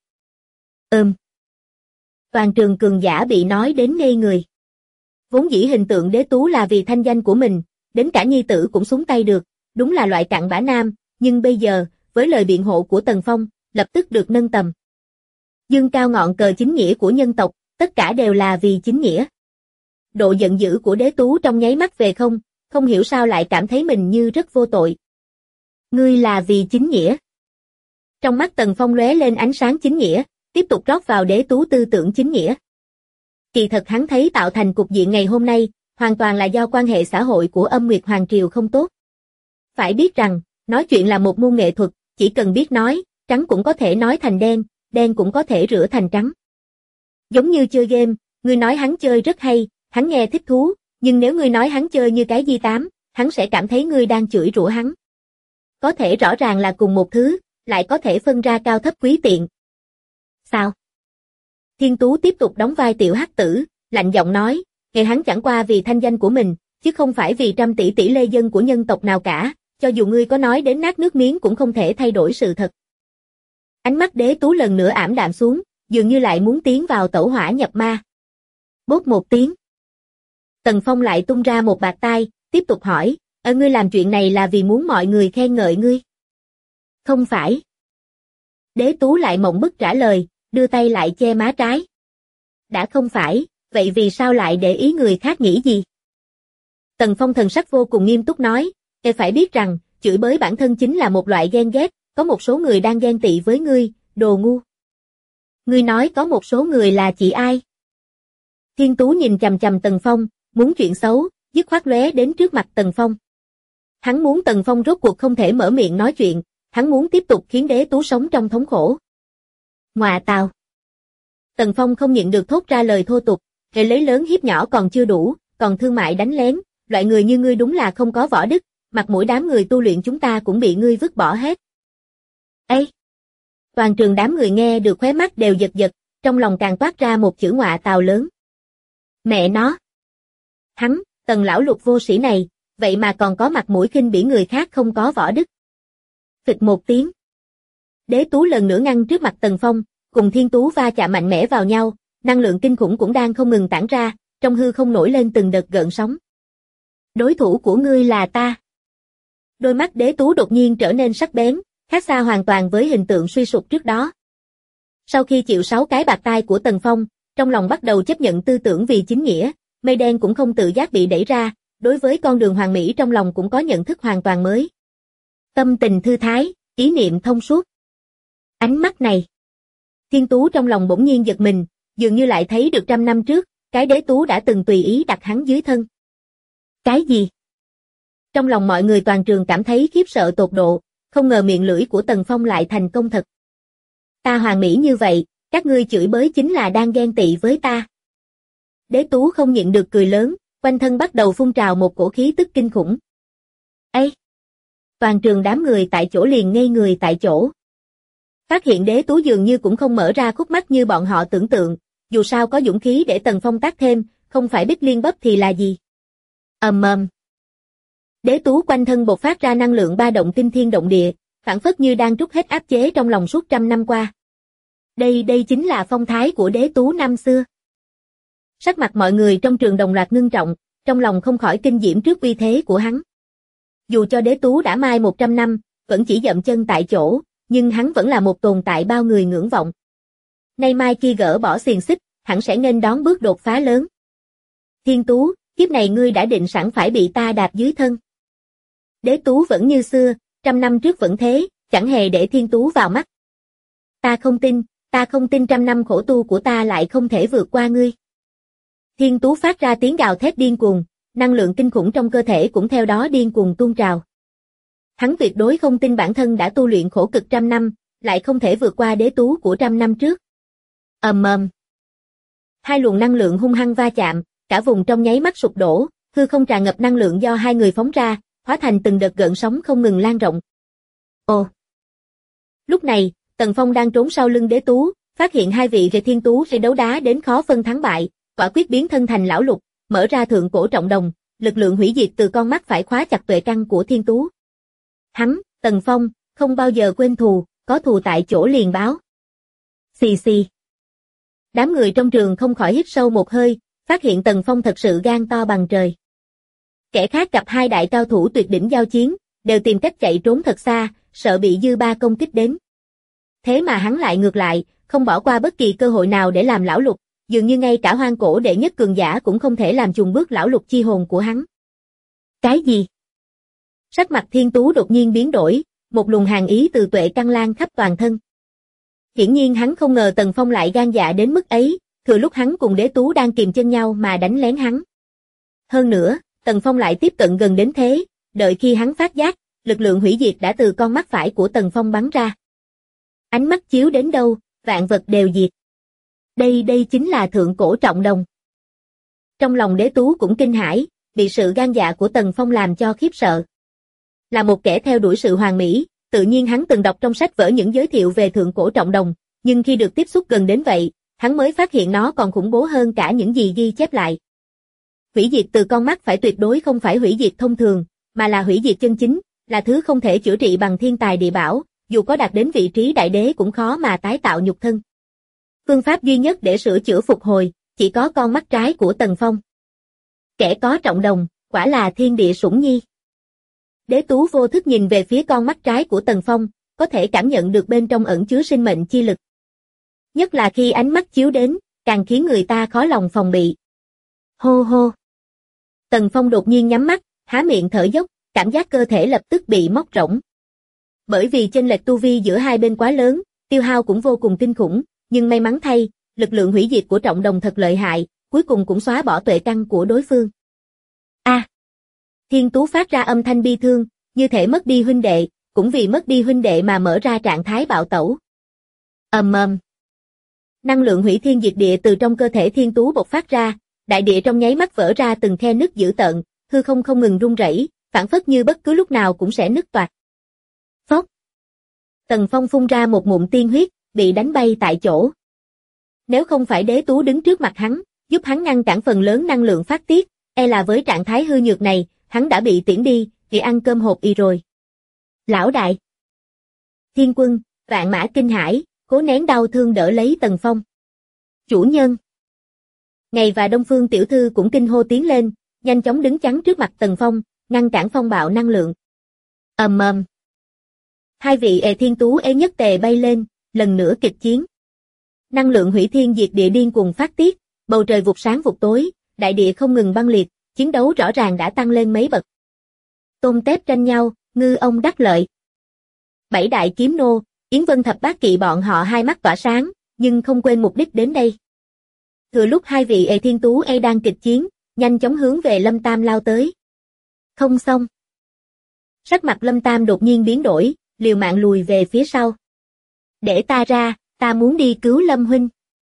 Toàn trường cường giả bị nói đến ngây người. Vốn dĩ hình tượng Đế Tú là vì thanh danh của mình, đến cả nhi tử cũng xuống tay được, đúng là loại cặn bã nam, nhưng bây giờ, với lời biện hộ của Tần Phong, lập tức được nâng tầm. Dương cao ngọn cờ chính nghĩa của nhân tộc, tất cả đều là vì chính nghĩa. Độ giận dữ của Đế Tú trong nháy mắt về không hiểu sao lại cảm thấy mình như rất vô tội. Ngươi là vì chính nghĩa. Trong mắt Tần Phong lóe lên ánh sáng chính nghĩa, tiếp tục rót vào Đế Tú tư tưởng chính nghĩa. Kỳ thật hắn thấy tạo thành cục diện ngày hôm nay, hoàn toàn là do quan hệ xã hội của Âm Nguyệt Hoàng Triều không tốt. Phải biết rằng, nói chuyện là một môn nghệ thuật, chỉ cần biết nói, trắng cũng có thể nói thành đen, đen cũng có thể rửa thành trắng. Giống như chơi game, ngươi nói hắn chơi rất hay, hắn nghe thích thú, nhưng nếu ngươi nói hắn chơi như cái Di8, hắn sẽ cảm thấy ngươi đang chửi rủa hắn. Có thể rõ ràng là cùng một thứ, lại có thể phân ra cao thấp quý tiện. Sao? Thiên Tú tiếp tục đóng vai tiểu hắc tử, lạnh giọng nói, hắn chẳng qua vì thanh danh của mình, chứ không phải vì trăm tỷ tỷ lê dân của nhân tộc nào cả, cho dù ngươi có nói đến nát nước miếng cũng không thể thay đổi sự thật. Ánh mắt Đế Tú lần nữa ảm đạm xuống, dường như lại muốn tiến vào tẩu hỏa nhập ma. Bốp một tiếng. Tần Phong lại tung ra một bạt tai, tiếp tục hỏi, ngươi làm chuyện này là vì muốn mọi người khen ngợi ngươi? Không phải. Đế Tú lại mộng bức trả lời, đưa tay lại che má trái. Đã không phải, vậy vì sao lại để ý người khác nghĩ gì? Tần Phong thần sắc vô cùng nghiêm túc nói, phải biết rằng, chửi bới bản thân chính là một loại ghen ghét, có một số người đang ghen tị với ngươi, đồ ngu. Ngươi nói có một số người là chỉ ai? Thiên Tú nhìn chằm chằm Tần Phong, muốn chuyện xấu, dứt khoát lóe đến trước mặt Tần Phong. Hắn muốn Tần Phong rốt cuộc không thể mở miệng nói chuyện, hắn muốn tiếp tục khiến Đế Tú sống trong thống khổ. Ngoà tào. Tần Phong không nhịn được thốt ra lời thô tục, hệ lấy lớn hiếp nhỏ còn chưa đủ, còn thương mại đánh lén, loại người như ngươi đúng là không có võ đức, mặt mũi đám người tu luyện chúng ta cũng bị ngươi vứt bỏ hết. Ê! Toàn trường đám người nghe được khóe mắt đều giật giật, trong lòng càng toát ra một chữ ngoạ tào lớn. Mẹ nó! Hắn, Tần lão lục vô sĩ này, vậy mà còn có mặt mũi khinh bỉ người khác không có võ đức. Phịch một tiếng. Đế Tú lần nữa ngăn trước mặt Tần Phong, cùng Thiên Tú va chạm mạnh mẽ vào nhau, năng lượng kinh khủng cũng đang không ngừng tản ra, trong hư không nổi lên từng đợt gợn sóng. Đối thủ của ngươi là ta. Đôi mắt Đế Tú đột nhiên trở nên sắc bén, khác xa hoàn toàn với hình tượng suy sụp trước đó. Sau khi chịu 6 cái bạt tai của Tần Phong, trong lòng bắt đầu chấp nhận tư tưởng vì chính nghĩa, mây đen cũng không tự giác bị đẩy ra, đối với con đường hoàn mỹ trong lòng cũng có nhận thức hoàn toàn mới. Tâm tình thư thái, ý niệm thông suốt. Ánh mắt này. Thiên Tú trong lòng bỗng nhiên giật mình, dường như lại thấy được 100 năm trước, cái Đế Tú đã từng tùy ý đặt hắn dưới thân. Cái gì? Trong lòng mọi người toàn trường cảm thấy khiếp sợ tột độ, không ngờ miệng lưỡi của Tần Phong lại thành công thật. Ta hoàn mỹ như vậy, các ngươi chửi bới chính là đang ghen tị với ta. Đế Tú không nhịn được cười lớn, quanh thân bắt đầu phun trào một cổ khí tức kinh khủng. Ê! Toàn trường đám người tại chỗ liền ngây người tại chỗ. Phát hiện Đế Tú dường như cũng không mở ra khúc mắc như bọn họ tưởng tượng, dù sao có dũng khí để Tần Phong tác thêm, không phải Bích Liên bấp thì là gì. Ầm ầm. Đế Tú quanh thân bộc phát ra năng lượng ba động kinh thiên động địa, phảng phất như đang trút hết áp chế trong lòng suốt 100 năm qua. Đây chính là phong thái của Đế Tú năm xưa. Sắc mặt mọi người trong trường đồng loạt ngưng trọng, trong lòng không khỏi kinh diễm trước uy thế của hắn. Dù cho Đế Tú đã mai 100 năm, vẫn chỉ dậm chân tại chỗ, nhưng hắn vẫn là một tồn tại bao người ngưỡng vọng. Nay mai khi gỡ bỏ xiềng xích, hẳn sẽ nghênh đón bước đột phá lớn. Thiên Tú, kiếp này ngươi đã định sẵn phải bị ta đạp dưới thân. Đế Tú vẫn như xưa, 100 năm trước vẫn thế, chẳng hề để Thiên Tú vào mắt. Ta không tin 100 năm khổ tu của ta lại không thể vượt qua ngươi. Thiên Tú phát ra tiếng gào thét điên cuồng, năng lượng kinh khủng trong cơ thể cũng theo đó điên cuồng tuôn trào. Hắn tuyệt đối không tin bản thân đã tu luyện khổ cực 100 năm, lại không thể vượt qua Đế Tú của 100 năm trước. Ầm ầm. Hai luồng năng lượng hung hăng va chạm, cả vùng trong nháy mắt sụp đổ, hư không tràn ngập năng lượng do hai người phóng ra, hóa thành từng đợt gợn sóng không ngừng lan rộng. Ồ! Lúc này, Tần Phong đang trốn sau lưng Đế Tú, phát hiện hai vị về Thiên Tú sẽ đấu đá đến khó phân thắng bại, quả quyết biến thân thành lão lục, mở ra thượng cổ trọng đồng, lực lượng hủy diệt từ con mắt phải khóa chặt tuệ căn của Thiên Tú. Hắn, Tần Phong, không bao giờ quên thù, có thù tại chỗ liền báo. Xì xì. Đám người trong trường không khỏi hít sâu một hơi, phát hiện Tần Phong thật sự gan to bằng trời. Kẻ khác gặp hai đại cao thủ tuyệt đỉnh giao chiến, đều tìm cách chạy trốn thật xa, sợ bị dư ba công kích đến. Thế mà hắn lại ngược lại, không bỏ qua bất kỳ cơ hội nào để làm lão lục, dường như ngay cả hoang cổ đệ nhất cường giả cũng không thể làm chùn bước lão lục chi hồn của hắn. Cái gì? Sắc mặt Thiên Tú đột nhiên biến đổi, một luồng hàn ý từ tuệ căn lan khắp toàn thân. Hiển nhiên hắn không ngờ Tần Phong lại gan dạ đến mức ấy, thừa lúc hắn cùng Đế Tú đang kìm chân nhau mà đánh lén hắn. Hơn nữa, Tần Phong lại tiếp cận gần đến thế, đợi khi hắn phát giác, lực lượng hủy diệt đã từ con mắt phải của Tần Phong bắn ra. Ánh mắt chiếu đến đâu, vạn vật đều diệt. Đây chính là thượng cổ trọng đồng. Trong lòng Đế Tú cũng kinh hãi, bị sự gan dạ của Tần Phong làm cho khiếp sợ. Là một kẻ theo đuổi sự hoàn mỹ, tự nhiên hắn từng đọc trong sách vở những giới thiệu về thượng cổ trọng đồng, nhưng khi được tiếp xúc gần đến vậy, hắn mới phát hiện nó còn khủng bố hơn cả những gì ghi chép lại. Hủy diệt từ con mắt phải tuyệt đối không phải hủy diệt thông thường, mà là hủy diệt chân chính, là thứ không thể chữa trị bằng thiên tài địa bảo, dù có đạt đến vị trí đại đế cũng khó mà tái tạo nhục thân. Phương pháp duy nhất để sửa chữa phục hồi, chỉ có con mắt trái của Tần Phong. Kẻ có trọng đồng, quả là thiên địa sủng nhi. Đế Tú vô thức nhìn về phía con mắt trái của Tần Phong, có thể cảm nhận được bên trong ẩn chứa sinh mệnh chi lực. Nhất là khi ánh mắt chiếu đến, càng khiến người ta khó lòng phòng bị. Hô hô. Tần Phong đột nhiên nhắm mắt, há miệng thở dốc, cảm giác cơ thể lập tức bị móc rỗng. Bởi vì chênh lệch tu vi giữa hai bên quá lớn, tiêu hao cũng vô cùng kinh khủng, nhưng may mắn thay, lực lượng hủy diệt của trọng đồng thật lợi hại, cuối cùng cũng xóa bỏ tuệ căn của đối phương. A! Thiên Tú phát ra âm thanh bi thương, như thể mất đi huynh đệ, cũng vì mất đi huynh đệ mà mở ra trạng thái bạo tẩu. Ầm ầm. Năng lượng hủy thiên diệt địa từ trong cơ thể Thiên Tú bộc phát ra, đại địa trong nháy mắt vỡ ra từng khe nứt dữ tợn, hư không không ngừng rung rẩy, phảng phất như bất cứ lúc nào cũng sẽ nứt toạc. Phốc. Tần Phong phun ra một ngụm tiên huyết, bị đánh bay tại chỗ. Nếu không phải Đế Tú đứng trước mặt hắn, giúp hắn ngăn cản phần lớn năng lượng phát tiết, e là với trạng thái hư nhược này, hắn đã bị tiễn đi, thì ăn cơm hộp y rồi. Lão đại. Thiên Quân, Vạn Mã kinh hãi, cố nén đau thương đỡ lấy Tần Phong. Chủ nhân. Ngày và Đông Phương tiểu thư cũng kinh hô tiến lên, nhanh chóng đứng chắn trước mặt Tần Phong, ngăn cản phong bạo năng lượng. Ầm ầm. Hai vị Thiên Tú nhất tề bay lên, lần nữa kịch chiến. Năng lượng hủy thiên diệt địa điên cuồng phát tiết, bầu trời vụt sáng vụt tối, đại địa không ngừng băng liệt, chiến đấu rõ ràng đã tăng lên mấy bậc. Tôm tép tranh nhau, ngư ông đắc lợi. Bảy đại kiếm nô, Yến Vân Thập Bát Kỵ bọn họ hai mắt tỏa sáng, nhưng không quên mục đích đến đây. Thừa lúc hai vị Thiên Tú đang kịch chiến, nhanh chóng hướng về Lâm Tam lao tới. Không xong. Sắc mặt Lâm Tam đột nhiên biến đổi, liều mạng lùi về phía sau. Để ta ra, ta muốn đi cứu Lâm huynh.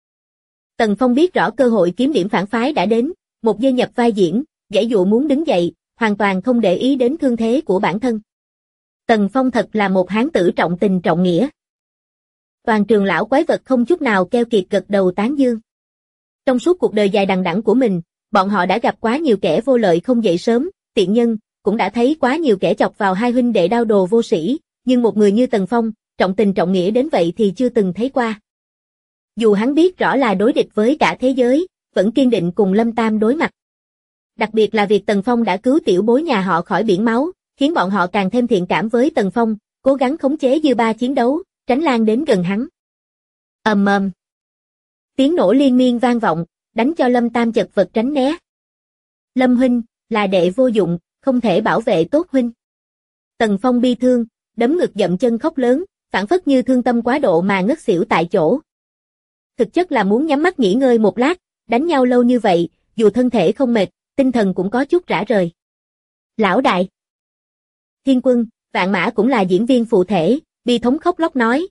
Tần Phong biết rõ cơ hội kiếm điểm phản phái đã đến, một giây nhập vai diễn, giãy dụ muốn đứng dậy, hoàn toàn không để ý đến thương thế của bản thân. Tần Phong thật là một hán tử trọng tình trọng nghĩa. Toàn trường lão quái vật không chút nào keo kiệt gật đầu tán dương. Trong suốt cuộc đời dài đằng đẵng của mình, bọn họ đã gặp quá nhiều kẻ vô lợi không dậy sớm, tiện nhân, cũng đã thấy quá nhiều kẻ chọc vào hai huynh đệ đao đồ vô sĩ, nhưng một người như Tần Phong, trọng tình trọng nghĩa đến vậy thì chưa từng thấy qua. Dù hắn biết rõ là đối địch với cả thế giới, vẫn kiên định cùng Lâm Tam đối mặt. Đặc biệt là việc Tần Phong đã cứu tiểu bối nhà họ khỏi biển máu, khiến bọn họ càng thêm thiện cảm với Tần Phong, cố gắng khống chế dư ba chiến đấu, tránh lan đến gần hắn. Ầm ầm. Tiếng nổ liên miên vang vọng, đánh cho Lâm Tam chật vật tránh né. Lâm huynh, là đệ vô dụng, không thể bảo vệ tốt huynh. Tần Phong bi thương, đấm ngực dậm chân khóc lớn, phảng phất như thương tâm quá độ mà ngất xỉu tại chỗ. Thực chất là muốn nhắm mắt nghỉ ngơi một lát, đánh nhau lâu như vậy, dù thân thể không mệt, tinh thần cũng có chút rã rời. Lão đại. Thiên Quân, Vạn Mã cũng là diễn viên phụ thể, bi thống khóc lóc nói,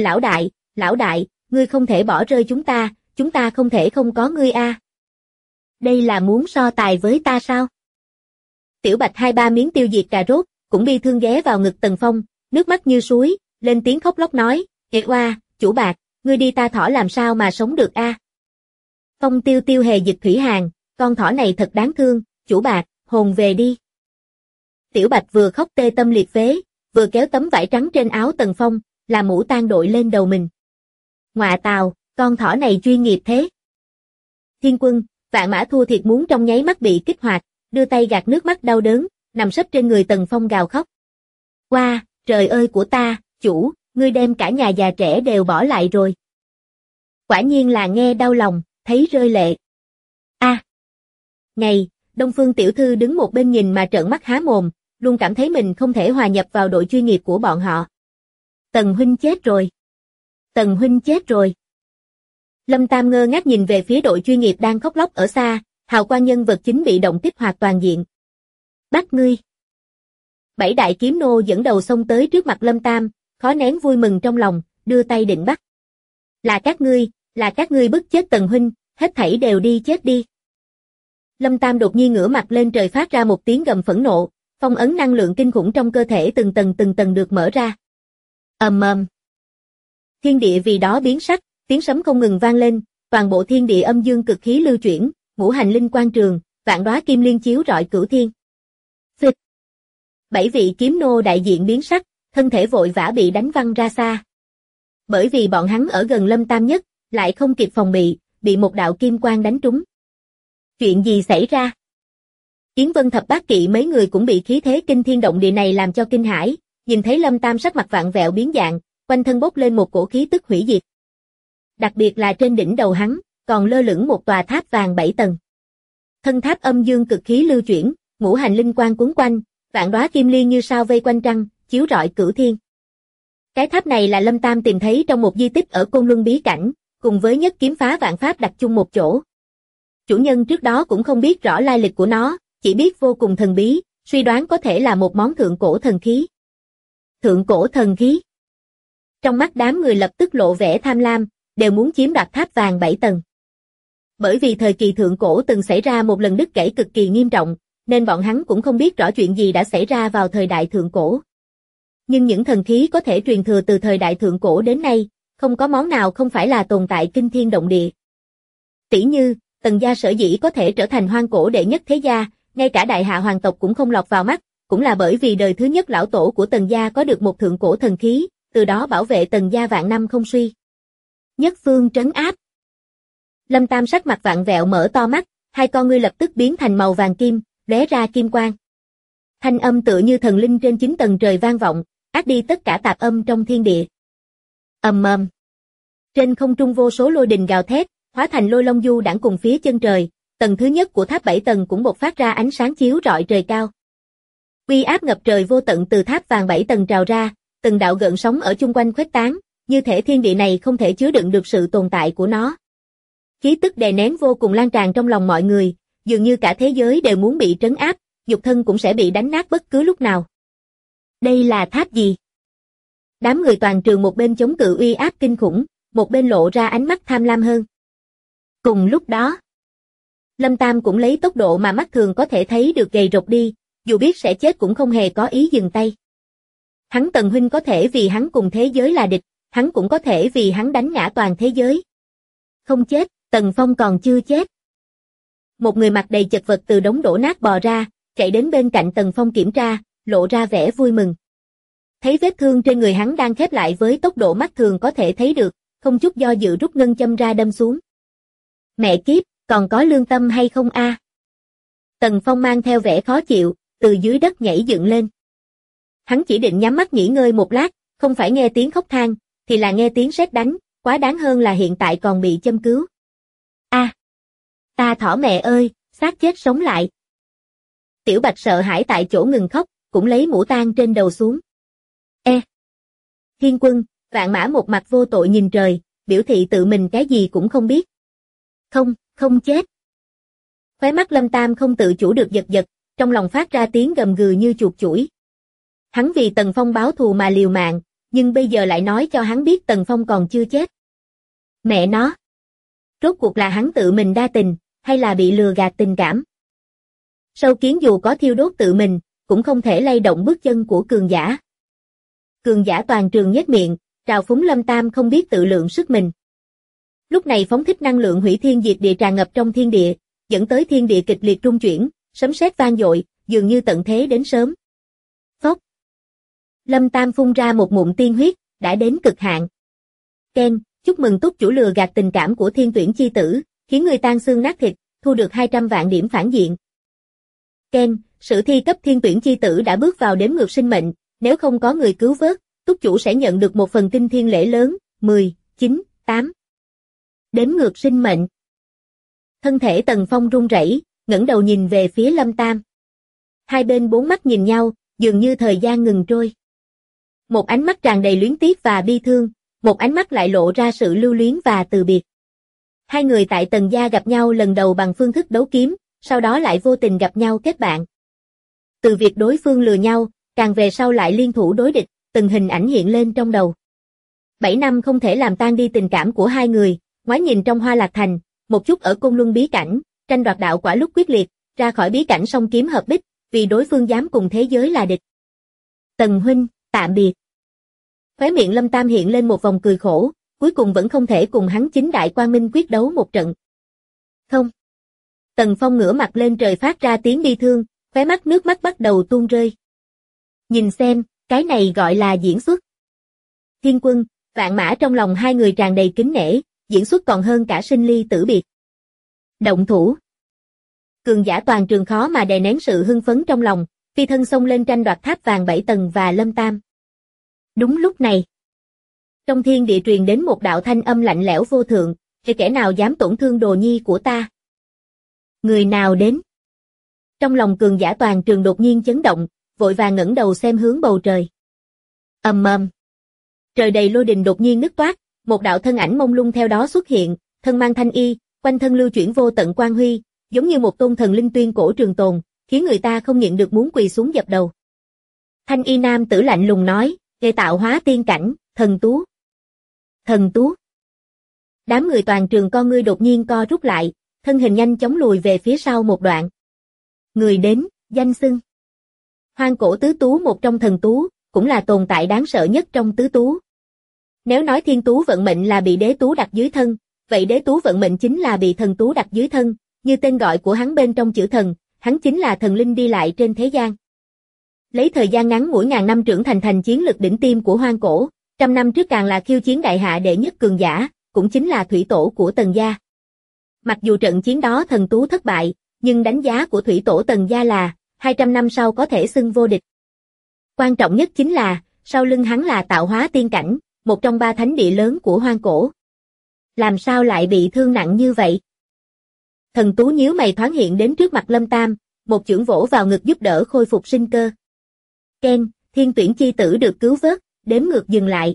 lão đại, ngươi không thể bỏ rơi chúng ta không thể không có ngươi a. Đây là muốn so tài với ta sao? Tiểu Bạch hai ba miếng tiêu diệt cà rốt, cũng bi thương ghé vào ngực Tần Phong, nước mắt như suối, lên tiếng khóc lóc nói, oa, chủ Bạc, ngươi đi ta thỏ làm sao mà sống được a? Phong Tiêu Tiêu hề dịch thủy hàng, con thỏ này thật đáng thương, chủ Bạc, hồn về đi. Tiểu Bạch vừa khóc tê tâm liệt phế, vừa kéo tấm vải trắng trên áo Tần Phong, làm mũ tang đội lên đầu mình. Ngọa tào, con thỏ này chuyên nghiệp thế. Thiên Quân, Vạn Mã thua thiệt muốn trong nháy mắt bị kích hoạt, đưa tay gạt nước mắt đau đớn, nằm sấp trên người Tần Phong gào khóc. Qua, trời ơi của ta, chủ, ngươi đem cả nhà già trẻ đều bỏ lại rồi. Quả nhiên là nghe đau lòng, thấy rơi lệ. A. Ngày, Đông Phương tiểu thư đứng một bên nhìn mà trợn mắt há mồm, luôn cảm thấy mình không thể hòa nhập vào đội chuyên nghiệp của bọn họ. Tần huynh chết rồi. Tần huynh chết rồi. Lâm Tam ngơ ngác nhìn về phía đội chuyên nghiệp đang khóc lóc ở xa, hào quang nhân vật chính bị động kích hoạt toàn diện. Bắt ngươi. Bảy đại kiếm nô dẫn đầu xông tới trước mặt Lâm Tam, khó nén vui mừng trong lòng, đưa tay định bắt. Là các ngươi bức chết Tần huynh, hết thảy đều đi chết đi. Lâm Tam đột nhiên ngửa mặt lên trời phát ra một tiếng gầm phẫn nộ, phong ấn năng lượng kinh khủng trong cơ thể từng tầng được mở ra. Ầm ầm. Thiên địa vì đó biến sắc, tiếng sấm không ngừng vang lên, toàn bộ thiên địa âm dương cực khí lưu chuyển, ngũ hành linh quang trường, vạn đóa kim liên chiếu rọi cửu thiên. Phịch. Bảy vị kiếm nô đại diện biến sắc, thân thể vội vã bị đánh văng ra xa. Bởi vì bọn hắn ở gần Lâm Tam nhất, lại không kịp phòng bị một đạo kim quang đánh trúng. Chuyện gì xảy ra? Yến Vân Thập Bát Kỵ mấy người cũng bị khí thế kinh thiên động địa này làm cho kinh hãi, nhìn thấy Lâm Tam sắc mặt vạn vẹo biến dạng, quanh thân bốc lên một cổ khí tức hủy diệt. Đặc biệt là trên đỉnh đầu hắn, còn lơ lửng một tòa tháp vàng 7 tầng. Thân tháp âm dương cực khí lưu chuyển, ngũ hành linh quang cuốn quanh, vạn đóa kim liên như sao vây quanh trăng, chiếu rọi cửu thiên. Cái tháp này là Lâm Tam tìm thấy trong một di tích ở Côn Luân bí cảnh, cùng với nhất kiếm phá vạn pháp đặt chung một chỗ. Chủ nhân trước đó cũng không biết rõ lai lịch của nó, chỉ biết vô cùng thần bí, suy đoán có thể là một món thượng cổ thần khí. Thượng cổ thần khí. Trong mắt đám người lập tức lộ vẻ tham lam, đều muốn chiếm đoạt tháp vàng 7 tầng. Bởi vì thời kỳ thượng cổ từng xảy ra một lần đứt gãy cực kỳ nghiêm trọng, nên bọn hắn cũng không biết rõ chuyện gì đã xảy ra vào thời đại thượng cổ. Nhưng những thần khí có thể truyền thừa từ thời đại thượng cổ đến nay, không có món nào không phải là tồn tại kinh thiên động địa. Tỉ như, Tần gia sở dĩ có thể trở thành hoang cổ đệ nhất thế gia, ngay cả đại hạ hoàng tộc cũng không lọt vào mắt, cũng là bởi vì đời thứ nhất lão tổ của Tần gia có được một thượng cổ thần khí, từ đó bảo vệ Tần gia vạn năm không suy. Nhất phương trấn áp. Lâm Tam sắc mặt vặn vẹo mở to mắt, hai con ngươi lập tức biến thành màu vàng kim, lóe ra kim quang. Thanh âm tựa như thần linh trên 9 tầng trời vang vọng, át đi tất cả tạp âm trong thiên địa. Ầm ầm. Trên không trung vô số lôi đình gào thét, hóa thành lôi long du đãng cùng phía chân trời, tầng thứ nhất của tháp 7 tầng cũng bộc phát ra ánh sáng chiếu rọi trời cao. Uy áp ngập trời vô tận từ tháp vàng 7 tầng trào ra, từng đạo gợn sóng ở chung quanh khuếch tán, như thể thiên địa này không thể chứa đựng được sự tồn tại của nó. Khí tức đè nén vô cùng lan tràn trong lòng mọi người, dường như cả thế giới đều muốn bị trấn áp, nhục thân cũng sẽ bị đánh nát bất cứ lúc nào. Đây là tháp gì? Đám người toàn trường một bên chống cự uy áp kinh khủng, một bên lộ ra ánh mắt tham lam hơn. Cùng lúc đó, Lâm Tam cũng lấy tốc độ mà mắt thường có thể thấy được gầy rộc đi, dù biết sẽ chết cũng không hề có ý dừng tay. Hắn Tần huynh có thể vì hắn cùng thế giới là địch, hắn cũng có thể vì hắn đánh ngã toàn thế giới. Không chết, Tần Phong còn chưa chết. Một người mặt đầy chật vật từ đống đổ nát bò ra, chạy đến bên cạnh Tần Phong kiểm tra, lộ ra vẻ vui mừng. Thấy vết thương trên người hắn đang khép lại với tốc độ mắt thường có thể thấy được, không chút do dự rút ngân châm ra đâm xuống. Mẹ kiếp, còn có lương tâm hay không a? Tần Phong mang theo vẻ khó chịu, từ dưới đất nhảy dựng lên. Hắn chỉ định nhắm mắt nghỉ ngơi một lát, không phải nghe tiếng khóc than, thì là nghe tiếng sét đánh, quá đáng hơn là hiện tại còn bị châm cứu. A, ta thỏ mẹ ơi, xác chết sống lại. Tiểu Bạch sợ hãi tại chỗ ngừng khóc, cũng lấy mũ tang trên đầu xuống. Thiên Quân, Vạn Mã một mặt vô tội nhìn trời, biểu thị tự mình cái gì cũng không biết. Không chết. Khóe mắt Lâm Tam không tự chủ được giật giật, trong lòng phát ra tiếng gầm gừ như chuột chủi. Hắn vì Tần Phong báo thù mà liều mạng, nhưng bây giờ lại nói cho hắn biết Tần Phong còn chưa chết. Mẹ nó! Rốt cuộc là hắn tự mình đa tình, hay là bị lừa gạt tình cảm? Sâu kiến dù có thiêu đốt tự mình, cũng không thể lay động bước chân của cường giả. Cường giả toàn trường nhếch miệng, trào phúng Lâm Tam không biết tự lượng sức mình. Lúc này phóng thích năng lượng hủy thiên diệt địa tràn ngập trong thiên địa, dẫn tới thiên địa kịch liệt rung chuyển, sấm sét vang dội, dường như tận thế đến sớm. Phốc. Lâm Tam phun ra một ngụm tiên huyết, đã đến cực hạn. Ken, chúc mừng túc chủ lừa gạt tình cảm của thiên tuyển chi tử, khiến người tan xương nát thịt, thu được 200 vạn điểm phản diện. Ken, sử thi cấp thiên tuyển chi tử đã bước vào đếm ngược sinh mệnh, nếu không có người cứu vớt, túc chủ sẽ nhận được một phần kinh thiên lễ lớn, 10, 9, 8. Đếm ngược sinh mệnh. Thân thể Tần Phong run rẩy, ngẩng đầu nhìn về phía Lâm Tam. Hai bên bốn mắt nhìn nhau, dường như thời gian ngừng trôi. Một ánh mắt tràn đầy luyến tiếc và bi thương, một ánh mắt lại lộ ra sự lưu luyến và từ biệt. Hai người tại Tần gia gặp nhau lần đầu bằng phương thức đấu kiếm, sau đó lại vô tình gặp nhau kết bạn. Từ việc đối phương lừa nhau, càng về sau lại liên thủ đối địch, từng hình ảnh hiện lên trong đầu. 7 năm không thể làm tan đi tình cảm của hai người, ngoái nhìn trong Hoa Lạc Thành, một chút ở Côn Luân bí cảnh, tranh đoạt đạo quả lúc quyết liệt, ra khỏi bí cảnh song kiếm hợp bích, vì đối phương dám cùng thế giới là địch. Tần huynh, tạm biệt. Khóe miệng Lâm Tam hiện lên một vòng cười khổ, cuối cùng vẫn không thể cùng hắn chính đại quang minh quyết đấu một trận. Không. Tần Phong ngửa mặt lên trời phát ra tiếng bi thương, khóe mắt nước mắt bắt đầu tuôn rơi. Nhìn xem, cái này gọi là diễn xuất. Thiên Quân, Vạn Mã trong lòng hai người tràn đầy kính nể, diễn xuất còn hơn cả sinh ly tử biệt. Động thủ. Cường giả toàn trường khó mà đè nén sự hưng phấn trong lòng, phi thân xông lên tranh đoạt tháp vàng 7 tầng và Lâm Tam. Đúng lúc này, trong thiên địa truyền đến một đạo thanh âm lạnh lẽo vô thượng, "Thì kẻ nào dám tổn thương đồ nhi của ta?" Người nào đến? Trong lòng cường giả toàn trường đột nhiên chấn động, vội vàng ngẩng đầu xem hướng bầu trời. Ầm ầm. Trời đầy lôi đình đột nhiên nứt toác, một đạo thân ảnh mông lung theo đó xuất hiện, thân mang thanh y, quanh thân lưu chuyển vô tận quang huy, giống như một tôn thần linh tuyên cổ trường tồn, khiến người ta không nhịn được muốn quỳ xuống dập đầu. Thanh y nam tử lạnh lùng nói, "Gây tạo hóa tiên cảnh, thần tú." Thần tú. Đám người toàn trường con ngươi đột nhiên co rút lại, thân hình nhanh chóng lùi về phía sau một đoạn. Người đến, danh xưng. Hoang cổ tứ tú, một trong thần tú, cũng là tồn tại đáng sợ nhất trong tứ tú. Nếu nói thiên tú vận mệnh là bị đế tú đặt dưới thân, vậy đế tú vận mệnh chính là bị thần tú đặt dưới thân, như tên gọi của hắn bên trong chữ thần, hắn chính là thần linh đi lại trên thế gian. Lấy thời gian ngắn ngủi ngàn năm trưởng thành chiến lực đỉnh tiêm của hoang cổ, trăm năm trước càng là khiêu chiến đại hạ đệ nhất cường giả, cũng chính là thủy tổ của Tần gia. Mặc dù trận chiến đó thần tú thất bại, nhưng đánh giá của thủy tổ Tần gia là 200 năm sau có thể xưng vô địch. Quan trọng nhất chính là, sau lưng hắn là tạo hóa tiên cảnh, một trong 3 thánh địa lớn của hoang cổ. Làm sao lại bị thương nặng như vậy? Thần tú nhíu mày thoáng hiện đến trước mặt Lâm Tam, một chưởng vỗ vào ngực giúp đỡ khôi phục sinh cơ. Ken, thiên tuyển chi tử được cứu vớt, đếm ngược dừng lại.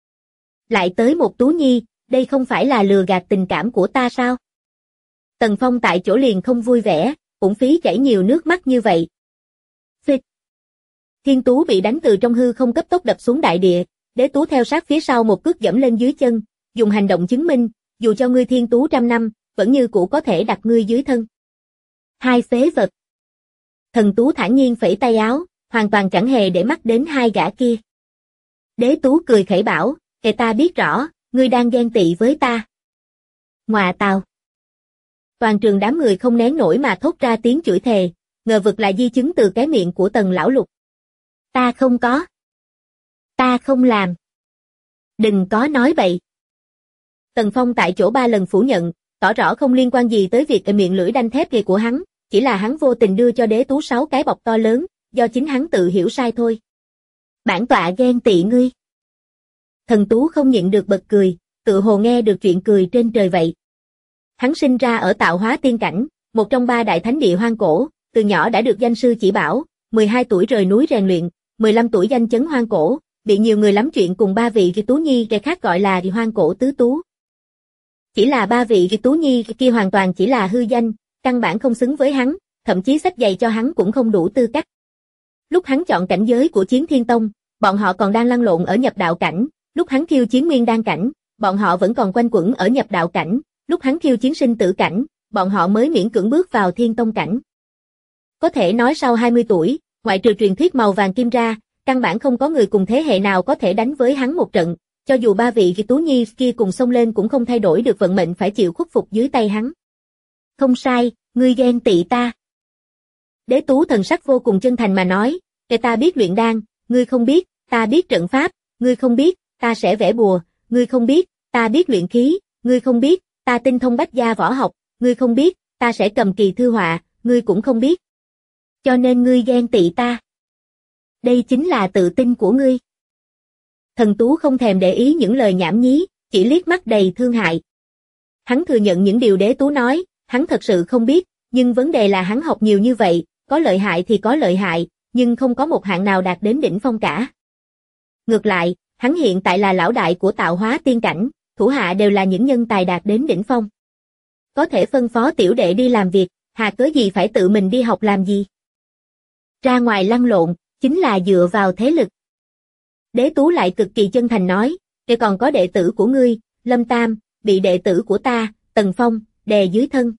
Lại tới một tú nhi, đây không phải là lừa gạt tình cảm của ta sao? Tần Phong tại chỗ liền không vui vẻ, uổng phí chảy nhiều nước mắt như vậy. Phịch. Thiên tú bị đánh từ trong hư không cấp tốc đập xuống đại địa, đế tú theo sát phía sau một cước dẫm lên dưới chân, dùng hành động chứng minh, dù cho ngươi thiên tú trăm năm, vẫn như cũ có thể đặt ngươi dưới thân. Hai phế vật. Thần tú thản nhiên phẩy tay áo, hoàn toàn chẳng hề để mắt đến hai gã kia. Đế tú cười khẩy bảo, kể ta biết rõ, ngươi đang ghen tị với ta. Ngọa tào. Toàn trường đám người không nén nổi mà thốt ra tiếng chửi thề, ngờ vực là di chứng từ cái miệng của Tần lão lục. Ta không có. Ta không làm. Đừng có nói bậy. Tần Phong tại chỗ 3 lần phủ nhận, tỏ rõ không liên quan gì tới việc miệng lưỡi đanh thép kia của hắn, chỉ là hắn vô tình đưa cho đế tú 6 cái bọc to lớn, do chính hắn tự hiểu sai thôi. Bản tọa ghen tị ngươi. Thần tú không nhịn được bật cười, tự hồ nghe được chuyện cười trên trời vậy. Hắn sinh ra ở tạo hóa tiên cảnh, một trong 3 đại thánh địa hoang cổ, từ nhỏ đã được danh sư chỉ bảo, 12 tuổi rời núi rèn luyện, 15 tuổi danh chấn hoang cổ, bị nhiều người lắm chuyện cùng 3 vị tú nhi cái khác gọi là hoang cổ tứ tú. Chỉ là 3 vị tú nhi kia hoàn toàn chỉ là hư danh, căn bản không xứng với hắn, thậm chí xách giày cho hắn cũng không đủ tư cách. Lúc hắn chọn cảnh giới của Chiến Thiên Tông, bọn họ còn đang lăn lộn ở nhập đạo cảnh, lúc hắn khiêu chiến Nguyên Đan cảnh, bọn họ vẫn còn quanh quẩn ở nhập đạo cảnh, lúc hắn khiêu chiến sinh tử cảnh, bọn họ mới miễn cưỡng bước vào Thiên Tông cảnh. Có thể nói sau 20 tuổi, ngoại trừ truyền thuyết màu vàng kim ra, căn bản không có người cùng thế hệ nào có thể đánh với hắn một trận, cho dù 3 vị tú nhi kia cùng xông lên cũng không thay đổi được vận mệnh phải chịu khuất phục dưới tay hắn. Không sai, ngươi ghen tị ta. Đế tú thần sắc vô cùng chân thành mà nói, kể ta biết luyện đan, ngươi không biết, ta biết trận pháp, ngươi không biết, ta sẽ vẽ bùa, ngươi không biết, ta biết luyện khí, ngươi không biết, ta tinh thông bách gia võ học, ngươi không biết, ta sẽ cầm kỳ thư họa, ngươi cũng không biết. Cho nên ngươi ghen tị ta. Đây chính là tự tin của ngươi. Thần tú không thèm để ý những lời nhảm nhí, chỉ liếc mắt đầy thương hại. Hắn thừa nhận những điều đế tú nói, hắn thật sự không biết, nhưng vấn đề là hắn học nhiều như vậy, có lợi hại thì có lợi hại, nhưng không có một hạng nào đạt đến đỉnh phong cả. Ngược lại, hắn hiện tại là lão đại của tạo hóa tiên cảnh, thủ hạ đều là những nhân tài đạt đến đỉnh phong. Có thể phân phó tiểu đệ đi làm việc, hà cớ gì phải tự mình đi học làm gì? Ra ngoài lăn lộn, chính là dựa vào thế lực. Đế tú lại cực kỳ chân thành nói, kể còn có đệ tử của ngươi, Lâm Tam, bị đệ tử của ta, Tần Phong, đè dưới thân.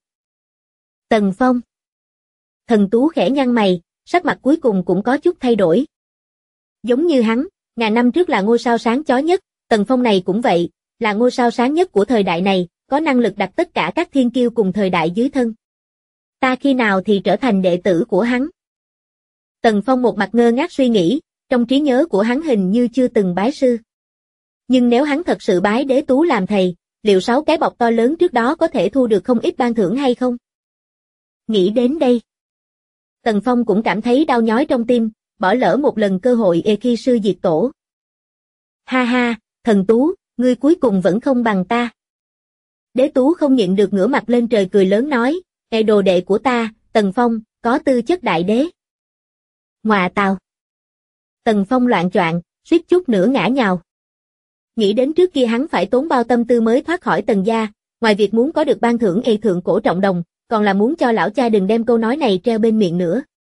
Tần Phong. Thần tú khẽ nhăn mày, sắc mặt cuối cùng cũng có chút thay đổi. Giống như hắn, ngàn năm trước là ngôi sao sáng chói nhất, Tần Phong này cũng vậy, là ngôi sao sáng nhất của thời đại này, có năng lực đặt tất cả các thiên kiêu cùng thời đại dưới thân. Ta khi nào thì trở thành đệ tử của hắn? Tần Phong một mặt ngơ ngác suy nghĩ, trong trí nhớ của hắn hình như chưa từng bái sư. Nhưng nếu hắn thật sự bái đế tú làm thầy, liệu 6 cái bọc to lớn trước đó có thể thu được không ít ban thưởng hay không? Nghĩ đến đây, Tần Phong cũng cảm thấy đau nhói trong tim, bỏ lỡ một lần cơ hội khi sư diệt tổ. Ha ha, thần tú, ngươi cuối cùng vẫn không bằng ta. Đế tú không nhịn được ngửa mặt lên trời cười lớn nói, đồ đệ của ta, Tần Phong, có tư chất đại đế. Ngọa tào. Tần Phong loạng choạng, suýt chút nữa ngã nhào. Nghĩ đến trước kia hắn phải tốn bao tâm tư mới thoát khỏi Tần gia, ngoài việc muốn có được ban thưởng thượng cổ trọng đồng, còn là muốn cho lão cha đừng đem câu nói này treo bên miệng nữa.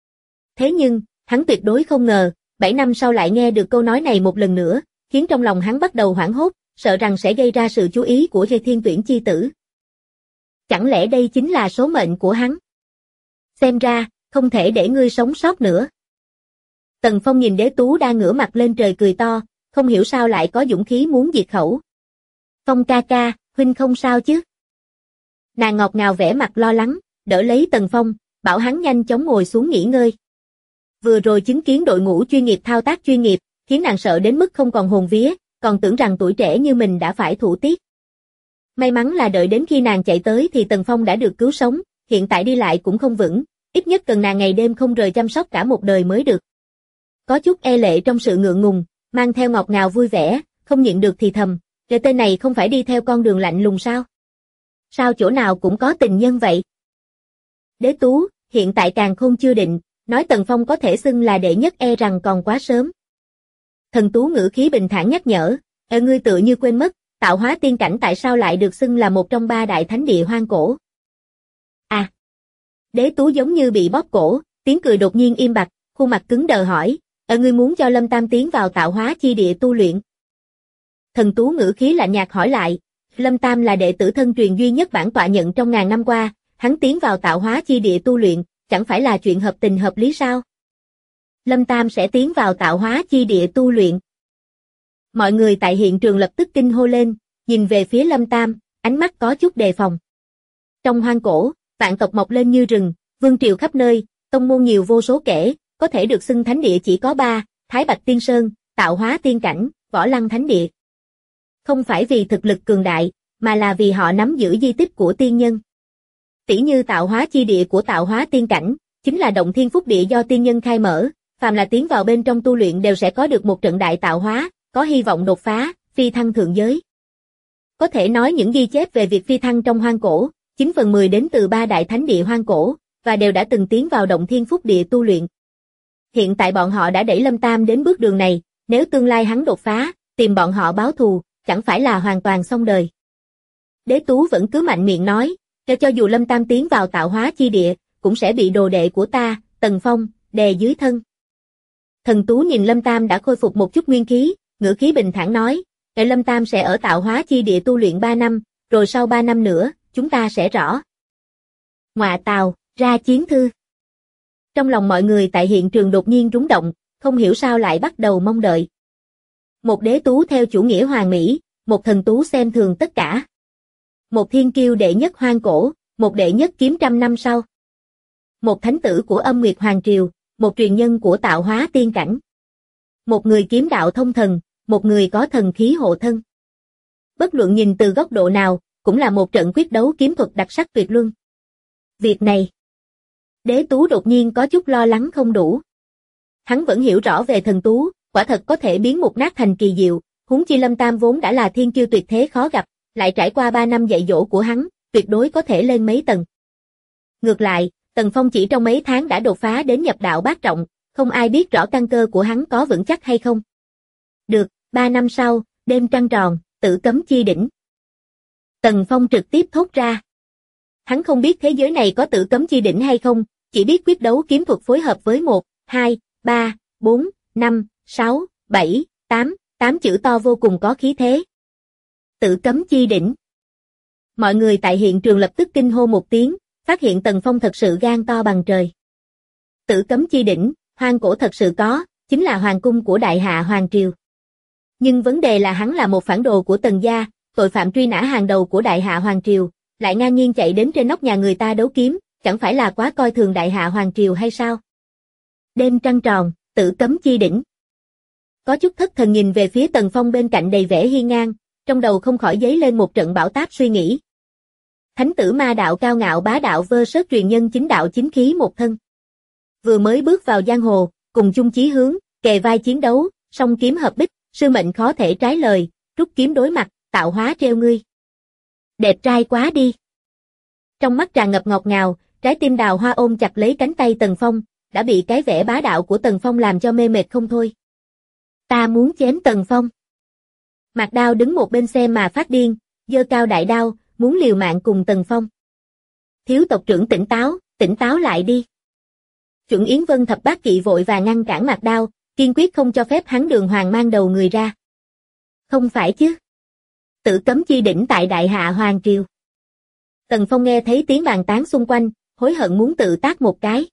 Thế nhưng, hắn tuyệt đối không ngờ, 7 năm sau lại nghe được câu nói này một lần nữa, khiến trong lòng hắn bắt đầu hoảng hốt, sợ rằng sẽ gây ra sự chú ý của Dây Thiên Tuyển chi tử. Chẳng lẽ đây chính là số mệnh của hắn? Xem ra, không thể để ngươi sống sót nữa. Tần Phong nhìn Đế Tú đang ngửa mặt lên trời cười to, không hiểu sao lại có dũng khí muốn diệt khẩu. Phong ca ca, huynh không sao chứ? Nàng ngọt ngào vẻ mặt lo lắng, đỡ lấy Tần Phong, bảo hắn nhanh chóng ngồi xuống nghỉ ngơi. Vừa rồi chứng kiến đội ngũ chuyên nghiệp thao tác chuyên nghiệp, khiến nàng sợ đến mức không còn hồn vía, còn tưởng rằng tuổi trẻ như mình đã phải thủ tiết. May mắn là đợi đến khi nàng chạy tới thì Tần Phong đã được cứu sống, hiện tại đi lại cũng không vững, ít nhất cần nàng ngày đêm không rời chăm sóc cả một đời mới được. Có chút e lệ trong sự ngượng ngùng, mang theo ngọt ngào vui vẻ, không nhịn được thì thầm, cái tên này không phải đi theo con đường lạnh lùng sao? Sao chỗ nào cũng có tình nhân vậy? Đế Tú, hiện tại càng khôn chưa định, nói Tần Phong có thể xưng là đệ nhất e rằng còn quá sớm. Thần Tú ngữ khí bình thản nhắc nhở, ngươi tựa như quên mất, tạo hóa tiên cảnh tại sao lại được xưng là một trong 3 đại thánh địa hoang cổ? À! Đế Tú giống như bị bóp cổ, tiếng cười đột nhiên im bặt, khuôn mặt cứng đờ hỏi, ngươi muốn cho Lâm Tam tiến vào tạo hóa chi địa tu luyện? Thần Tú ngữ khí lạnh nhạt hỏi lại, Lâm Tam là đệ tử thân truyền duy nhất bản tọa nhận trong ngàn năm qua, hắn tiến vào tạo hóa chi địa tu luyện, chẳng phải là chuyện hợp tình hợp lý sao? Lâm Tam sẽ tiến vào tạo hóa chi địa tu luyện. Mọi người tại hiện trường lập tức kinh hô lên, nhìn về phía Lâm Tam, ánh mắt có chút đề phòng. Trong hoang cổ, vạn tộc mọc lên như rừng, vương triều khắp nơi, tông môn nhiều vô số kể, có thể được xưng thánh địa chỉ có 3, Thái Bạch Tiên Sơn, Tạo Hóa Tiên Cảnh, Võ Lăng Thánh Địa. Không phải vì thực lực cường đại, mà là vì họ nắm giữ di tích của tiên nhân. Tỉ như Tạo Hóa chi địa của Tạo Hóa Tiên Cảnh, chính là động thiên phúc địa do tiên nhân khai mở, phàm là tiến vào bên trong tu luyện đều sẽ có được một trận đại tạo hóa, có hy vọng đột phá, phi thăng thượng giới. Có thể nói những ghi chép về việc phi thăng trong hoang cổ, 9/10 đến từ 3 đại thánh địa hoang cổ, và đều đã từng tiến vào động thiên phúc địa tu luyện. Hiện tại bọn họ đã đẩy Lâm Tam đến bước đường này, nếu tương lai hắn đột phá, tìm bọn họ báo thù, chẳng phải là hoàn toàn xong đời. Đế Tú vẫn cứ mạnh miệng nói, cho dù Lâm Tam tiến vào tạo hóa chi địa, cũng sẽ bị đồ đệ của ta, Tần Phong, đè dưới thân. Thần Tú nhìn Lâm Tam đã khôi phục một chút nguyên khí, ngữ khí bình thản nói, Lâm Tam sẽ ở tạo hóa chi địa tu luyện 3 năm, rồi sau 3 năm nữa, chúng ta sẽ rõ. Ngoạ tào, ra chiến thư. Trong lòng mọi người tại hiện trường đột nhiên rúng động, không hiểu sao lại bắt đầu mong đợi. Một Đế Tú theo chủ nghĩa hoàn mỹ, một Thần Tú xem thường tất cả. Một thiên kiêu đệ nhất hoang cổ, một đệ nhất kiếm trăm năm sau. Một thánh tử của Âm Nguyệt Hoàng Triều, một truyền nhân của Tạo Hóa Tiên Cảnh. Một người kiếm đạo thông thần, một người có thần khí hộ thân. Bất luận nhìn từ góc độ nào, cũng là một trận quyết đấu kiếm thuật đặc sắc tuyệt luân. Việc này, Đế Tú đột nhiên có chút lo lắng không đủ. Hắn vẫn hiểu rõ về Thần Tú, quả thật có thể biến một nát thành kỳ diệu, huống chi Lâm Tam vốn đã là thiên kiêu tuyệt thế khó gặp, lại trải qua 3 năm dạy dỗ của hắn, tuyệt đối có thể lên mấy tầng. Ngược lại, Tần Phong chỉ trong mấy tháng đã đột phá đến nhập đạo bát trọng, không ai biết rõ căn cơ của hắn có vững chắc hay không. Được, 3 năm sau, đêm trăng tròn, Tử Cấm Chi Đỉnh. Tần Phong trực tiếp thốt ra. Hắn không biết thế giới này có Tử Cấm Chi Đỉnh hay không, chỉ biết quyết đấu kiếm thuật phối hợp với 1, 2, 3, 4, 5, 6, 7, 8 chữ to vô cùng có khí thế. Tử Cấm Chi Đỉnh. Mọi người tại hiện trường lập tức kinh hô một tiếng, phát hiện Tần Phong thật sự gan to bằng trời. Tử Cấm Chi Đỉnh, hoang cổ thật sự có, chính là hoàng cung của Đại Hạ Hoàng Triều. Nhưng vấn đề là hắn là một phản đồ của Tần gia, tội phạm truy nã hàng đầu của Đại Hạ Hoàng Triều, lại ngang nhiên chạy đến trên nóc nhà người ta đấu kiếm, chẳng phải là quá coi thường Đại Hạ Hoàng Triều hay sao? Đêm trăng tròn, Tử Cấm Chi Đỉnh. Có chút thất thần nhìn về phía Tần Phong bên cạnh đầy vẻ hiên ngang, trong đầu không khỏi dấy lên một trận bão táp suy nghĩ. Thánh tử ma đạo cao ngạo bá đạo versus truyền nhân chính đạo chính khí một thân. Vừa mới bước vào giang hồ, cùng chung chí hướng, kề vai chiến đấu, song kiếm hợp bích, sư mệnh khó thể trái lời, rút kiếm đối mặt, tạo hóa treo ngươi. Đẹp trai quá đi. Trong mắt tràn ngập ngọt ngào, trái tim đào hoa ôm chặt lấy cánh tay Tần Phong, đã bị cái vẻ bá đạo của Tần Phong làm cho mê mệt không thôi. Ta muốn chém Tần Phong. Mạc Đao đứng một bên xem mà phát điên, giơ cao đại đao, muốn liều mạng cùng Tần Phong. Thiếu tộc trưởng tỉnh táo lại đi. Chuẩn Yến Vân thập bát kỵ vội và ngăn cản Mạc Đao, kiên quyết không cho phép hắn đường hoàng mang đầu người ra. Không phải chứ. Tử cấm chi đỉnh tại Đại Hạ Hoàng Triều. Tần Phong nghe thấy tiếng bàn tán xung quanh, hối hận muốn tự tác một cái.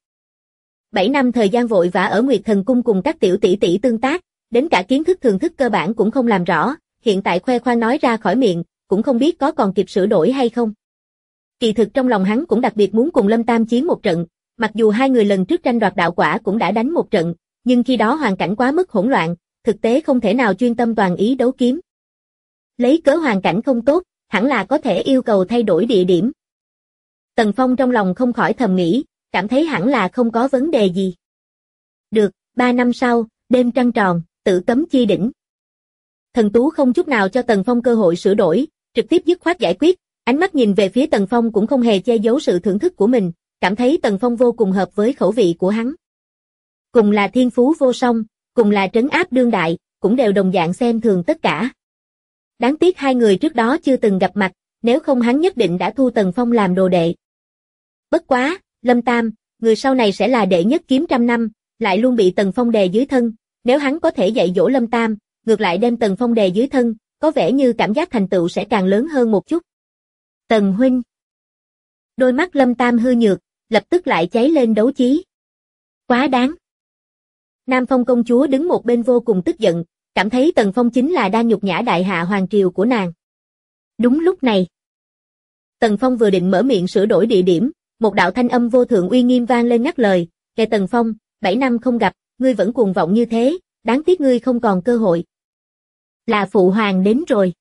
7 năm thời gian vội vã ở Nguyệt Thần Cung cùng các tiểu tỷ tỷ tương tác, đến cả kiến thức thường thức cơ bản cũng không làm rõ, hiện tại khoe khoang nói ra khỏi miệng, cũng không biết có còn kịp sửa đổi hay không. Kỳ thực trong lòng hắn cũng đặc biệt muốn cùng Lâm Tam chiến một trận, mặc dù hai người lần trước tranh đoạt đạo quả cũng đã đánh một trận, nhưng khi đó hoàn cảnh quá mức hỗn loạn, thực tế không thể nào chuyên tâm toàn ý đấu kiếm. Lấy cớ hoàn cảnh không tốt, hẳn là có thể yêu cầu thay đổi địa điểm. Tần Phong trong lòng không khỏi thầm nghĩ, cảm thấy hẳn là không có vấn đề gì. Được, 3 năm sau, đêm trăng tròn, Tử cấm chi đỉnh. Thần Tú không chút nào cho Tần Phong cơ hội sửa đổi, trực tiếp dứt khoát giải quyết, ánh mắt nhìn về phía Tần Phong cũng không hề che giấu sự thưởng thức của mình, cảm thấy Tần Phong vô cùng hợp với khẩu vị của hắn. Cùng là thiên phú vô song, cùng là trấn áp đương đại, cũng đều đồng dạng xem thường tất cả. Đáng tiếc hai người trước đó chưa từng gặp mặt, nếu không hắn nhất định đã thu Tần Phong làm đồ đệ. Bất quá, Lâm Tam, người sau này sẽ là đệ nhất kiếm trăm năm, lại luôn bị Tần Phong đè dưới thân, nếu hắn có thể dạy dỗ Lâm Tam, ngược lại đem Tần Phong đè dưới thân, có vẻ như cảm giác thành tựu sẽ càng lớn hơn một chút. Tần huynh. Đôi mắt Lâm Tam hư nhược, lập tức lại cháy lên đấu chí. Quá đáng. Nam Phong công chúa đứng một bên vô cùng tức giận, cảm thấy Tần Phong chính là đang nhục nhã Đại Hạ Hoàng Triều của nàng. Đúng lúc này, Tần Phong vừa định mở miệng sửa đổi địa điểm, một đạo thanh âm vô thượng uy nghiêm vang lên ngắt lời, kẻ Tần Phong, 7 năm không gặp, ngươi vẫn cuồng vọng như thế, đáng tiếc ngươi không còn cơ hội. Là phụ hoàng đến rồi.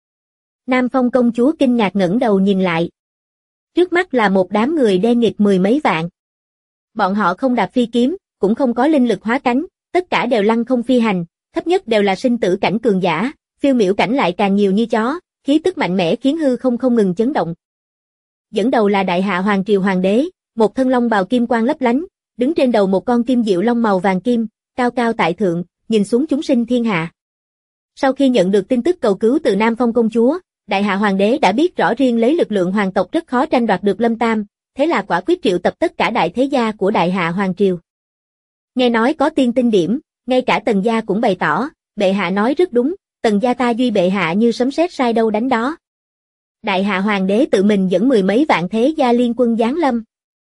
Nam Phong công chúa kinh ngạc ngẩng đầu nhìn lại. Trước mắt là một đám người đen nghịt 10 mấy vạn. Bọn họ không đạp phi kiếm, cũng không có linh lực hóa cánh, tất cả đều lăng không phi hành, thấp nhất đều là sinh tử cảnh cường giả, phiêu miểu cảnh lại càng nhiều như chó, khí tức mạnh mẽ khiến hư không ngừng chấn động. Dẫn đầu là Đại Hạ Hoàng Triều Hoàng đế, một thân long bào kim quang lấp lánh, đứng trên đầu một con kim diệu long màu vàng kim, cao cao tại thượng, nhìn xuống chúng sinh thiên hạ. Sau khi nhận được tin tức cầu cứu từ Nam Phong công chúa, Đại Hạ Hoàng đế đã biết rõ riêng lấy lực lượng hoàng tộc rất khó tranh đoạt được Lâm Tam, thế là quả quyết triệu tập tất cả đại thế gia của Đại Hạ Hoàng Triều. Nghe nói có tiên tinh điểm, ngay cả Tần gia cũng bày tỏ, bệ hạ nói rất đúng, Tần gia ta duy bệ hạ như sấm sét sai đâu đánh đó. Đại Hạ Hoàng đế tự mình dẫn 10 mấy vạn thế gia liên quân giáng lâm.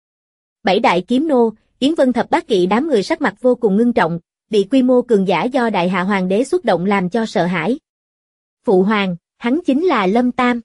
7 đại kiếm nô, Yến Vân thập bát kỵ đám người sắc mặt vô cùng ngưng trọng, bị quy mô cường giả do Đại Hạ Hoàng đế xuất động làm cho sợ hãi. Phụ hoàng, hắn chính là Lâm Tam.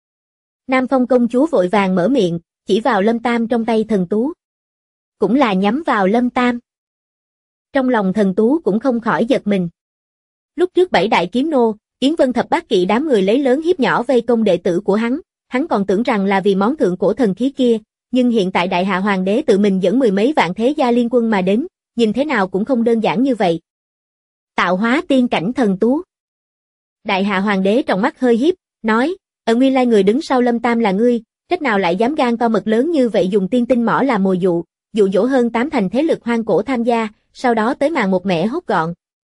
Nam Phong công chúa vội vàng mở miệng, chỉ vào Lâm Tam trong tay Thần Tú. Cũng là nhắm vào Lâm Tam. Trong lòng Thần Tú cũng không khỏi giật mình. Lúc trước 7 đại kiếm nô, Yến Vân thập bát kỵ đám người lấy lớn hiếp nhỏ vây công đệ tử của hắn còn tưởng rằng là vì món thượng cổ thần khí kia, nhưng hiện tại Đại Hạ Hoàng đế tự mình dẫn 10 mấy vạn thế gia liên quân mà đến, nhìn thế nào cũng không đơn giản như vậy. Tạo hóa tiên cảnh Thần Tú. Đại Hạ Hoàng đế trong mắt hơi hiếp, nói, nguyên lai người đứng sau Lâm Tam là ngươi, trách nào lại dám gan to mật lớn như vậy dùng tiên tinh mỏ làm mồi dụ, dụ dỗ hơn 8 thành thế lực hoang cổ tham gia, sau đó tới màn một mẻ hốt gọn.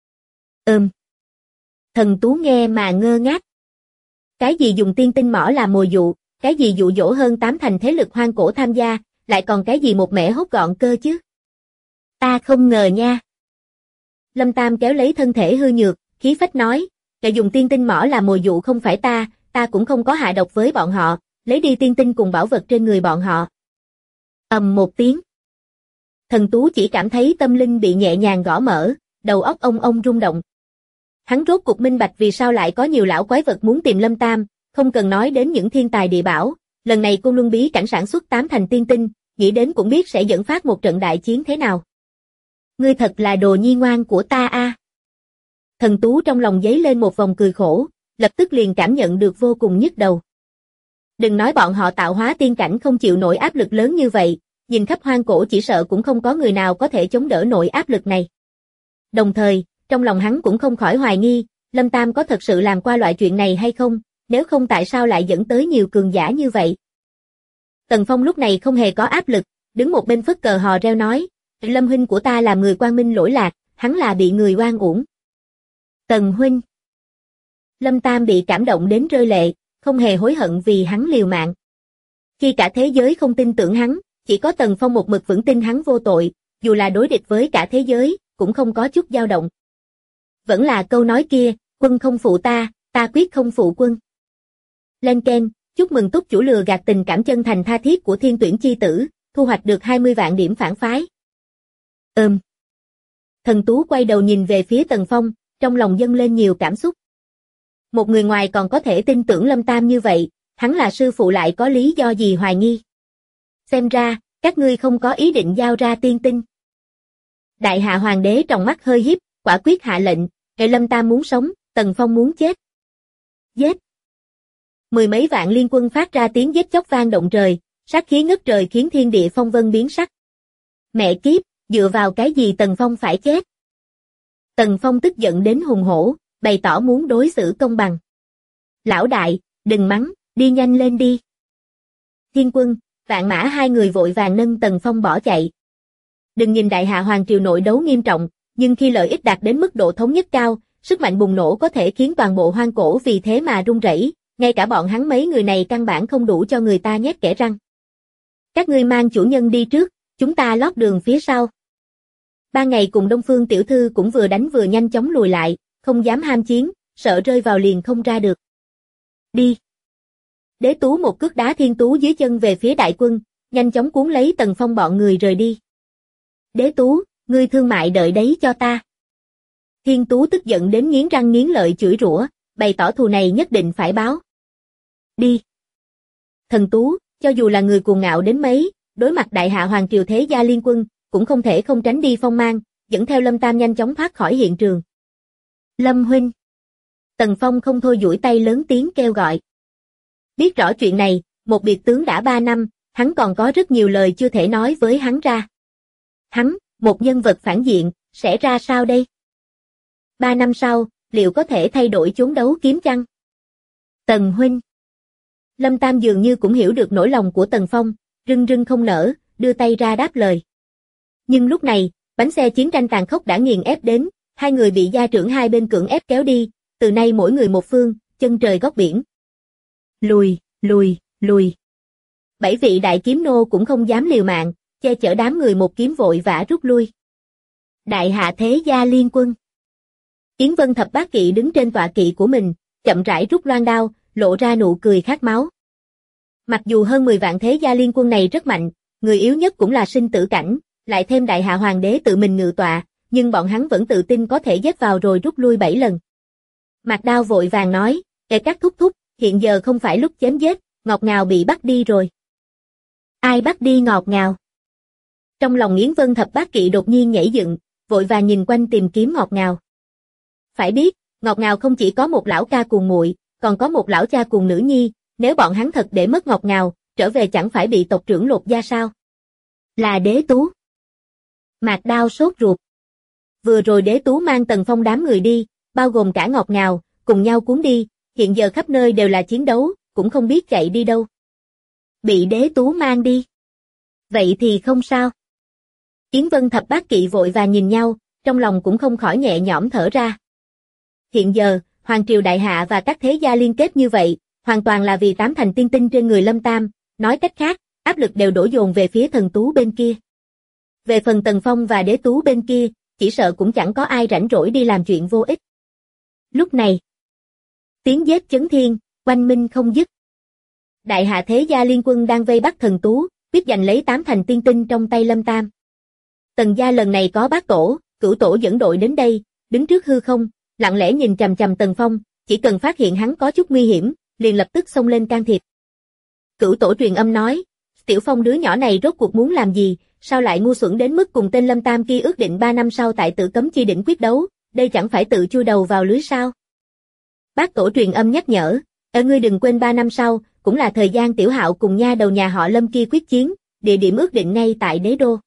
Thần Tú nghe mà ngơ ngác. Cái gì dùng tiên tinh mỏ làm mồi dụ, cái gì dụ dỗ hơn 8 thành thế lực hoang cổ tham gia, lại còn cái gì một mẻ hốt gọn cơ chứ? Ta không ngờ nha. Lâm Tam kéo lấy thân thể hư nhược, khí phách nói, kẻ dùng tiên tinh mỏ làm mồi dụ không phải ta cũng không có hạ độc với bọn họ, lấy đi tiên tinh cùng bảo vật trên người bọn họ. Ầm một tiếng. Thần Tú chỉ cảm thấy tâm linh bị nhẹ nhàng gõ mở, đầu óc ông rung động. Hắn rốt cuộc minh bạch vì sao lại có nhiều lão quái vật muốn tìm Lâm Tam, không cần nói đến những thiên tài địa bảo, lần này Côn Luân bí cảnh sản xuất 8 thành tiên tinh, nghĩ đến cũng biết sẽ dẫn phát một trận đại chiến thế nào. Ngươi thật là đồ nhi ngoan của ta a. Thần Tú trong lòng dấy lên một vòng cười khổ, lập tức liền cảm nhận được vô cùng nhức đầu. Đừng nói bọn họ tạo hóa tiên cảnh không chịu nổi áp lực lớn như vậy, nhìn khắp hoang cổ chỉ sợ cũng không có người nào có thể chống đỡ nổi áp lực này. Đồng thời, trong lòng hắn cũng không khỏi hoài nghi, Lâm Tam có thật sự làm qua loại chuyện này hay không, nếu không tại sao lại dẫn tới nhiều cường giả như vậy. Tần Phong lúc này không hề có áp lực, đứng một bên phất cờ hò reo nói, Lâm huynh của ta làm người quang minh lỗi lạc, hắn là bị người oan uổng. Tần huynh. Lâm Tam bị cảm động đến rơi lệ, không hề hối hận vì hắn liều mạng. Khi cả thế giới không tin tưởng hắn, chỉ có Tần Phong một mực vững tin hắn vô tội, dù là đối địch với cả thế giới, cũng không có chút dao động. Vẫn là câu nói kia, quân không phụ ta, ta quyết không phụ quân. Lên kênh, chúc mừng túc chủ lừa gạt tình cảm chân thành tha thiết của thiên tuyển chi tử, thu hoạch được 20 vạn điểm phản phái. Thần Tú quay đầu nhìn về phía Tần Phong, trong lòng dâng lên nhiều cảm xúc. Một người ngoài còn có thể tin tưởng Lâm Tam như vậy, hắn là sư phụ lại có lý do gì hoài nghi. Xem ra, các ngươi không có ý định giao ra tiên tinh. Đại hạ hoàng đế trong mắt hơi híp, quả quyết hạ lệnh, Lâm Tam muốn sống, Tần Phong muốn chết. Giết! Mười mấy vạn liên quân phát ra tiếng giết chóc vang động trời, sát khí ngất trời khiến thiên địa phong vân biến sắc. Mẹ kiếp, dựa vào cái gì Tần Phong phải chết? Tần Phong tức giận đến hùng hổ, bày tỏ muốn đối xử công bằng. Lão đại, đừng mắng, đi nhanh lên đi. Thiên Quân, Vạn Mã hai người vội vàng nâng Tần Phong bỏ chạy. Đừng nhìn đại hạ hoàng triều nội đấu nghiêm trọng, nhưng khi lợi ích đạt đến mức độ thống nhất cao, sức mạnh bùng nổ có thể khiến toàn bộ hoang cổ vì thế mà rung rẩy, ngay cả bọn hắn mấy người này căn bản không đủ cho người ta nhét kẽ răng. Các ngươi mang chủ nhân đi trước, chúng ta lót đường phía sau. Ban ngày cùng Đông Phương tiểu thư cũng vừa đánh vừa nhanh chóng lùi lại, không dám ham chiến, sợ rơi vào liền không ra được. Đi. Đế Tú một cước đá Thiên Tú dưới chân về phía đại quân, nhanh chóng cuốn lấy Tần Phong bọn người rời đi. Đế Tú, ngươi thương mại đợi đấy cho ta. Thiên Tú tức giận đến nghiến răng nghiến lợi chửi rủa, bày tỏ thù này nhất định phải báo. Đi. Thần Tú, cho dù là người cuồng ngạo đến mấy, đối mặt đại hạ hoàng triều thế gia liên quân, cũng không thể không tránh đi phong mang, dẫn theo Lâm Tam nhanh chóng thoát khỏi hiện trường. Lâm huynh. Tần Phong không thôi duỗi tay lớn tiếng kêu gọi. Biết rõ chuyện này, một biệt tướng đã 3 năm, hắn còn có rất nhiều lời chưa thể nói với hắn ra. Hắn, một nhân vật phản diện, sẽ ra sao đây? 3 năm sau, liệu có thể thay đổi chốn đấu kiếm chăng? Tần huynh. Lâm Tam dường như cũng hiểu được nỗi lòng của Tần Phong, rưng rưng không nở, đưa tay ra đáp lời. Nhưng lúc này, bánh xe chiến tranh tàn khốc đã nghiền ép đến, hai người bị gia trưởng hai bên cưỡng ép kéo đi, từ nay mỗi người một phương, chân trời góc biển. Lùi, lùi, lùi. 7 vị đại kiếm nô cũng không dám liều mạng, che chở đám người một kiếm vội vã rút lui. Đại hạ thế gia liên quân. Yến Vân Thập Bát Kỵ đứng trên tọa kỵ của mình, chậm rãi rút loan đao, lộ ra nụ cười khát máu. Mặc dù hơn 10 vạn thế gia liên quân này rất mạnh, người yếu nhất cũng là sinh tử cảnh, lại thêm đại hạ hoàng đế tự mình ngự tọa, nhưng bọn hắn vẫn tự tin có thể giết vào rồi rút lui 7 lần. Mạc Đao vội vàng nói, các thúc thúc, hiện giờ không phải lúc chém giết, Ngọt Ngào bị bắt đi rồi. Ai bắt đi Ngọt Ngào? Trong lòng Yến Vân Thập Bát Kỵ đột nhiên nhảy dựng, vội vàng nhìn quanh tìm kiếm Ngọt Ngào. Phải biết, Ngọt Ngào không chỉ có một lão ca cùng muội, còn có một lão cha cùng nữ nhi, nếu bọn hắn thật để mất Ngọt Ngào, trở về chẳng phải bị tộc trưởng lột da sao? Là Đế Tú. Mạc Đao sốt ruột. Vừa rồi Đế Tú mang Tần Phong đám người đi, bao gồm cả Ngọt Ngào, cùng nhau cuốn đi, hiện giờ khắp nơi đều là chiến đấu, cũng không biết chạy đi đâu. Bị Đế Tú mang đi. Vậy thì không sao. Yến Vân Thập Bát Kỵ vội và nhìn nhau, trong lòng cũng không khỏi nhẹ nhõm thở ra. Hiện giờ, Hoàng triều đại hạ và các thế gia liên kết như vậy, hoàn toàn là vì 8 thành tiên tinh trên người Lâm Tam, nói cách khác, áp lực đều đổ dồn về phía Thần Tú bên kia. Về phần Tần Phong và Đế Tú bên kia, chỉ sợ cũng chẳng có ai rảnh rỗi đi làm chuyện vô ích. Lúc này, tiếng giết chấn thiên, oanh minh không dứt. Đại hạ thế gia liên quân đang vây bắt Thần Tú, quyết giành lấy 8 thành tiên tinh trong tay Lâm Tam. Tần gia lần này có Bát Tổ, Cửu Tổ dẫn đội đến đây, đứng trước hư không, lặng lẽ nhìn chằm chằm Tần Phong, chỉ cần phát hiện hắn có chút nguy hiểm, liền lập tức xông lên can thiệp. Cửu Tổ truyền âm nói, Tiểu Phong đứa nhỏ này rốt cuộc muốn làm gì, sao lại ngu xuẩn đến mức cùng tên Lâm Tam kia ước định 3 năm sau tại Tử Cấm Chi Đỉnh quyết đấu, đây chẳng phải tự chui đầu vào lưới sao? Bác Tổ truyền âm nhắc nhở, ngươi đừng quên 3 năm sau, cũng là thời gian Tiểu Hạo cùng nha đầu nhà họ Lâm kia quyết chiến, địa điểm ước định ngay tại Đế Đô.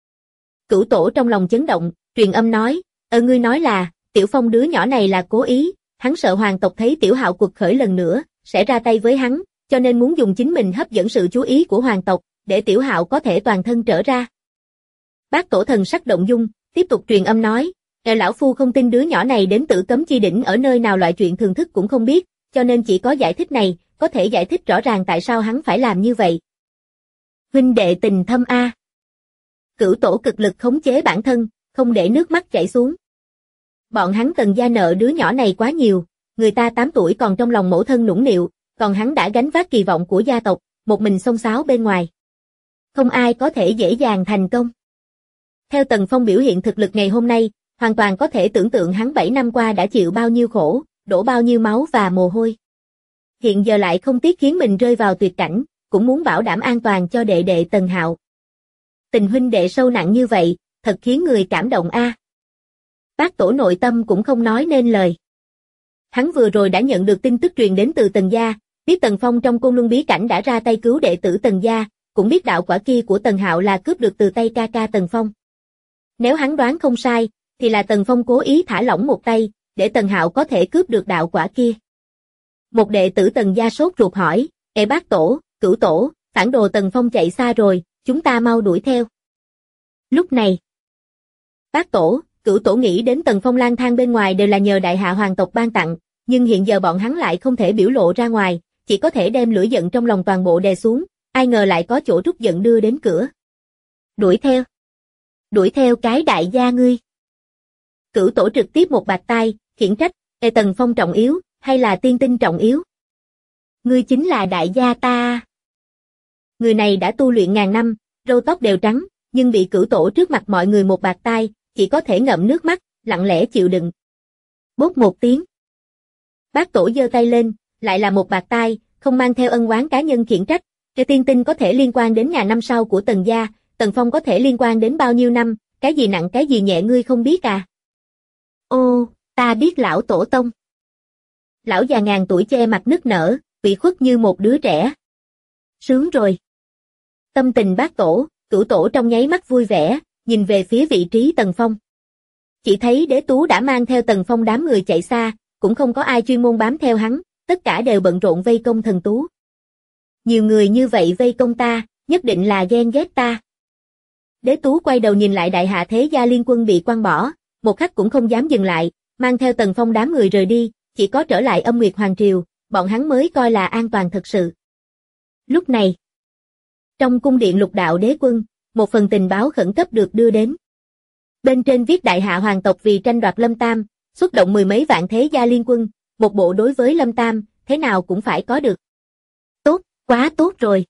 Cửu Tổ trong lòng chấn động, truyền âm nói, ngươi nói là, Tiểu Phong đứa nhỏ này là cố ý, hắn sợ hoàng tộc thấy Tiểu Hạo quật khởi lần nữa, sẽ ra tay với hắn, cho nên muốn dùng chính mình hấp dẫn sự chú ý của hoàng tộc, để Tiểu Hạo có thể toàn thân trở ra. Bác Tổ thần sắc động dung, tiếp tục truyền âm nói, lão phu không tin đứa nhỏ này đến Tử Cấm Chi Đỉnh ở nơi nào, loại chuyện thường thức cũng không biết, cho nên chỉ có giải thích này, có thể giải thích rõ ràng tại sao hắn phải làm như vậy. Huynh đệ tình thâm a. Cửu tổ cực lực khống chế bản thân, không để nước mắt chảy xuống. Bọn hắn Tần gia nợ đứa nhỏ này quá nhiều, người ta 8 tuổi còn trong lòng mẫu thân nũng nịu, còn hắn đã gánh vác kỳ vọng của gia tộc, một mình xông xáo bên ngoài. Không ai có thể dễ dàng thành công. Theo Tần Phong biểu hiện thực lực ngày hôm nay, hoàn toàn có thể tưởng tượng hắn 7 năm qua đã chịu bao nhiêu khổ, đổ bao nhiêu máu và mồ hôi. Hiện giờ lại không tiếc khiến mình rơi vào tuyệt cảnh, cũng muốn bảo đảm an toàn cho đệ đệ Tần Hạo. Tình huynh đệ sâu nặng như vậy, thật khiến người cảm động a. Bác tổ nội tâm cũng không nói nên lời. Hắn vừa rồi đã nhận được tin tức truyền đến từ Tần gia, biết Tần Phong trong Côn Luân bí cảnh đã ra tay cứu đệ tử Tần gia, cũng biết đạo quả kia của Tần Hạo là cướp được từ tay ca ca Tần Phong. Nếu hắn đoán không sai, thì là Tần Phong cố ý thả lỏng một tay, để Tần Hạo có thể cướp được đạo quả kia. Một đệ tử Tần gia sốt ruột hỏi, Ê bác tổ, Cửu tổ, phản đồ Tần Phong chạy xa rồi, chúng ta mau đuổi theo. Lúc này, bác tổ, Cửu tổ nghĩ đến Tần Phong lang thang bên ngoài đều là nhờ đại hạ hoàng tộc ban tặng, nhưng hiện giờ bọn hắn lại không thể biểu lộ ra ngoài, chỉ có thể đem lửa giận trong lòng toàn bộ đè xuống, ai ngờ lại có chỗ trút giận đưa đến cửa. Đuổi theo cái đại gia ngươi. Cửu tổ trực tiếp một bạt tai, khiển trách, Ê Tần Phong trọng yếu, hay là tiên tinh trọng yếu? Ngươi chính là đại gia ta. Người này đã tu luyện ngàn năm, râu tóc đều trắng, nhưng bị Cửu tổ trước mặt mọi người một bạt tai, chỉ có thể ngậm nước mắt, lặng lẽ chịu đựng. Bốp một tiếng. Bác tổ giơ tay lên, lại là một bạt tai, không mang theo ân oán cá nhân khiển trách, Ê tiên tinh có thể liên quan đến ngàn năm sau của Tần gia, Tần Phong có thể liên quan đến bao nhiêu năm, cái gì nặng cái gì nhẹ ngươi không biết à? Ô, ta biết lão tổ tông. Lão già ngàn tuổi che mặt nức nở, bị khuất như một đứa trẻ. Sướng rồi. Tâm tình bác tổ, Cửu tổ trong nháy mắt vui vẻ, nhìn về phía vị trí Tần Phong. Chỉ thấy Đế Tú đã mang theo Tần Phong đám người chạy xa, cũng không có ai chuyên môn bám theo hắn, tất cả đều bận rộn vây công thần Tú. Nhiều người như vậy vây công ta, nhất định là ghen ghét ta. Đế Tú quay đầu nhìn lại đại hạ thế gia liên quân bị quăng bỏ, một khắc cũng không dám dừng lại, mang theo Tần Phong đám người rời đi, chỉ có trở lại Âm Nguyệt Hoàng Triều, bọn hắn mới coi là an toàn thật sự. Lúc này, trong cung điện Lục Đạo Đế Quân, một phần tình báo khẩn cấp được đưa đến. Bên trên viết đại hạ hoàng tộc vì tranh đoạt Lâm Tam, xuất động 10 mấy vạn thế gia liên quân, một bộ đối với Lâm Tam, thế nào cũng phải có được. Tốt, quá tốt rồi.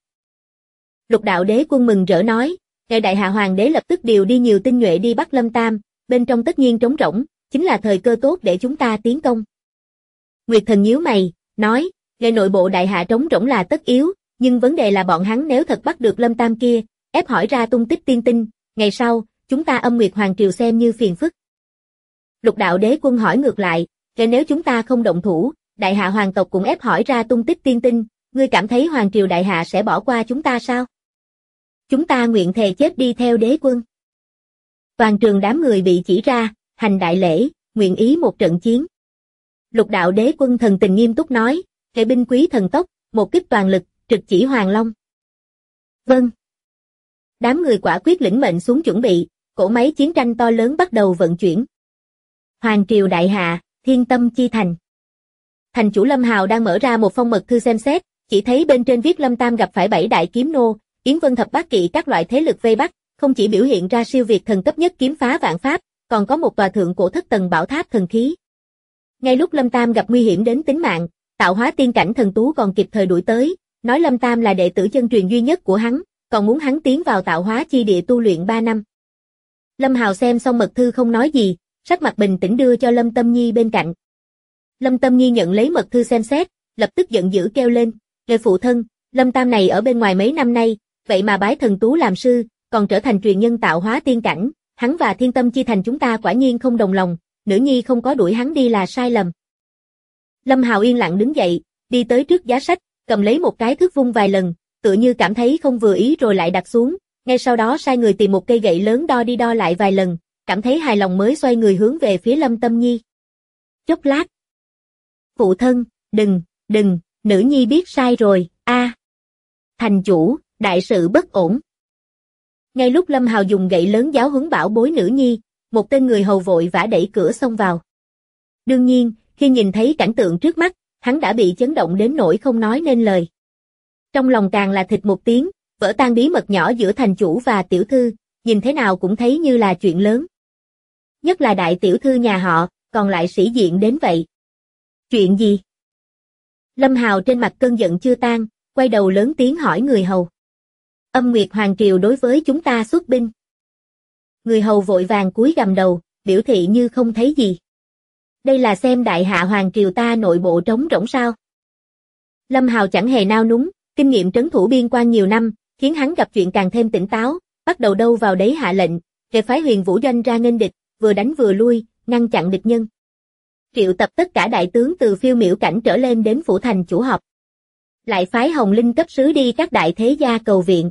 Lục Đạo Đế Quân mừng rỡ nói, ngày đại hạ hoàng đế lập tức điều đi nhiều tinh nhuệ đi bắt Lâm Tam, bên trong tất nhiên trống rỗng, chính là thời cơ tốt để chúng ta tiến công. Nguyệt Thần nhíu mày, nói, ngày nội bộ đại hạ trống rỗng là tất yếu, nhưng vấn đề là bọn hắn nếu thật bắt được Lâm Tam kia, ép hỏi ra tung tích tiên tinh, ngày sau, chúng ta Âm Nguyệt Hoàng Triều xem như phiền phức. Lục Đạo Đế Quân hỏi ngược lại, vậy nếu chúng ta không động thủ, đại hạ hoàng tộc cũng ép hỏi ra tung tích tiên tinh, ngươi cảm thấy Hoàng Triều đại hạ sẽ bỏ qua chúng ta sao? Chúng ta nguyện thề chết đi theo đế quân. Toàn trường đám người bị chỉ ra, hành đại lễ, nguyện ý một trận chiến. Lục Đạo Đế Quân thần tình nghiêm túc nói, kỵ binh quý thần tốc, một kích toàn lực, trực chỉ Hoàng Long. Vâng. Đám người quả quyết lĩnh mệnh xuống chuẩn bị, cỗ máy chiến tranh to lớn bắt đầu vận chuyển. Hoàng Triều đại hạ, Thiên Tâm chi thành. Thành chủ Lâm Hào đang mở ra một phong mật thư xem xét, chỉ thấy bên trên viết Lâm Tam gặp phải 7 đại kiếm nô, Yến Vân thập bát kỵ các loại thế lực vây bắt, không chỉ biểu hiện ra siêu việt thần cấp nhất kiếm phá vạn pháp, còn có một tòa thượng cổ thất tầng bảo tháp thần khí. Ngay lúc Lâm Tam gặp nguy hiểm đến tính mạng, tạo hóa tiên cảnh thần tú còn kịp thời đuổi tới, nói Lâm Tam là đệ tử chân truyền duy nhất của hắn, còn muốn hắn tiến vào tạo hóa chi địa tu luyện 3 năm. Lâm Hào xem xong mật thư không nói gì, sắc mặt bình tĩnh đưa cho Lâm Tâm Nhi bên cạnh. Lâm Tâm Nhi nhận lấy mật thư xem xét, lập tức giận dữ kêu lên, "Người phụ thân, Lâm Tam này ở bên ngoài mấy năm nay, vậy mà bái thần tú làm sư, còn trở thành truyền nhân tạo hóa tiên cảnh, hắn và Thiên Tâm chi thành chúng ta quả nhiên không đồng lòng, nữ nhi không có đuổi hắn đi là sai lầm." Lâm Hào yên lặng đứng dậy, đi tới trước giá sách, cầm lấy một cái thước vung vài lần, tựa như cảm thấy không vừa ý rồi lại đặt xuống, ngay sau đó sai người tìm một cây gậy lớn đo đi đo lại vài lần, cảm thấy hài lòng mới xoay người hướng về phía Lâm Tâm Nhi. Chốc lát. "Phụ thân, đừng, nữ nhi biết sai rồi, thành chủ, đại sự bất ổn." Ngay lúc Lâm Hào dùng gậy lớn giáo huấn bảo bối nữ nhi, một tên người hầu vội vã đẩy cửa xông vào. Đương nhiên, khi nhìn thấy cảnh tượng trước mắt, hắn đã bị chấn động đến nỗi không nói nên lời. Trong lòng càng là thịt một tiếng, vỡ tan bí mật nhỏ giữa thành chủ và tiểu thư, nhìn thế nào cũng thấy như là chuyện lớn. Nhất là đại tiểu thư nhà họ, còn lại sĩ diện đến vậy. Chuyện gì? Lâm Hào trên mặt cơn giận chưa tan, quay đầu lớn tiếng hỏi người hầu. Âm Nguyệt Hoàng Triều đối với chúng ta xuất binh. Người hầu vội vàng cúi gằm đầu, biểu thị như không thấy gì. Đây là xem đại hạ Hoàng Triều ta nội bộ trống rỗng sao? Lâm Hào chẳng hề nao núng, kinh nghiệm trấn thủ biên quan nhiều năm, khiến hắn gặp chuyện càng thêm tỉnh táo, bắt đầu đâu vào đấy hạ lệnh, để phái Huyền Vũ Doanh ra nghênh địch, vừa đánh vừa lui, ngăn chặn địch nhân. Triệu tập tất cả đại tướng từ Phiêu Miểu cảnh trở lên đến phủ thành chủ họp. Lại phái Hồng Linh cấp sứ đi các đại thế gia cầu viện.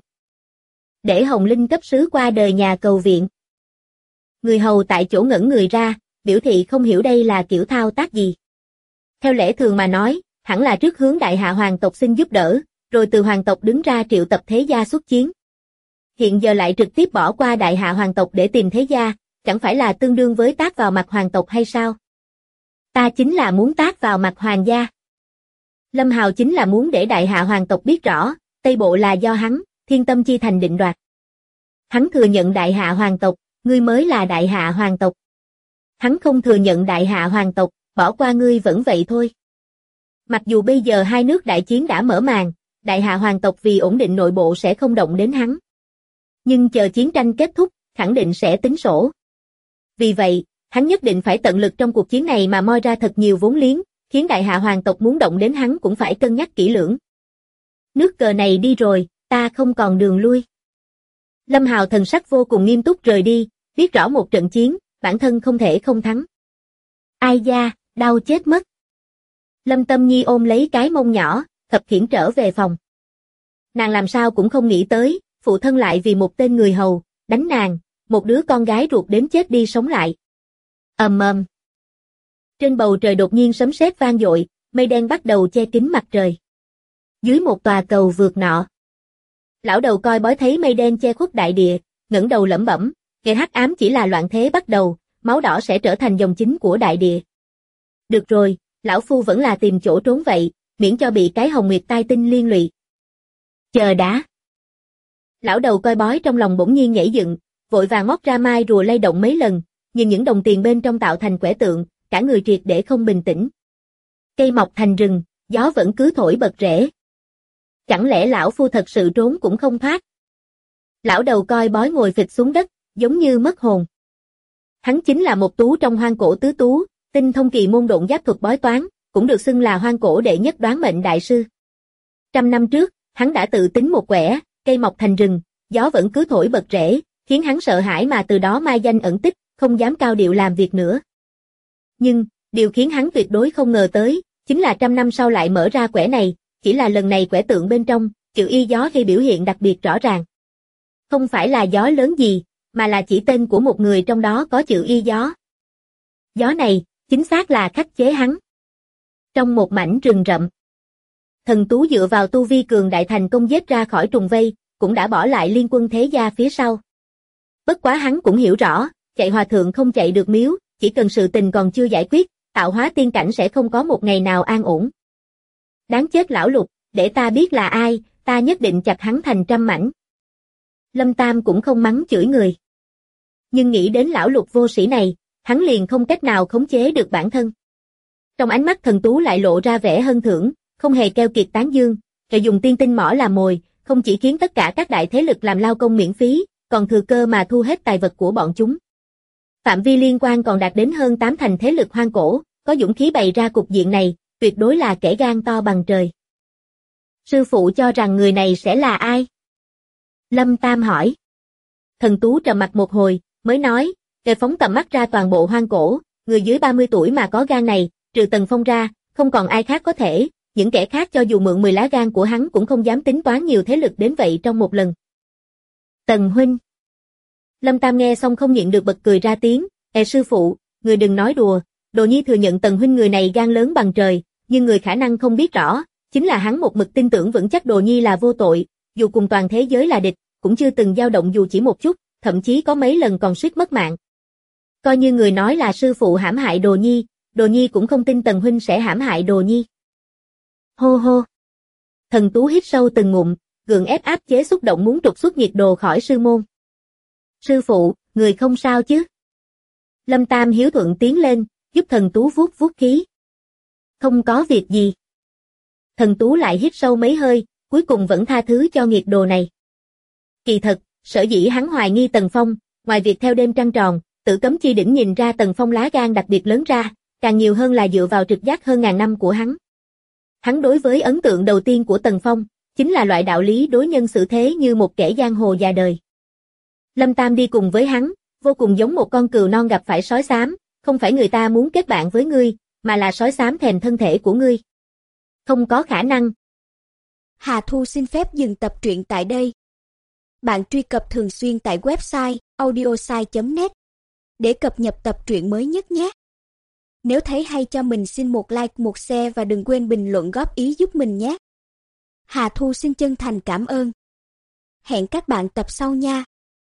Để Hồng Linh cấp sứ qua đời nhà cầu viện. Người hầu tại chỗ ngẩn người ra, biểu thị không hiểu đây là kiểu thao tác gì. Theo lẽ thường mà nói, hẳn là trước hướng đại hạ hoàng tộc xin giúp đỡ, rồi từ hoàng tộc đứng ra triệu tập thế gia xuất chiến. Hiện giờ lại trực tiếp bỏ qua đại hạ hoàng tộc để tìm thế gia, chẳng phải là tương đương với tát vào mặt hoàng tộc hay sao? Ta chính là muốn tát vào mặt hoàng gia. Lâm Hào chính là muốn để đại hạ hoàng tộc biết rõ, Tây Bộ là do hắn, Thiên Tâm Chi Thành định đoạt. Hắn thừa nhận đại hạ hoàng tộc, ngươi mới là đại hạ hoàng tộc. Hắn không thừa nhận đại hạ hoàng tộc, bỏ qua ngươi vẫn vậy thôi. Mặc dù bây giờ hai nước đại chiến đã mở màn, đại hạ hoàng tộc vì ổn định nội bộ sẽ không động đến hắn. Nhưng chờ chiến tranh kết thúc, khẳng định sẽ tính sổ. Vì vậy, hắn nhất định phải tận lực trong cuộc chiến này mà moi ra thật nhiều vốn liếng, khiến đại hạ hoàng tộc muốn động đến hắn cũng phải cân nhắc kỹ lưỡng. Nước cờ này đi rồi, ta không còn đường lui. Lâm Hào thần sắc vô cùng nghiêm túc rời đi, biết rõ một trận chiến, bản thân không thể không thắng. Ai da, đau chết mất. Lâm Tâm Nhi ôm lấy cái mông nhỏ, khập khiễng trở về phòng. Nàng làm sao cũng không nghĩ tới, phụ thân lại vì một tên người hầu, đánh nàng, một đứa con gái ruột đến chết đi sống lại. Ầm ầm. Trên bầu trời đột nhiên sấm sét vang dội, mây đen bắt đầu che kín mặt trời. Dưới một tòa cầu vượt nọ. Lão đầu coi bói thấy mây đen che khuất đại địa, ngẩng đầu lẩm bẩm, ngày hắc ám chỉ là loạn thế bắt đầu, máu đỏ sẽ trở thành dòng chính của đại địa. Được rồi, lão phu vẫn là tìm chỗ trốn vậy, miễn cho bị cái hồng nguyệt tai tinh liên lụy. Chờ đã. Lão đầu coi bói trong lòng bỗng nhiên nhảy dựng, vội vàng móc ra mai rùa lay động mấy lần, nhìn những đồng tiền bên trong tạo thành quẻ tượng, cả người triệt để không bình tĩnh. Cây mọc thành rừng, gió vẫn cứ thổi bật rễ. Chẳng lẽ lão phu thật sự trốn cũng không thoát? Lão đầu coi bói ngồi phịch xuống đất, giống như mất hồn. Hắn chính là một tú trong hoang cổ tứ tú, tinh thông kỳ môn độn giáp thuật bói toán, cũng được xưng là hoang cổ đệ nhất đoán mệnh đại sư. 100 năm trước, hắn đã tự tính một quẻ, cây mọc thành rừng, gió vẫn cứ thổi bật rễ, khiến hắn sợ hãi mà từ đó mai danh ẩn tích, không dám cao điệu làm việc nữa. Nhưng, điều khiến hắn tuyệt đối không ngờ tới, chính là 100 năm sau lại mở ra quẻ này, chỉ là lần này quẻ tượng bên trong, chữ y gió khi biểu hiện đặc biệt rõ ràng. Không phải là gió lớn gì, mà là chỉ tên của một người trong đó có chữ y gió. Gió này, chính xác là khắc chế hắn. Trong một mảnh rừng rậm, Thần Tú dựa vào tu vi cường đại thành công giết ra khỏi trùng vây, cũng đã bỏ lại liên quân thế gia phía sau. Bất quá hắn cũng hiểu rõ, chạy hòa thượng không chạy được miếu, chỉ cần sự tình còn chưa giải quyết, tạo hóa tiên cảnh sẽ không có một ngày nào an ổn. Đáng chết lão Lục, để ta biết là ai, ta nhất định chặt hắn thành trăm mảnh. Lâm Tam cũng không mắng chửi người. Nhưng nghĩ đến lão Lục vô sĩ này, hắn liền không cách nào khống chế được bản thân. Trong ánh mắt Thần Tú lại lộ ra vẻ hân thưởng, không hề keo kiệt tán dương, rồi dùng tiên tinh mỏ làm mồi, không chỉ khiến tất cả các đại thế lực làm lao công miễn phí, còn thừa cơ mà thu hết tài vật của bọn chúng. Phạm vi liên quan còn đạt đến hơn 8 thành thế lực hoang cổ, có dũng khí bày ra cục diện này, tuyệt đối là kẻ gan to bằng trời. Sư phụ cho rằng người này sẽ là ai? Lâm Tam hỏi. Thần Tú trầm mặt một hồi, mới nói, để phóng tầm mắt ra toàn bộ hoang cổ, người dưới 30 tuổi mà có gan này, trừ Tần Phong ra, không còn ai khác có thể, những kẻ khác cho dù mượn 10 lá gan của hắn cũng không dám tính toán nhiều thế lực đến vậy trong một lần. Tần huynh. Lâm Tam nghe xong không nhịn được bật cười ra tiếng, sư phụ, người đừng nói đùa, Đồ Nhi thừa nhận Tần huynh người này gan lớn bằng trời, nhưng người khả năng không biết rõ, chính là hắn một mực tin tưởng vững chắc Đồ Nhi là vô tội, dù cùng toàn thế giới là địch, cũng chưa từng dao động dù chỉ một chút, thậm chí có mấy lần còn suýt mất mạng. Coi như người nói là sư phụ hãm hại Đồ Nhi cũng không tin Tần huynh sẽ hãm hại Đồ Nhi. Hô hô. Thần Tú hít sâu từng ngụm, gượng ép áp chế xúc động muốn trục xuất nhiệt đồ khỏi sư môn. Sư phụ, người không sao chứ? Lâm Tam hiếu thuận tiến lên, giúp thần Tú vuốt vuốt khí. Không có việc gì. Thần Tú lại hít sâu mấy hơi, cuối cùng vẫn tha thứ cho nghiệt đồ này. Kỳ thật, sở dĩ hắn hoài nghi Tần Phong, ngoài việc theo đêm trăng tròn, Tử Cấm Chi Đỉnh nhìn ra Tần Phong lá gan đặc biệt lớn ra, càng nhiều hơn là dựa vào trực giác hơn ngàn năm của hắn. Hắn đối với ấn tượng đầu tiên của Tần Phong, chính là loại đạo lý đối nhân xử thế như một kẻ giang hồ già đời. Lâm Tam đi cùng với hắn, vô cùng giống một con cừu non gặp phải sói xám, không phải người ta muốn kết bạn với ngươi, mà là sói xám thèm thân thể của ngươi. Không có khả năng. Hà Thu xin phép dừng tập truyện tại đây. Bạn truy cập thường xuyên tại website audiosai.net để cập nhật tập truyện mới nhất nhé. Nếu thấy hay cho mình xin một like, một share và đừng quên bình luận góp ý giúp mình nhé. Hà Thu xin chân thành cảm ơn. Hẹn các bạn tập sau nha.